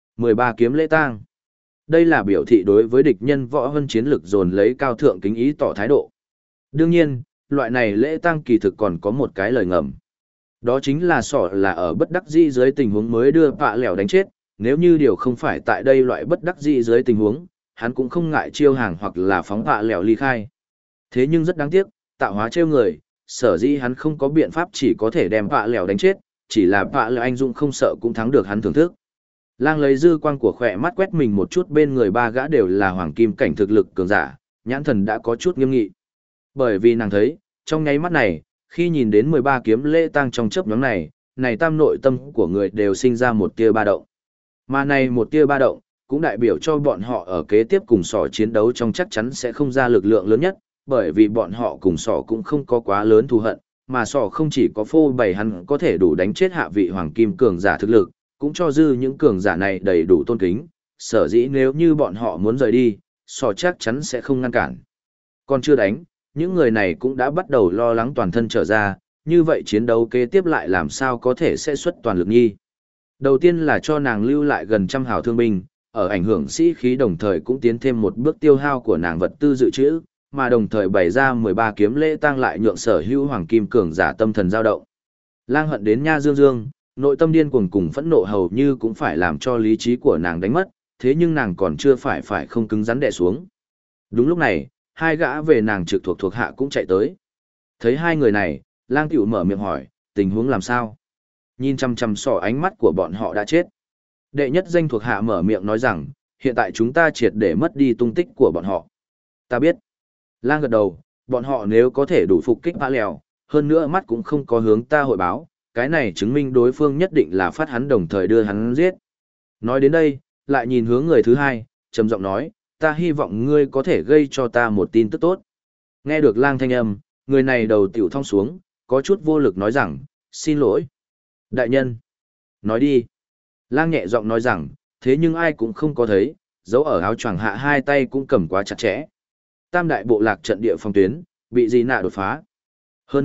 13 kiếm lễ tang. Đây là biểu thị đối với địch nhân võ hơn chiến lực dồn lấy cao thượng kính ý tỏ thái độ. Đương nhiên, loại này lễ tang kỳ thực còn có một cái lời ngầm. Đó chính là sỏ là ở bất đắc dĩ dưới tình huống mới đưa bạ lèo đánh chết, nếu như điều không phải tại đây loại bất đắc dĩ dưới tình huống, hắn cũng không ngại chiêu hàng hoặc là phóng bạ lèo ly khai. Thế nhưng rất đáng tiếc, tạo hóa trêu người, sở dĩ hắn không có biện pháp chỉ có thể đem bạ lèo đánh chết, chỉ là bạ lèo anh dũng không sợ cũng thắng được hắn thưởng thức. Lang lấy dư quang của khỏe mắt quét mình một chút bên người 3 gã đều là hoàng kim cảnh thực lực cường giả, nhãn thần đã có chút nghiêm nghị. Bởi vì nàng thấy, trong nháy mắt này, khi nhìn đến 13 kiếm lễ tang trong chớp nhoáng này, này tam nội tâm của người đều sinh ra một tia ba động. Mà này một tia ba động, cũng đại biểu cho bọn họ ở kế tiếp cùng sỏ chiến đấu trong chắc chắn sẽ không ra lực lượng lớn nhất, bởi vì bọn họ cùng sỏ cũng không có quá lớn thù hận, mà sỏ không chỉ có phô bày hắn có thể đủ đánh chết hạ vị hoàng kim cường giả thực lực, cũng cho dư những cường giả này đầy đủ tôn kính, sở dĩ nếu như bọn họ muốn rời đi, sỏ chắc chắn sẽ không ngăn cản. Còn chưa đánh, những người này cũng đã bắt đầu lo lắng toàn thân trở ra, như vậy chiến đấu kế tiếp lại làm sao có thể sẽ xuất toàn lực nhi. Đầu tiên là cho nàng lưu lại gần 100 hào thương binh, ở ảnh hưởng sĩ khí đồng thời cũng tiến thêm một bước tiêu hao của nàng vật tư dự trữ, mà đồng thời bày ra 13 kiếm lễ tang lại nhượng sở hữu hoàng kim cường giả tâm thần dao động. Lang hận đến nha dương dương, nội tâm điên cuồng cùng phẫn nộ hầu như cũng phải làm cho lý trí của nàng đánh mất, thế nhưng nàng còn chưa phải không cứng rắn đè xuống. Đúng lúc này, hai gã về nàng trực thuộc hạ cũng chạy tới. Thấy hai người này, Lang tiểu mở miệng hỏi, tình huống làm sao? Nhìn chăm chăm sỏ ánh mắt của bọn họ đã chết. Đệ nhất danh thuộc hạ mở miệng nói rằng, hiện tại chúng ta triệt để mất đi tung tích của bọn họ. Ta biết. Lang gật đầu, bọn họ nếu có thể đủ phục kích Mã Lèo, hơn nữa mắt cũng không có hướng ta hội báo, cái này chứng minh đối phương nhất định là phát hắn đồng thời đưa hắn giết. Nói đến đây, lại nhìn hướng người thứ hai, trầm giọng nói, ta hy vọng ngươi có thể gây cho ta một tin tức tốt. Nghe được Lang thanh âm, người này đầu tiểu thong xuống, có chút vô lực nói rằng, xin lỗi. Đại nhân. Nói đi. Lang nhẹ giọng nói rằng, thế nhưng ai cũng không có thấy, dấu ở áo choàng hạ hai tay cũng cầm quá chặt chẽ. Tam đại bộ lạc trận địa phòng tuyến, bị gì nạ đột phá. Hơn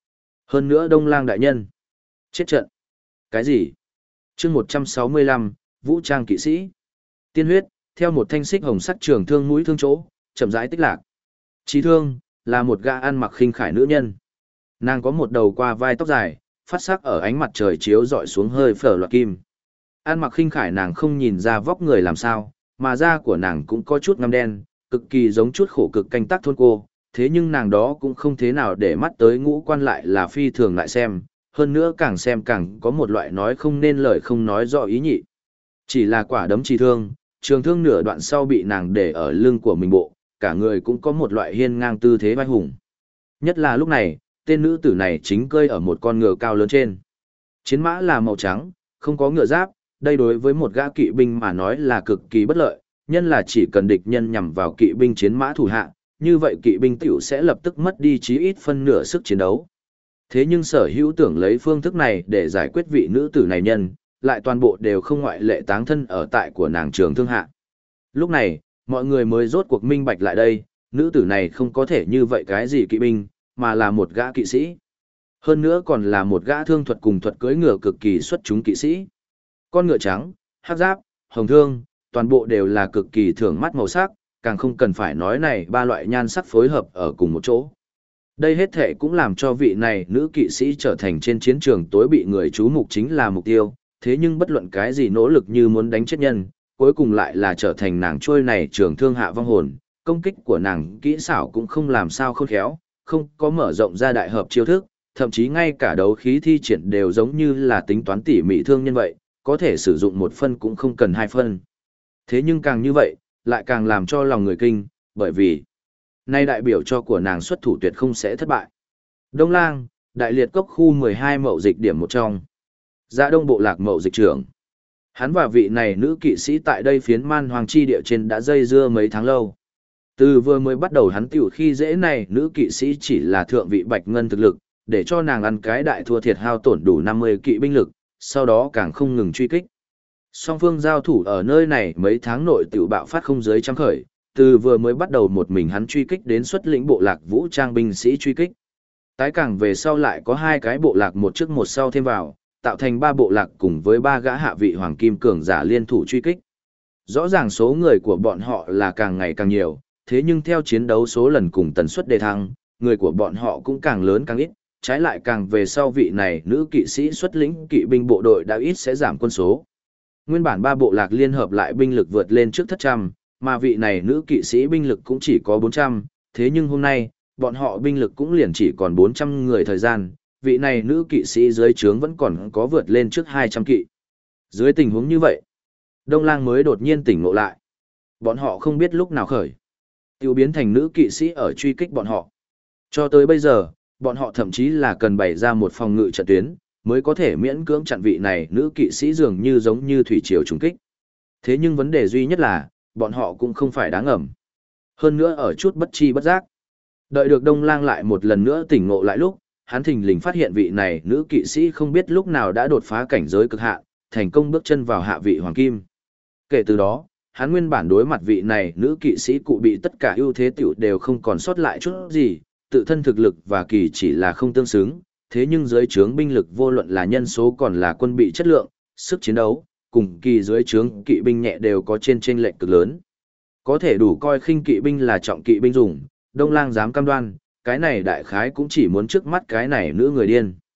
nữa Đông Lang đại nhân. Chết trận. Cái gì? chương 165, Vũ trang kỵ sĩ. Tiên huyết, theo một thanh xích hồng sắc trường thương mũi thương chỗ, chậm rãi tích lạc. Trí thương, là một gã ăn mặc khinh khải nữ nhân. Nàng có một đầu qua vai tóc dài, phát sắc ở ánh mặt trời chiếu dọi xuống hơi phở loạt kim. Ăn mặc khinh khải nàng không nhìn ra vóc người làm sao, mà da của nàng cũng có chút ngăm đen, cực kỳ giống chút khổ cực canh tác thôn cô, thế nhưng nàng đó cũng không thế nào để mắt tới ngũ quan lại là phi thường lại xem càng có một loại nói không nên lời không nói rõ ý nhị. Chỉ là quả đấm trì thương, trường thương nửa đoạn sau bị nàng để ở lưng của mình bộ, cả người cũng có một loại hiên ngang tư thế vai hùng. Nhất là lúc này, tên nữ tử này chính cơi ở một con ngựa cao lớn trên. Chiến mã là màu trắng, không có ngựa giáp, đây đối với một gã kỵ binh mà nói là cực kỳ bất lợi, nhân là chỉ cần địch nhân nhằm vào kỵ binh chiến mã thủ hạ, như vậy kỵ binh tiểu sẽ lập tức mất đi chí ít phân nửa sức chiến đấu. Thế nhưng sở hữu tưởng lấy phương thức này để giải quyết vị nữ tử này nhân, lại toàn bộ đều không ngoại lệ táng thân ở tại của nàng trường thương hạ. Lúc này, mọi người mới rốt cuộc minh bạch lại đây, nữ tử này không có thể như vậy cái gì kỵ binh, mà là một gã kỵ sĩ. Hơn nữa còn là một gã thương thuật cùng thuật cưỡi ngựa cực kỳ xuất chúng kỵ sĩ. Con ngựa trắng, hắc giáp, hồng thương, toàn bộ đều là cực kỳ thưởng mắt màu sắc, càng không cần phải nói này ba loại nhan sắc phối hợp ở cùng một chỗ. Đây hết thể cũng làm cho vị này nữ kỵ sĩ trở thành trên chiến trường tối bị người chú mục chính là mục tiêu, thế nhưng bất luận cái gì nỗ lực như muốn đánh chết nhân, cuối cùng lại là trở thành nàng trôi này trường thương hạ vong hồn, công kích của nàng kỹ xảo cũng không làm sao khôn khéo, không có mở rộng ra đại hợp chiêu thức, thậm chí ngay cả đấu khí thi triển đều giống như là tính toán tỉ mỉ thương nhân vậy, có thể sử dụng một phân cũng không cần hai phân. Thế nhưng càng như vậy, lại càng làm cho lòng người kinh, bởi vì nay đại biểu cho của nàng xuất thủ tuyệt không sẽ thất bại. Đông Lang, đại liệt cốc khu 12 mậu dịch điểm một trong. Dạ Đông bộ lạc mậu dịch trưởng. Hắn và vị này nữ kỵ sĩ tại đây phiến man hoàng chi địa trên đã dây dưa mấy tháng lâu. Từ vừa mới bắt đầu hắn tiểu khi dễ này nữ kỵ sĩ chỉ là thượng vị bạch ngân thực lực, để cho nàng ăn cái đại thua thiệt hao tổn đủ 50 kỵ binh lực, sau đó càng không ngừng truy kích. Song phương giao thủ ở nơi này mấy tháng nội tiểu bạo phát không dưới trăm khởi, từ vừa mới bắt đầu một mình hắn truy kích đến xuất lĩnh bộ lạc vũ trang binh sĩ truy kích. Tái càng về sau lại có hai cái bộ lạc một trước một sau thêm vào, tạo thành ba bộ lạc cùng với ba gã hạ vị hoàng kim cường giả liên thủ truy kích. Rõ ràng số người của bọn họ là càng ngày càng nhiều, thế nhưng theo chiến đấu số lần cùng tần suất đề thăng, người của bọn họ cũng càng lớn càng ít, trái lại càng về sau vị này nữ kỵ sĩ xuất lĩnh kỵ binh bộ đội đã ít sẽ giảm quân số. Nguyên bản ba bộ lạc liên hợp lại binh lực vượt lên trước thất trăm, mà vị này nữ kỵ sĩ binh lực cũng chỉ có 400, thế nhưng hôm nay, bọn họ binh lực cũng liền chỉ còn 400 người thời gian, vị này nữ kỵ sĩ dưới trướng vẫn còn có vượt lên trước 200 kỵ. Dưới tình huống như vậy, Đông Lang mới đột nhiên tỉnh ngộ lại. Bọn họ không biết lúc nào khởi, tiêu biến thành nữ kỵ sĩ ở truy kích bọn họ. Cho tới bây giờ, bọn họ thậm chí là cần bày ra một phòng ngự trận tuyến, mới có thể miễn cưỡng chặn vị này nữ kỵ sĩ dường như giống như thủy triều trùng kích. Thế nhưng vấn đề duy nhất là, bọn họ cũng không phải đáng ẩm. Hơn nữa ở chút bất chi bất giác. Đợi được Đông Lang lại một lần nữa tỉnh ngộ lại lúc, hắn thình lình phát hiện vị này nữ kỵ sĩ không biết lúc nào đã đột phá cảnh giới cực hạn, thành công bước chân vào hạ vị hoàng kim. Kể từ đó, hắn nguyên bản đối mặt vị này nữ kỵ sĩ cụ bị tất cả ưu thế tiểu đều không còn sót lại chút gì, tự thân thực lực và kỳ chỉ là không tương xứng, thế nhưng dưới trướng binh lực vô luận là nhân số còn là quân bị chất lượng, sức chiến đấu, cùng kỳ dưới trướng kỵ binh nhẹ đều có trên lệch cực lớn. Có thể đủ coi khinh kỵ binh là trọng kỵ binh dùng, Đông Lang dám cam đoan, cái này đại khái cũng chỉ muốn trước mắt cái này nữ người điên.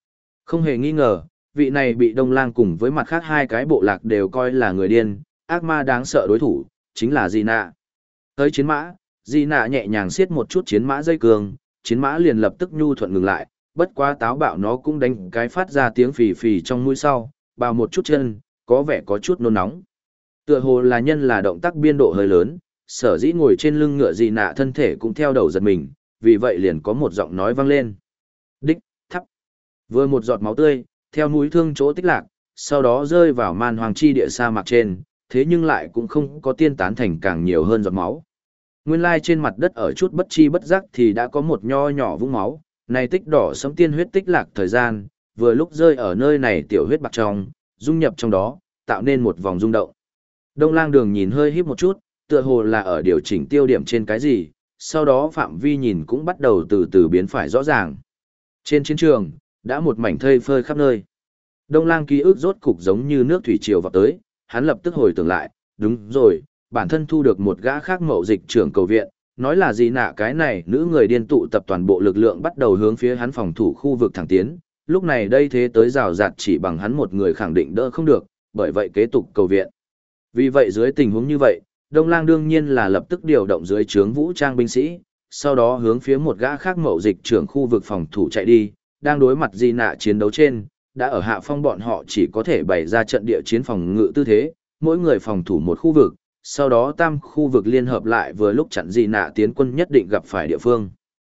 Không hề nghi ngờ, vị này bị Đông Lang cùng với mặt khác hai cái bộ lạc đều coi là người điên, ác ma đáng sợ đối thủ, chính là Di Nạ. Tới chiến mã, Di Nạ nhẹ nhàng siết một chút chiến mã dây cương, chiến mã liền lập tức nhu thuận ngừng lại, bất quá táo bạo nó cũng đánh cái phát ra tiếng phì phì trong mũi sau, bào một chút chân, có vẻ có chút nôn nóng. Tựa hồ là nhân là động tác biên độ hơi lớn, sở dĩ ngồi trên lưng ngựa Di Nạ thân thể cũng theo đầu giật mình, vì vậy liền có một giọng nói vang lên. Đích, thắp. Vừa một giọt máu tươi, theo mũi thương chỗ tích lạc, sau đó rơi vào man hoàng chi địa sa mạc trên, thế nhưng lại cũng không có tiên tán thành càng nhiều hơn giọt máu. Nguyên lai trên mặt đất ở chút bất chi bất giác thì đã có một nho nhỏ vũng máu, này tích đỏ sẫm tiên huyết tích lạc thời gian, vừa lúc rơi ở nơi này tiểu huyết bạc trong, dung nhập trong đó, tạo nên một vòng rung động. Đông Lang Đường nhìn hơi híp một chút, tựa hồ là ở điều chỉnh tiêu điểm trên cái gì, sau đó phạm vi nhìn cũng bắt đầu từ từ biến phải rõ ràng. Trên chiến trường, đã một mảnh thây phơi khắp nơi. Đông Lang ký ức rốt cục giống như nước thủy triều vào tới, hắn lập tức hồi tưởng lại, đúng rồi, bản thân thu được một gã khác mậu dịch trưởng cầu viện, nói là gì nạ cái này nữ người điên tụ tập toàn bộ lực lượng bắt đầu hướng phía hắn phòng thủ khu vực thẳng tiến, lúc này đây thế tới rào rạt chỉ bằng hắn một người khẳng định đỡ không được, bởi vậy kế tục cầu viện. Vì vậy dưới tình huống như vậy, Đông Lang đương nhiên là lập tức điều động dưới trướng vũ trang binh sĩ, sau đó hướng phía một gã khác mậu dịch trưởng khu vực phòng thủ chạy đi, đang đối mặt di nạ chiến đấu trên, đã ở hạ phong bọn họ chỉ có thể bày ra trận địa chiến phòng ngự tư thế, mỗi người phòng thủ một khu vực, sau đó tam khu vực liên hợp lại vừa lúc chặn di nạ tiến quân nhất định gặp phải địa phương.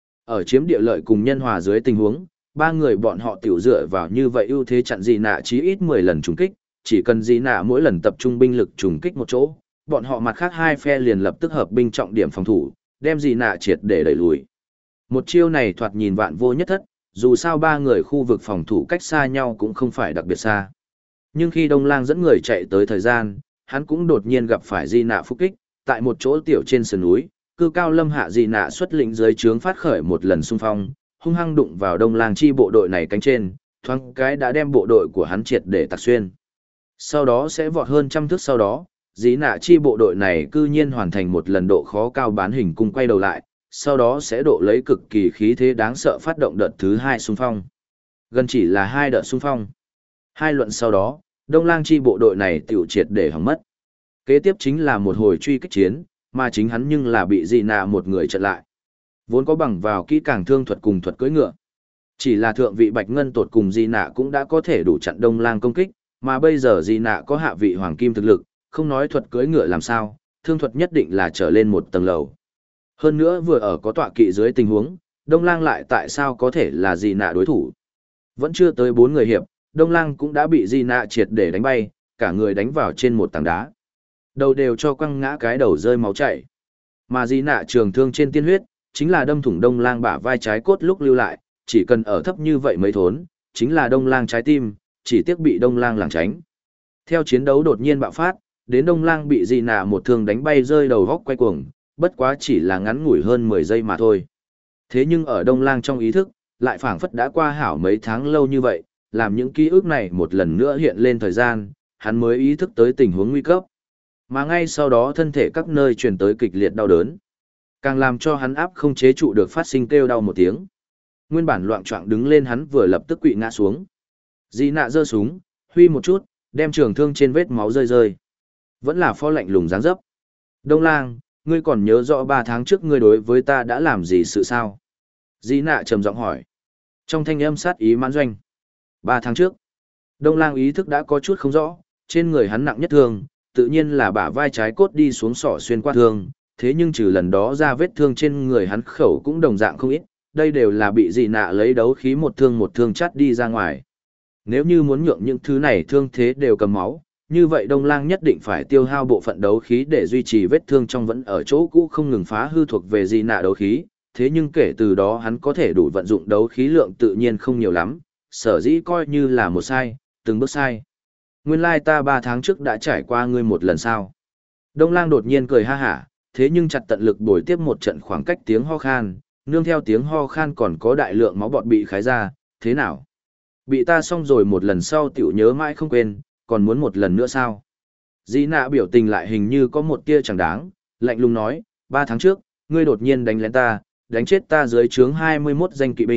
Ở chiếm địa lợi cùng nhân hòa dưới tình huống, ba người bọn họ tiểu dựa vào như vậy ưu thế chặn di nạ chí ít 10 lần trùng kích, chỉ cần di nạ mỗi lần tập trung binh lực trùng kích một chỗ, bọn họ mặt khác hai phe liền lập tức hợp binh trọng điểm phòng thủ, đem di nạ triệt để đẩy lùi. Một chiêu này thoạt nhìn vạn vô nhất thất, dù sao ba người khu vực phòng thủ cách xa nhau cũng không phải đặc biệt xa. Nhưng khi Đông Lang dẫn người chạy tới thời gian, hắn cũng đột nhiên gặp phải di nạ phục kích, tại một chỗ tiểu trên sườn núi, cư cao lâm hạ di nạ xuất lĩnh dưới trướng phát khởi một lần xung phong, hung hăng đụng vào Đông Lang chi bộ đội này cánh trên, thoáng cái đã đem bộ đội của hắn triệt để tạc xuyên. Sau đó sẽ vọt hơn trăm thước sau đó, dĩ nạ chi bộ đội này cư nhiên hoàn thành một lần độ khó cao bán hình cung quay đầu lại, sau đó sẽ độ lấy cực kỳ khí thế đáng sợ phát động đợt thứ hai xung phong. Gần chỉ là hai đợt xung phong. Hai luận sau đó, Đông Lang chi bộ đội này tiểu triệt để hỏng mất. Kế tiếp chính là một hồi truy kích chiến, mà chính hắn nhưng là bị dị nạ một người chặn lại. Vốn có bằng vào kỹ càng thương thuật cùng thuật cưỡi ngựa. Chỉ là thượng vị Bạch Ngân tột cùng dị nạ cũng đã có thể đủ chặn Đông Lang công kích, mà bây giờ dị nạ có hạ vị hoàng kim thực lực, không nói thuật cưỡi ngựa làm sao, thương thuật nhất định là trở lên một tầng lầu. Hơn nữa vừa ở có tọa kỵ dưới tình huống, Đông Lang lại tại sao có thể là dị nạ đối thủ. Vẫn chưa tới 4 người hiệp, Đông Lang cũng đã bị dị nạ triệt để đánh bay, cả người đánh vào trên một tảng đá. Đầu đều cho quăng ngã cái đầu rơi máu chảy. Mà dị nạ trường thương trên tiên huyết, chính là đâm thủng Đông Lang bả vai trái cốt lúc lưu lại, chỉ cần ở thấp như vậy mấy thốn, chính là Đông Lang trái tim, chỉ tiếc bị Đông Lang lảng tránh. Theo chiến đấu đột nhiên bạo phát, đến Đông Lang bị dị nạ một thương đánh bay rơi đầu góc quay cuồng, bất quá chỉ là ngắn ngủi hơn 10 giây mà thôi. Thế nhưng ở Đông Lang trong ý thức, lại phảng phất đã qua hảo mấy tháng lâu như vậy, làm những ký ức này một lần nữa hiện lên thời gian, hắn mới ý thức tới tình huống nguy cấp. Mà ngay sau đó thân thể các nơi truyền tới kịch liệt đau đớn. Càng làm cho hắn áp không chế trụ được phát sinh kêu đau một tiếng. Nguyên bản loạng choạng đứng lên hắn vừa lập tức quỵ ngã xuống. Dị nạ giơ súng, huy một chút, đem trường thương trên vết máu rơi rơi. Vẫn là pho lạnh lùng dáng dấp. Đông Lang, ngươi còn nhớ rõ 3 tháng trước ngươi đối với ta đã làm gì sự sao? Dị nạ trầm giọng hỏi. Trong thanh âm sát ý mãn doanh. 3 tháng trước, Đông Lang ý thức đã có chút không rõ, trên người hắn nặng nhất thương, tự nhiên là bả vai trái cốt đi xuống sọ xuyên qua thương, thế nhưng trừ lần đó ra vết thương trên người hắn khẩu cũng đồng dạng không ít, đây đều là bị dị nạ lấy đấu khí một thương chắt đi ra ngoài. Nếu như muốn nhượng những thứ này thương thế đều cầm máu, như vậy Đông Lang nhất định phải tiêu hao bộ phận đấu khí để duy trì vết thương trong vẫn ở chỗ cũ không ngừng phá hư thuộc về dị nạ đấu khí, thế nhưng kể từ đó hắn có thể đủ vận dụng đấu khí lượng tự nhiên không nhiều lắm, sở dĩ coi như là một sai, từng bước sai. Nguyên lai ta 3 tháng trước đã trải qua ngươi một lần sao. Đông Lang đột nhiên cười ha hả, thế nhưng chặt tận lực bồi tiếp một trận khoảng cách tiếng ho khan, nương theo tiếng ho khan còn có đại lượng máu bọt bị khái ra, thế nào? Bị ta xong rồi một lần sau tiểu nhớ mãi không quên, còn muốn một lần nữa sao? Dĩ nạ biểu tình lại hình như có một tia chẳng đáng, lạnh lùng nói, 3 tháng trước, ngươi đột nhiên đánh lén ta, đánh chết ta dưới trướng 21 danh kỵ binh,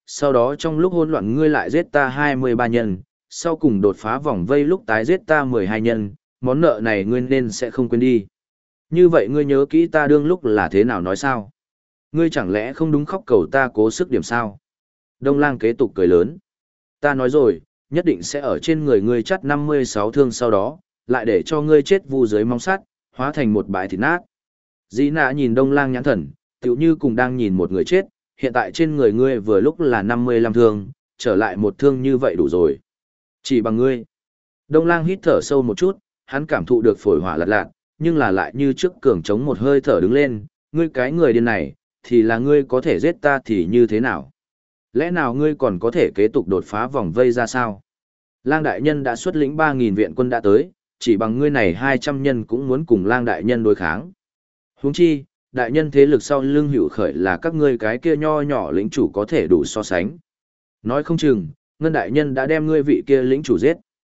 sau đó trong lúc hỗn loạn ngươi lại giết ta 23 nhân, sau cùng đột phá vòng vây lúc tái giết ta 12 nhân, món nợ này ngươi nên sẽ không quên đi. Như vậy ngươi nhớ kỹ ta đương lúc là thế nào nói sao? Ngươi chẳng lẽ không đúng khóc cầu ta cố sức điểm sao? Đông Lang kế tục cười lớn. Ta nói rồi, nhất định sẽ ở trên người ngươi chắt 56 thương sau đó, lại để cho ngươi chết vu dưới móng sắt, hóa thành một bãi thịt nát. Dĩ nạ nhìn Đông Lang nhãn thần, tựu như cùng đang nhìn một người chết, hiện tại trên người ngươi vừa lúc là 55 thương, trở lại một thương như vậy đủ rồi. Chỉ bằng ngươi. Đông Lang hít thở sâu một chút, hắn cảm thụ được phổi hỏa lạt lạt, nhưng là lại như trước cường chống một hơi thở đứng lên, ngươi cái người điên này, thì là ngươi có thể giết ta thì như thế nào? Lẽ nào ngươi còn có thể kế tục đột phá vòng vây ra sao? Lang đại nhân đã xuất lĩnh 3.000 viện quân đã tới, chỉ bằng ngươi này 200 nhân cũng muốn cùng Lang đại nhân đối kháng. Huống chi, đại nhân thế lực sau lưng hữu khởi là các ngươi cái kia nho nhỏ lĩnh chủ có thể đủ so sánh. Nói không chừng, Ngân đại nhân đã đem ngươi vị kia lĩnh chủ giết.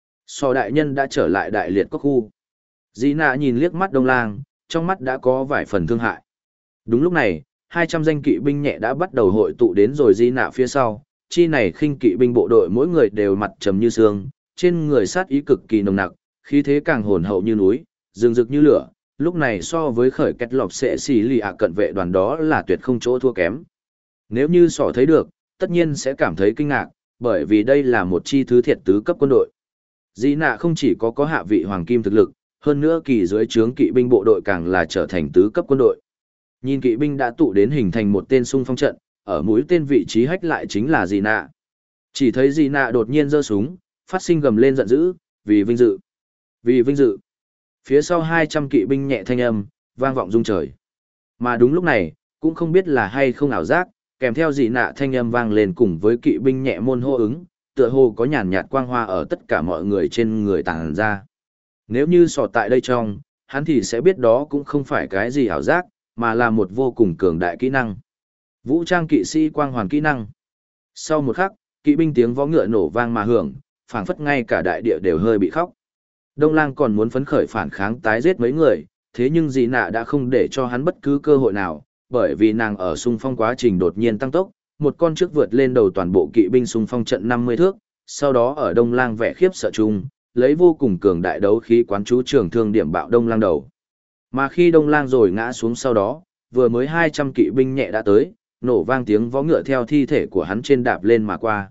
So đại nhân đã trở lại đại liệt cốc khu. Dĩ nạ nhìn liếc mắt Đông Lang, trong mắt đã có vài phần thương hại. Đúng lúc này, 200 danh kỵ binh nhẹ đã bắt đầu hội tụ đến rồi Dĩ nạ phía sau, chi này khinh kỵ binh bộ đội mỗi người đều mặt trầm như sương, trên người sát ý cực kỳ nồng nặc, khí thế càng hồn hậu như núi, rừng rực như lửa, lúc này so với khởi kết lọc sẽ xì lì ạ cận vệ đoàn đó là tuyệt không chỗ thua kém. Nếu như sỏ thấy được, tất nhiên sẽ cảm thấy kinh ngạc, bởi vì đây là một chi thứ thiệt tứ cấp quân đội. Dĩ nạ không chỉ có hạ vị hoàng kim thực lực, hơn nữa kỳ dưới trướng kỵ binh bộ đội càng là trở thành tứ cấp quân đội. Nhìn kỵ binh đã tụ đến hình thành một tên xung phong trận, ở mũi tên vị trí hách lại chính là Dĩ nạ. Chỉ thấy Dĩ nạ đột nhiên giơ súng, phát sinh gầm lên giận dữ, vì vinh dự. Vì vinh dự. Phía sau 200 kỵ binh nhẹ thanh âm, vang vọng rung trời. Mà đúng lúc này, cũng không biết là hay không ảo giác, kèm theo Dĩ nạ thanh âm vang lên cùng với kỵ binh nhẹ môn hô ứng, tựa hồ có nhàn nhạt quang hoa ở tất cả mọi người trên người tàng ra. Nếu như sọ tại đây trong, hắn thì sẽ biết đó cũng không phải cái gì ảo giác, mà là một vô cùng cường đại kỹ năng. Vũ trang kỵ sĩ quang hoàn kỹ năng. Sau một khắc, kỵ binh tiếng vó ngựa nổ vang mà hưởng, phảng phất ngay cả đại địa đều hơi bị khóc. Đông Lang còn muốn phấn khởi phản kháng tái giết mấy người, thế nhưng Dĩ nạ đã không để cho hắn bất cứ cơ hội nào, bởi vì nàng ở xung phong quá trình đột nhiên tăng tốc, một con trước vượt lên đầu toàn bộ kỵ binh xung phong trận 50 thước, sau đó ở Đông Lang vẻ khiếp sợ chung, lấy vô cùng cường đại đấu khí quán chú trường thương điểm bạo Đông Lang đầu. Mà khi Đông Lang rồi ngã xuống sau đó, vừa mới 200 kỵ binh nhẹ đã tới, nổ vang tiếng vó ngựa theo thi thể của hắn trên đạp lên mà qua.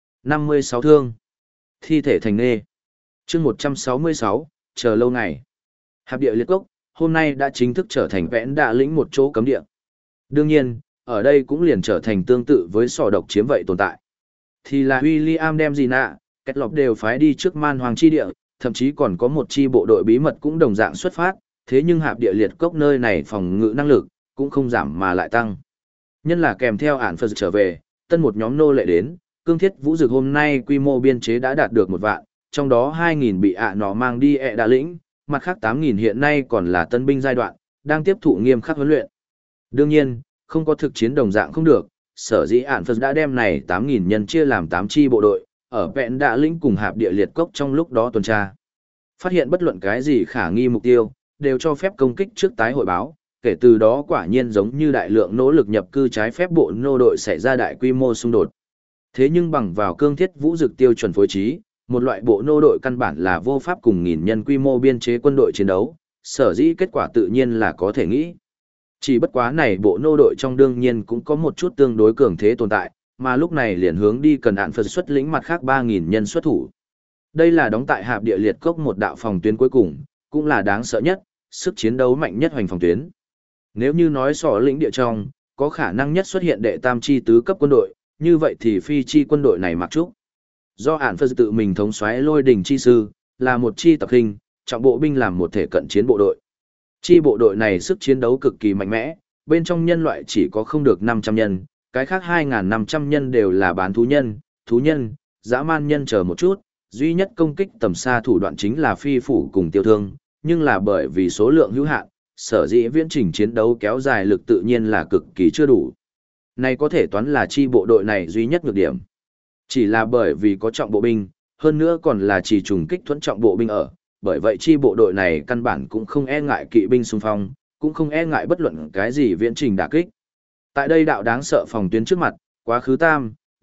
56 thương. Thi thể thành nê. Chương 166, chờ lâu ngày. Hạp địa liệt cốc, hôm nay đã chính thức trở thành vẽn đạ lĩnh một chỗ cấm địa. Đương nhiên, ở đây cũng liền trở thành tương tự với sỏ độc chiếm vậy tồn tại. Thì là William đem gì nạ, kết lọc đều phái đi trước man hoàng chi địa, thậm chí còn có một chi bộ đội bí mật cũng đồng dạng xuất phát, thế nhưng hạp địa liệt cốc nơi này phòng ngự năng lực, cũng không giảm mà lại tăng. Nhân là kèm theo ản phật trở về, tân một nhóm nô lệ đến, cương thiết vũ dực hôm nay quy mô biên chế đã đạt được 1 vạn, trong đó 2.000 bị nó mang đi đạ lĩnh, mặt khác 8.000 hiện nay còn là tân binh giai đoạn, đang tiếp thụ nghiêm khắc huấn luyện. Đương nhiên, không có thực chiến đồng dạng không được, sở dĩ ản phật đã đem này 8.000 nhân chia làm 8 chi bộ đội, ở vẹn đạ lĩnh cùng hạp địa liệt cốc trong lúc đó tuần tra. Phát hiện bất luận cái gì khả nghi mục tiêu, đều cho phép công kích trước tái hội báo, kể từ đó quả nhiên giống như đại lượng nỗ lực nhập cư trái phép bộ nô đội xảy ra đại quy mô xung đột. Thế nhưng bằng vào cương thiết vũ dực tiêu chuẩn phối trí, một loại bộ nô đội căn bản là vô pháp cùng nghìn nhân quy mô biên chế quân đội chiến đấu, sở dĩ kết quả tự nhiên là có thể nghĩ. Chỉ bất quá này bộ nô đội trong đương nhiên cũng có một chút tương đối cường thế tồn tại, mà lúc này liền hướng đi cần ạn phật xuất lĩnh mặt khác 3.000 nhân xuất thủ. Đây là đóng tại hạp địa liệt cốc một đạo phòng tuyến cuối cùng, cũng là đáng sợ nhất, sức chiến đấu mạnh nhất hoành phòng tuyến. Nếu như nói sỏ lĩnh địa trong, có khả năng nhất xuất hiện đệ tam chi tứ cấp quân đội, như vậy thì phi chi quân đội này mặc trúc. Do ản phật tự mình thống soái lôi đỉnh chi sư, là một chi tập hình, trọng bộ binh làm một thể cận chiến bộ đội. Chi bộ đội này sức chiến đấu cực kỳ mạnh mẽ, bên trong nhân loại chỉ có không được 500 nhân, cái khác 2.500 nhân đều là bán thú nhân, dã man nhân chờ một chút, duy nhất công kích tầm xa thủ đoạn chính là phi phủ cùng tiêu thương, nhưng là bởi vì số lượng hữu hạn, sở dĩ viễn trình chiến đấu kéo dài lực tự nhiên là cực kỳ chưa đủ. Này có thể toán là chi bộ đội này duy nhất nhược điểm. Chỉ là bởi vì có trọng bộ binh, hơn nữa còn là chỉ trùng kích thuẫn trọng bộ binh ở, bởi vậy chi bộ đội này căn bản cũng không e ngại kỵ binh xung phong, cũng không e ngại bất luận cái gì viễn trình đả kích. Tại đây đạo đáng sợ phòng tuyến trước mặt, quá khứ tam,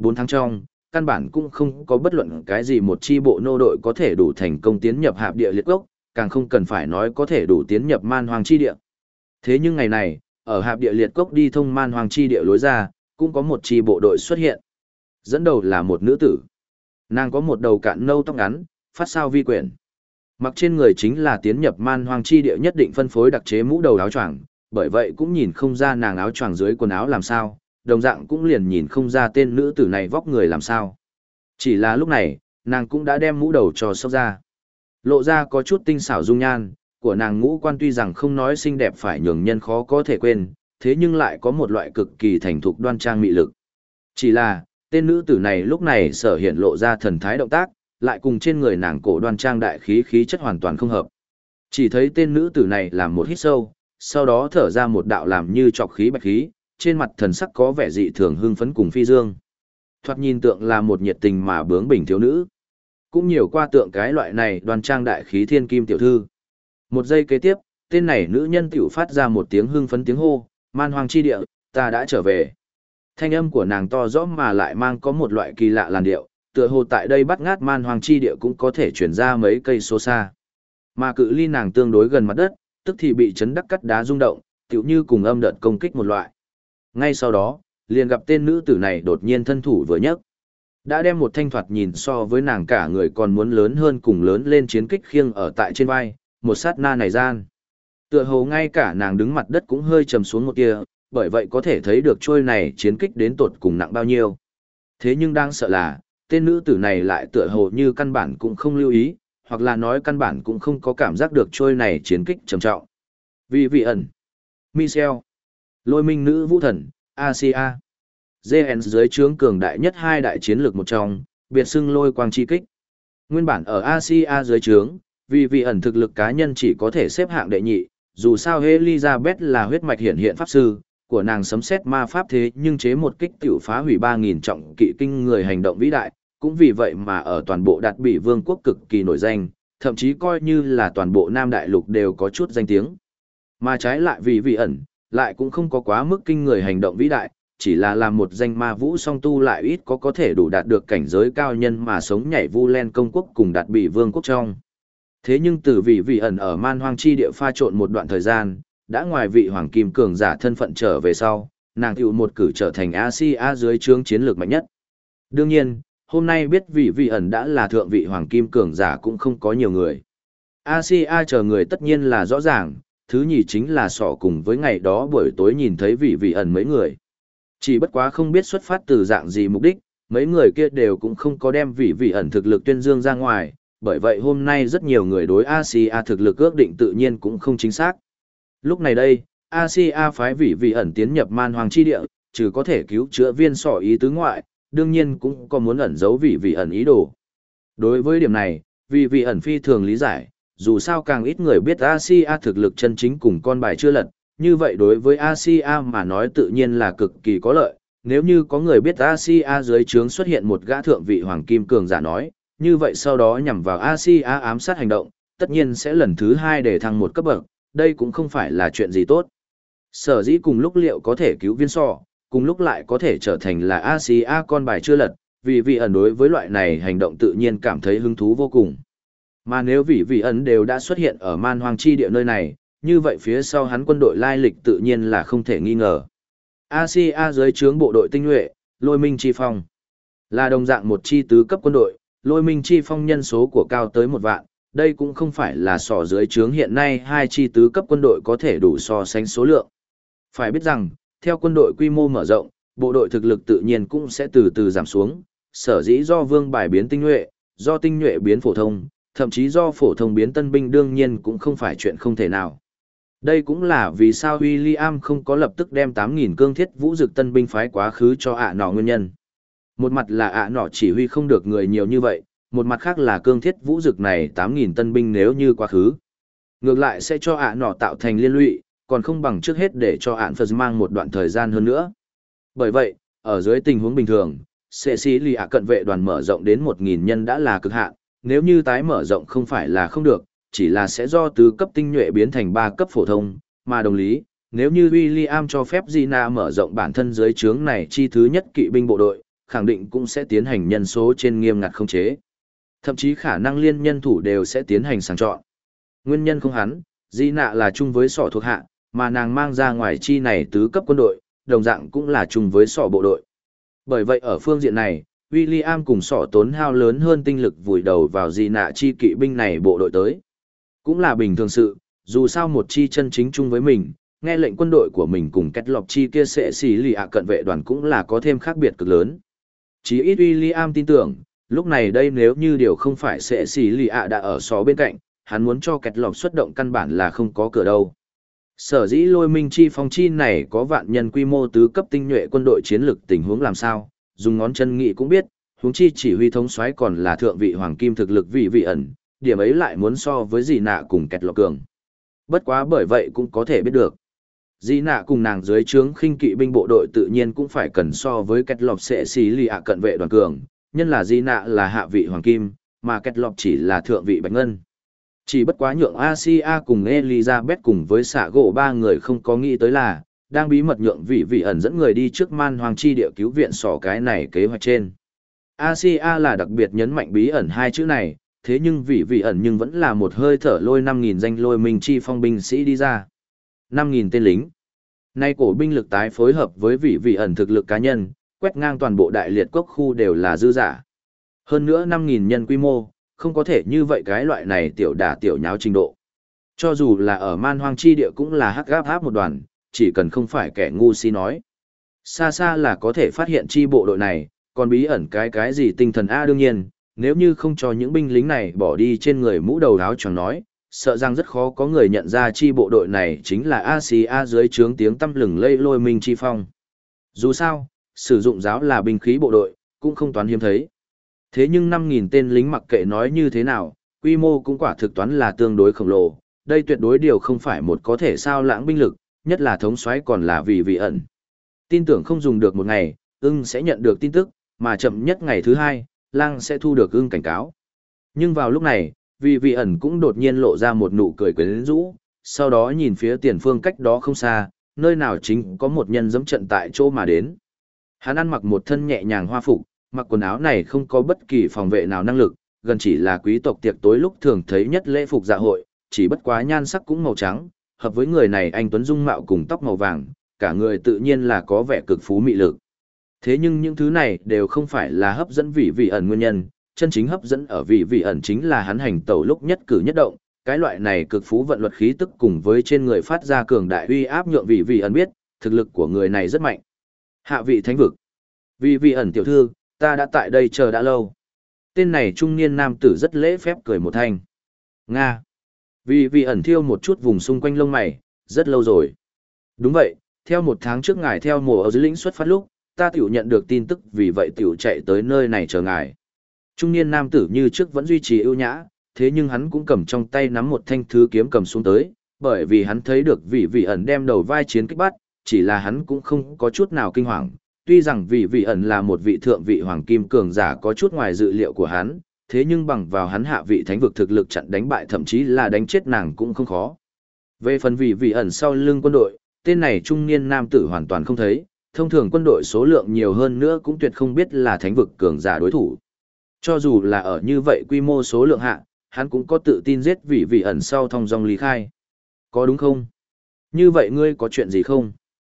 4 tháng trong, căn bản cũng không có bất luận cái gì một chi bộ nô đội có thể đủ thành công tiến nhập hạp địa liệt cốc, càng không cần phải nói có thể đủ tiến nhập man hoang chi địa. Thế nhưng ngày này, ở hạp địa liệt cốc đi thông man hoang chi địa lối ra, cũng có một chi bộ đội xuất hiện. Dẫn đầu là một nữ tử. Nàng có một đầu cạn nâu tóc ngắn, phát sao vi quyển. Mặc trên người chính là tiến nhập man hoang chi địa nhất định phân phối đặc chế mũ đầu áo choàng, bởi vậy cũng nhìn không ra nàng áo choàng dưới quần áo làm sao, đồng dạng cũng liền nhìn không ra tên nữ tử này vóc người làm sao. Chỉ là lúc này, nàng cũng đã đem mũ đầu cho xốc ra. Lộ ra có chút tinh xảo dung nhan, của nàng ngũ quan tuy rằng không nói xinh đẹp phải nhường nhân khó có thể quên, thế nhưng lại có một loại cực kỳ thành thục đoan trang mị lực. Chỉ là, tên nữ tử này lúc này sở hiện lộ ra thần thái động tác, lại cùng trên người nàng cổ đoan trang đại khí khí chất hoàn toàn không hợp. Chỉ thấy tên nữ tử này làm một hít sâu, sau đó thở ra một đạo làm như trọc khí bạch khí, trên mặt thần sắc có vẻ dị thường hưng phấn cùng phi dương. Thoạt nhìn tượng là một nhiệt tình mà bướng bỉnh thiếu nữ. Cũng nhiều qua tượng cái loại này đoan trang đại khí thiên kim tiểu thư. Một giây kế tiếp, tên này nữ nhân tiểu phát ra một tiếng hưng phấn tiếng hô, man hoang chi địa, ta đã trở về. Thanh âm của nàng to rõ mà lại mang có một loại kỳ lạ làn điệu, tựa hồ tại đây bắt ngát man hoang chi địa cũng có thể chuyển ra mấy cây số xa. Mà cự ly nàng tương đối gần mặt đất, tức thì bị chấn đắc cắt đá rung động, tựu như cùng âm đợt công kích một loại. Ngay sau đó, liền gặp tên nữ tử này đột nhiên thân thủ vừa nhấc, đã đem một thanh thoạt nhìn so với nàng cả người còn muốn lớn hơn cùng lớn lên chiến kích khiêng ở tại trên vai, một sát na này gian. Tựa hồ ngay cả nàng đứng mặt đất cũng hơi trầm xuống một tia, bởi vậy có thể thấy được trôi này chiến kích đến tột cùng nặng bao nhiêu. Thế nhưng đang sợ là, tên nữ tử này lại tựa hồ như căn bản cũng không lưu ý, hoặc là nói căn bản cũng không có cảm giác được trôi này chiến kích trầm trọng. Vì vị ẩn, Michel, Lôi Minh nữ vũ thần, Asia, GN dưới trướng cường đại nhất hai đại chiến lược một trong, biệt xưng Lôi Quang chi kích. Nguyên bản ở Asia dưới trướng, vì vị ẩn thực lực cá nhân chỉ có thể xếp hạng đệ nhị, dù sao Elizabeth là huyết mạch hiển hiện pháp sư, của nàng sấm xét ma pháp thế nhưng chế một kích tiểu phá hủy 3.000 trọng kỵ kinh người hành động vĩ đại, cũng vì vậy mà ở toàn bộ Đạt Bỉ Vương quốc cực kỳ nổi danh, thậm chí coi như là toàn bộ Nam Đại Lục đều có chút danh tiếng. Mà trái lại vì vị ẩn, lại cũng không có quá mức kinh người hành động vĩ đại, chỉ là làm một danh ma vũ song tu lại ít có thể đủ đạt được cảnh giới cao nhân mà sống nhảy vu len công quốc cùng Đạt Bỉ Vương quốc trong. Thế nhưng từ vị ẩn ở man hoang chi địa pha trộn một đoạn thời gian, đã ngoài vị hoàng kim cường giả thân phận trở về sau, nàng tiểu một cử trở thành Asia dưới trướng chiến lược mạnh nhất. Đương nhiên, hôm nay biết vị ẩn đã là thượng vị hoàng kim cường giả cũng không có nhiều người. Asia chờ người tất nhiên là rõ ràng, thứ nhì chính là sọ cùng với ngày đó buổi tối nhìn thấy vị ẩn mấy người. Chỉ bất quá không biết xuất phát từ dạng gì mục đích, mấy người kia đều cũng không có đem vị ẩn thực lực tuyên dương ra ngoài, bởi vậy hôm nay rất nhiều người đối Asia thực lực ước định tự nhiên cũng không chính xác. Lúc này đây, Asia phái vị ẩn tiến nhập man hoang chi địa, trừ có thể cứu chữa viên sỏ ý tứ ngoại, đương nhiên cũng có muốn ẩn giấu vị ẩn ý đồ. Đối với điểm này, vị ẩn phi thường lý giải, dù sao càng ít người biết Asia thực lực chân chính cùng con bài chưa lật, như vậy đối với Asia mà nói tự nhiên là cực kỳ có lợi, nếu như có người biết Asia dưới trướng xuất hiện một gã thượng vị hoàng kim cường giả nói, như vậy sau đó nhằm vào Asia ám sát hành động, tất nhiên sẽ lần thứ hai để thăng một cấp bậc, đây cũng không phải là chuyện gì tốt. Sở dĩ cùng lúc liệu có thể cứu viên sọ, cùng lúc lại có thể trở thành là Asia con bài chưa lật, vì vị ẩn đối với loại này hành động tự nhiên cảm thấy hứng thú vô cùng. Mà nếu vị ẩn đều đã xuất hiện ở man hoang chi địa nơi này, như vậy phía sau hắn quân đội lai lịch tự nhiên là không thể nghi ngờ. Asia dưới trướng bộ đội tinh nhuệ, Lôi Minh Chi Phong, là đồng dạng một chi tứ cấp quân đội, Lôi Minh Chi Phong nhân số của cao tới 1 vạn, đây cũng không phải là sỏ dưới trướng hiện nay hai chi tứ cấp quân đội có thể đủ so sánh số lượng. Phải biết rằng, theo quân đội quy mô mở rộng, bộ đội thực lực tự nhiên cũng sẽ từ từ giảm xuống, sở dĩ do vương bài biến tinh nhuệ, do tinh nhuệ biến phổ thông, thậm chí do phổ thông biến tân binh đương nhiên cũng không phải chuyện không thể nào. Đây cũng là vì sao William không có lập tức đem 8.000 cương thiết vũ dực tân binh phái quá khứ cho ạ nọ nguyên nhân. Một mặt là ạ nọ chỉ huy không được người nhiều như vậy, một mặt khác là cương thiết vũ dực này 8.000 tân binh nếu như quá khứ. Ngược lại sẽ cho ạ nọ tạo thành liên lụy, còn không bằng trước hết để cho ạn Phật mang một đoạn thời gian hơn nữa. Bởi vậy, ở dưới tình huống bình thường, sẽ xí lì ạ cận vệ đoàn mở rộng đến 1.000 nhân đã là cực hạn, nếu như tái mở rộng không phải là không được, chỉ là sẽ do tứ cấp tinh nhuệ biến thành 3 cấp phổ thông, mà đồng lý, nếu như William cho phép Gina mở rộng bản thân dưới trướng này chi thứ nhất kỵ binh bộ đội, khẳng định cũng sẽ tiến hành nhân số trên nghiêm ngặt khống chế. Thậm chí khả năng liên nhân thủ đều sẽ tiến hành sàng chọn. Nguyên nhân không hắn, Di Nạ là chung với sọ thuộc hạ, mà nàng mang ra ngoài chi này tứ cấp quân đội, đồng dạng cũng là chung với sọ bộ đội. Bởi vậy ở phương diện này, William cùng sọ tốn hao lớn hơn tinh lực vùi đầu vào Di Nạ chi kỵ binh này bộ đội tới. Cũng là bình thường sự, dù sao một chi chân chính chung với mình, nghe lệnh quân đội của mình cùng kết lọc chi kia sẽ xì lì ạ cận vệ đoàn cũng là có thêm khác biệt cực lớn. Chí ít William tin tưởng, lúc này đây nếu như điều không phải sẽ xì lì ạ đã ở xó bên cạnh, hắn muốn cho kết lọc xuất động căn bản là không có cửa đâu. Sở dĩ lôi minh chi phong chi này có vạn nhân quy mô tứ cấp tinh nhuệ quân đội chiến lực tình huống làm sao, dùng ngón chân nghĩ cũng biết, huống chi chỉ huy thống soái còn là thượng vị hoàng kim thực lực vị ẩn, điểm ấy lại muốn so với Dị Nạ cùng kết lọc cường. Bất quá bởi vậy cũng có thể biết được. Dị Nạ cùng nàng dưới trướng khinh kỵ binh bộ đội tự nhiên cũng phải cần so với kết lọc sẽ xì lì ạ cận vệ đoàn cường, nhân là Dị Nạ là hạ vị hoàng kim, mà kết lọc chỉ là thượng vị bạch ngân. Chỉ bất quá nhượng Asia cùng Elizabeth cùng với xạ gỗ ba người không có nghĩ tới là, đang bí mật nhượng vị ẩn dẫn người đi trước man hoàng chi địa cứu viện sỏ cái này kế hoạch trên. Asia là đặc biệt nhấn mạnh bí ẩn hai chữ này, thế nhưng vị ẩn nhưng vẫn là một hơi thở lôi 5.000 danh lôi minh chi phong binh sĩ đi ra. 5.000 tên lính. Nay cổ binh lực tái phối hợp với vị ẩn thực lực cá nhân, quét ngang toàn bộ đại liệt quốc khu đều là dư giả. Hơn nữa 5.000 nhân quy mô, không có thể như vậy cái loại này tiểu đả tiểu nháo trình độ. Cho dù là ở man hoang chi địa cũng là hắc gáp áp một đoàn, chỉ cần không phải kẻ ngu si nói. Xa xa là có thể phát hiện chi bộ đội này, còn bí ẩn cái gì tinh thần A đương nhiên, nếu như không cho những binh lính này bỏ đi trên người mũ đầu áo choàng nói, sợ rằng rất khó có người nhận ra chi bộ đội này chính là Asia dưới trướng tiếng tăm lừng lây lôi minh chi phong. Dù sao, sử dụng giáo là binh khí bộ đội, cũng không toán hiếm thấy. Thế nhưng 5.000 tên lính mặc kệ nói như thế nào, quy mô cũng quả thực toán là tương đối khổng lồ, đây tuyệt đối điều không phải một có thể sao lãng binh lực, nhất là thống soái còn là vị ẩn. Tin tưởng không dùng được một ngày, ưng sẽ nhận được tin tức, mà chậm nhất ngày thứ hai, lang sẽ thu được ưng cảnh cáo. Nhưng vào lúc này, vị ẩn cũng đột nhiên lộ ra một nụ cười quyến rũ, sau đó nhìn phía tiền phương cách đó không xa, nơi nào chính có một nhân dẫm trận tại chỗ mà đến. Hắn ăn mặc một thân nhẹ nhàng hoa phục, mặc quần áo này không có bất kỳ phòng vệ nào năng lực, gần chỉ là quý tộc tiệc tối lúc thường thấy nhất lễ phục dạ hội, chỉ bất quá nhan sắc cũng màu trắng, hợp với người này anh tuấn dung mạo cùng tóc màu vàng, cả người tự nhiên là có vẻ cực phú mị lực. Thế nhưng những thứ này đều không phải là hấp dẫn vị ẩn nguyên nhân, chân chính hấp dẫn ở vị ẩn chính là hắn hành tẩu lúc nhất cử nhất động, cái loại này cực phú vận luật khí tức cùng với trên người phát ra cường đại uy áp nhượng vị ẩn biết, thực lực của người này rất mạnh. Hạ vị thánh vực. Vị ẩn tiểu thư, ta đã tại đây chờ đã lâu. Tên này trung niên nam tử rất lễ phép cười một thanh. Nga. Vị ẩn thiêu một chút vùng xung quanh lông mày, rất lâu rồi. Đúng vậy, theo một tháng trước ngài theo mùa ở dưới lĩnh xuất phát lúc, ta tiểu nhận được tin tức vì vậy tiểu chạy tới nơi này chờ ngài. Trung niên nam tử như trước vẫn duy trì ưu nhã, thế nhưng hắn cũng cầm trong tay nắm một thanh thứ kiếm cầm xuống tới, bởi vì hắn thấy được vị ẩn đem đầu vai chiến kích bắt, chỉ là hắn cũng không có chút nào kinh hoàng. Tuy rằng vị ẩn là một vị thượng vị hoàng kim cường giả có chút ngoài dự liệu của hắn, thế nhưng bằng vào hắn hạ vị thánh vực thực lực chặn đánh bại thậm chí là đánh chết nàng cũng không khó. Về phần vị ẩn sau lưng quân đội, tên này trung niên nam tử hoàn toàn không thấy, thông thường quân đội số lượng nhiều hơn nữa cũng tuyệt không biết là thánh vực cường giả đối thủ. Cho dù là ở như vậy quy mô số lượng hạ, hắn cũng có tự tin giết vị ẩn sau thong dong lý khai. Có đúng không? Như vậy ngươi có chuyện gì không?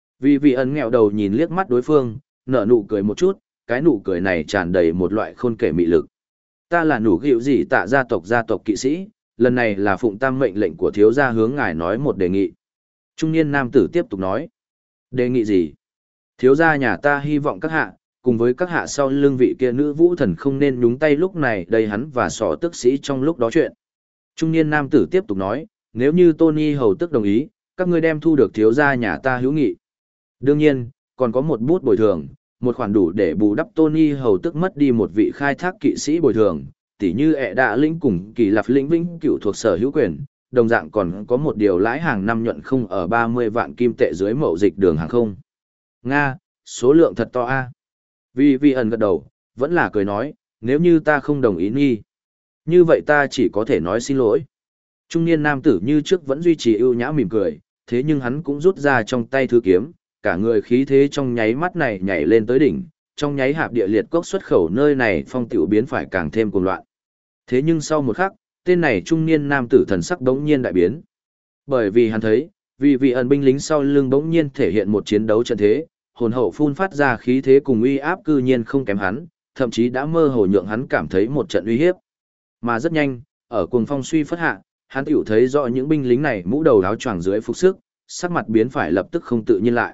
Vị ẩn nghẹo đầu nhìn liếc mắt đối phương, nở nụ cười một chút, cái nụ cười này tràn đầy một loại khôn kể mị lực. Ta là nụ gịu gì tạ gia tộc kỵ sĩ, lần này là phụng tam mệnh lệnh của thiếu gia hướng ngài nói một đề nghị. Trung niên nam tử tiếp tục nói. Đề nghị gì? Thiếu gia nhà ta hy vọng các hạ, cùng với các hạ sau lưng vị kia nữ vũ thần không nên nhúng tay lúc này đây hắn và sỏ tước sĩ trong lúc đó chuyện. Trung niên nam tử tiếp tục nói, nếu như Tony hầu tức đồng ý, các ngươi đem thu được thiếu gia nhà ta hữu nghị. Đương nhiên, còn có một bút bồi thường, một khoản đủ để bù đắp Tony hầu tức mất đi một vị khai thác kỵ sĩ bồi thường, tỉ như ẹ đạ lĩnh cùng kỳ lạp lĩnh vĩnh cựu thuộc sở hữu quyền, đồng dạng còn có một điều lãi hàng năm nhuận không ở 30 vạn kim tệ dưới mậu dịch đường hàng không. Nga, số lượng thật to a. Vị ẩn gật đầu, vẫn là cười nói, nếu như ta không đồng ý nghi. Như vậy ta chỉ có thể nói xin lỗi. Trung niên nam tử như trước vẫn duy trì ưu nhã mỉm cười, thế nhưng hắn cũng rút ra trong tay thứ kiếm, cả người khí thế trong nháy mắt này nhảy lên tới đỉnh, trong nháy hạp địa liệt cốc xuất khẩu nơi này phong tiểu biến phải càng thêm cuồng loạn. Thế nhưng sau một khắc, tên này trung niên nam tử thần sắc bỗng nhiên đại biến. Bởi vì hắn thấy, vì ẩn binh lính sau lưng bỗng nhiên thể hiện một chiến đấu trận thế, hồn hậu phun phát ra khí thế cùng uy áp cư nhiên không kém hắn, thậm chí đã mơ hồ nhượng hắn cảm thấy một trận uy hiếp. Mà rất nhanh, ở cuồng phong suy phất hạ, hắn tiểu thấy rõ những binh lính này mũ đầu áo choàng dưới phục sức, sắc mặt biến phải lập tức không tự nhiên lại.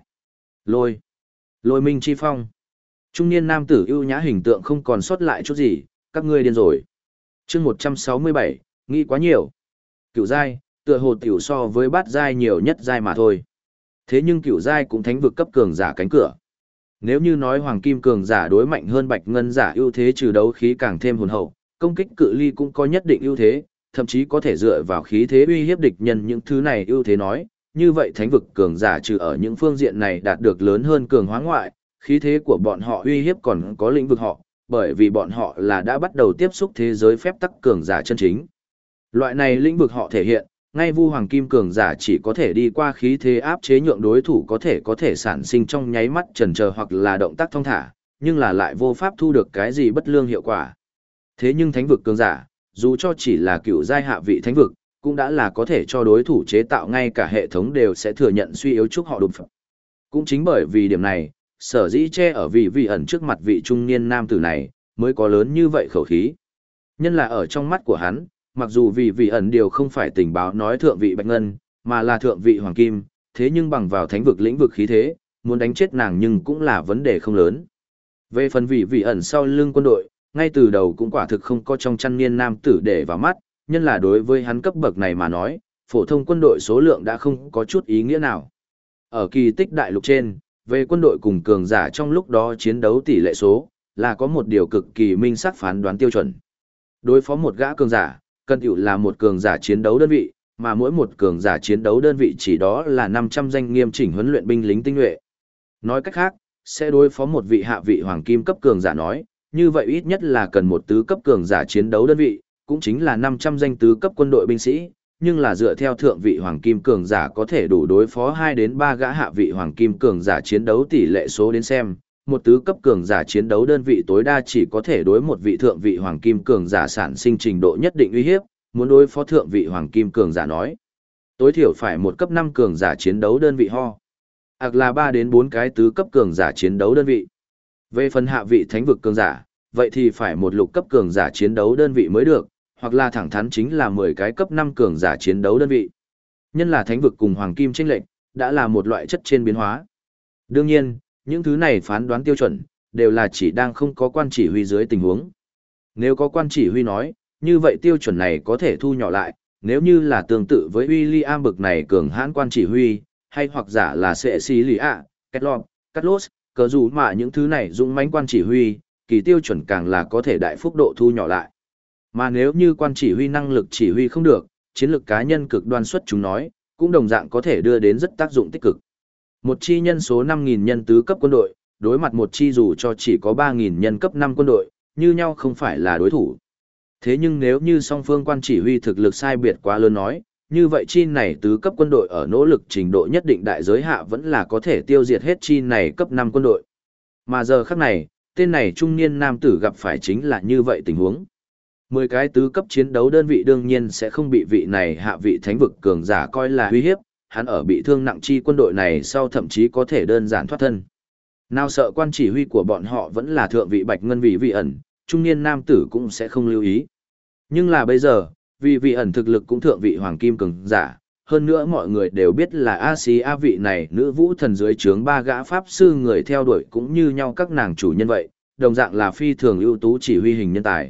Lôi minh chi phong. Trung niên nam tử ưu nhã hình tượng không còn sót lại chút gì, các ngươi điên rồi. Chương 167, nghĩ quá nhiều. Cửu giai, tựa hồ tiểu so với bát giai nhiều nhất giai mà thôi. Thế nhưng cửu giai cũng thánh vực cấp cường giả cánh cửa. Nếu như nói hoàng kim cường giả đối mạnh hơn bạch ngân giả ưu thế trừ đấu khí càng thêm hồn hậu, công kích cự ly cũng có nhất định ưu thế, thậm chí có thể dựa vào khí thế uy hiếp địch nhân những thứ này ưu thế nói, như vậy thánh vực cường giả trừ ở những phương diện này đạt được lớn hơn cường hóa ngoại, khí thế của bọn họ uy hiếp còn có lĩnh vực họ, bởi vì bọn họ là đã bắt đầu tiếp xúc thế giới phép tắc cường giả chân chính. Loại này lĩnh vực họ thể hiện, ngay vu hoàng kim cường giả chỉ có thể đi qua khí thế áp chế nhượng đối thủ có thể sản sinh trong nháy mắt chần chờ hoặc là động tác thong thả, nhưng là lại vô pháp thu được cái gì bất lương hiệu quả. Thế nhưng thánh vực cường giả, dù cho chỉ là cựu giai hạ vị thánh vực, cũng đã là có thể cho đối thủ chế tạo ngay cả hệ thống đều sẽ thừa nhận suy yếu chúc họ đụng phẩm. Cũng chính bởi vì điểm này, sở dĩ che ở vị ẩn trước mặt vị trung niên nam tử này, mới có lớn như vậy khẩu khí. Nhân là ở trong mắt của hắn, mặc dù vị ẩn điều không phải tình báo nói thượng vị bạch ngân, mà là thượng vị hoàng kim, thế nhưng bằng vào thánh vực lĩnh vực khí thế, muốn đánh chết nàng nhưng cũng là vấn đề không lớn. Về phần vị ẩn sau lưng quân đội, ngay từ đầu cũng quả thực không có trong chăn niên nam tử để vào mắt, nhân là đối với hắn cấp bậc này mà nói, phổ thông quân đội số lượng đã không có chút ý nghĩa nào. Ở kỳ tích đại lục trên, về quân đội cùng cường giả trong lúc đó chiến đấu tỷ lệ số, là có một điều cực kỳ minh xác phán đoán tiêu chuẩn. Đối phó một gã cường giả, cần tiểu là một cường giả chiến đấu đơn vị, mà mỗi một cường giả chiến đấu đơn vị chỉ đó là 500 danh nghiêm chỉnh huấn luyện binh lính tinh nhuệ. Nói cách khác, sẽ đối phó một vị hạ vị hoàng kim cấp cường giả nói, như vậy ít nhất là cần một tứ cấp cường giả chiến đấu đơn vị, cũng chính là 500 danh tứ cấp quân đội binh sĩ, nhưng là dựa theo thượng vị hoàng kim cường giả có thể đủ đối phó 2 đến 3 gã hạ vị hoàng kim cường giả chiến đấu tỷ lệ số đến xem, một tứ cấp cường giả chiến đấu đơn vị tối đa chỉ có thể đối một vị thượng vị hoàng kim cường giả sản sinh trình độ nhất định uy hiếp, muốn đối phó thượng vị hoàng kim cường giả nói, tối thiểu phải một cấp 5 cường giả chiến đấu đơn vị ho, hoặc là 3 đến 4 cái tứ cấp cường giả chiến đấu đơn vị. Về phần hạ vị thánh vực cường giả, vậy thì phải một lục cấp cường giả chiến đấu đơn vị mới được, hoặc là thẳng thắn chính là 10 cái cấp 5 cường giả chiến đấu đơn vị. Nhân là thánh vực cùng hoàng kim chênh lệch, đã là một loại chất trên biến hóa. Đương nhiên, những thứ này phán đoán tiêu chuẩn, đều là chỉ đang không có quan chỉ huy dưới tình huống. Nếu có quan chỉ huy nói, như vậy tiêu chuẩn này có thể thu nhỏ lại, nếu như là tương tự với William bực này cường hãn quan chỉ huy, hay hoặc giả là Cecilia, Ketlov, Carlos, cờ dù mà những thứ này dũng mãnh quan chỉ huy, kỳ tiêu chuẩn càng là có thể đại phúc độ thu nhỏ lại. Mà nếu như quan chỉ huy năng lực chỉ huy không được, chiến lược cá nhân cực đoan xuất chúng nói, cũng đồng dạng có thể đưa đến rất tác dụng tích cực. Một chi nhân số 5.000 nhân tứ cấp quân đội, đối mặt một chi dù cho chỉ có 3.000 nhân cấp 5 quân đội, như nhau không phải là đối thủ. Thế nhưng nếu như song phương quan chỉ huy thực lực sai biệt quá lớn nói, như vậy chi này tứ cấp quân đội ở nỗ lực trình độ nhất định đại giới hạ vẫn là có thể tiêu diệt hết chi này cấp 5 quân đội. Mà giờ khắc này, tên này trung niên nam tử gặp phải chính là như vậy tình huống. 10 cái tứ cấp chiến đấu đơn vị đương nhiên sẽ không bị vị này hạ vị thánh vực cường giả coi là uy hiếp, hắn ở bị thương nặng chi quân đội này sau thậm chí có thể đơn giản thoát thân. Nào sợ quan chỉ huy của bọn họ vẫn là thượng vị bạch ngân vị ẩn, trung niên nam tử cũng sẽ không lưu ý. Nhưng là bây giờ, vị ẩn thực lực cũng thượng vị hoàng kim cường giả, hơn nữa mọi người đều biết là A vị này nữ vũ thần dưới trướng 3 gã pháp sư người theo đuổi cũng như nhau các nàng chủ nhân vậy, đồng dạng là phi thường ưu tú chỉ huy hình nhân tài.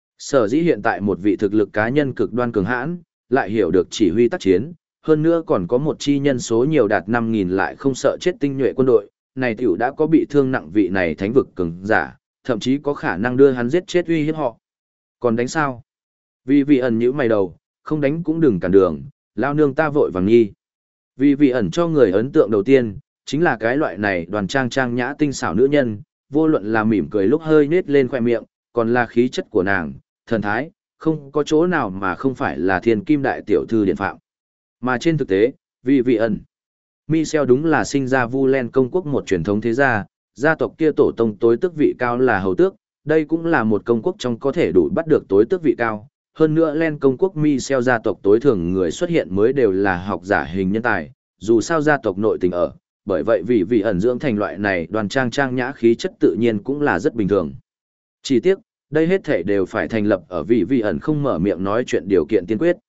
Sở dĩ hiện tại một vị thực lực cá nhân cực đoan cường hãn, lại hiểu được chỉ huy tác chiến, hơn nữa còn có một chi nhân số nhiều đạt 5.000 lại không sợ chết tinh nhuệ quân đội, này tiểu đã có bị thương nặng vị này thánh vực cường giả, thậm chí có khả năng đưa hắn giết chết uy hiếp họ. Còn đánh sao? Vị ẩn nhíu mày đầu, không đánh cũng đừng cản đường, lao nương ta vội vàng nghi. Vị ẩn cho người ấn tượng đầu tiên, chính là cái loại này đoàn trang trang nhã tinh xảo nữ nhân, vô luận là mỉm cười lúc hơi nết lên khoe miệng, còn là khí chất của nàng, thần thái, không có chỗ nào mà không phải là thiên kim đại tiểu thư điện phạm. Mà trên thực tế, vị ẩn, Michel đúng là sinh ra Vu Len công quốc một truyền thống thế gia, Gia tộc kia tổ tông tối tước vị cao là hầu tước, đây cũng là một công quốc trong có thể đủ bắt được tối tước vị cao. Hơn nữa Len công quốc Michel gia tộc tối thường người xuất hiện mới đều là học giả hình nhân tài, dù sao gia tộc nội tình ở, bởi vậy vì ẩn dưỡng thành loại này đoàn trang trang nhã khí chất tự nhiên cũng là rất bình thường. Chỉ tiếc, đây hết thể đều phải thành lập ở vì ẩn không mở miệng nói chuyện điều kiện tiên quyết.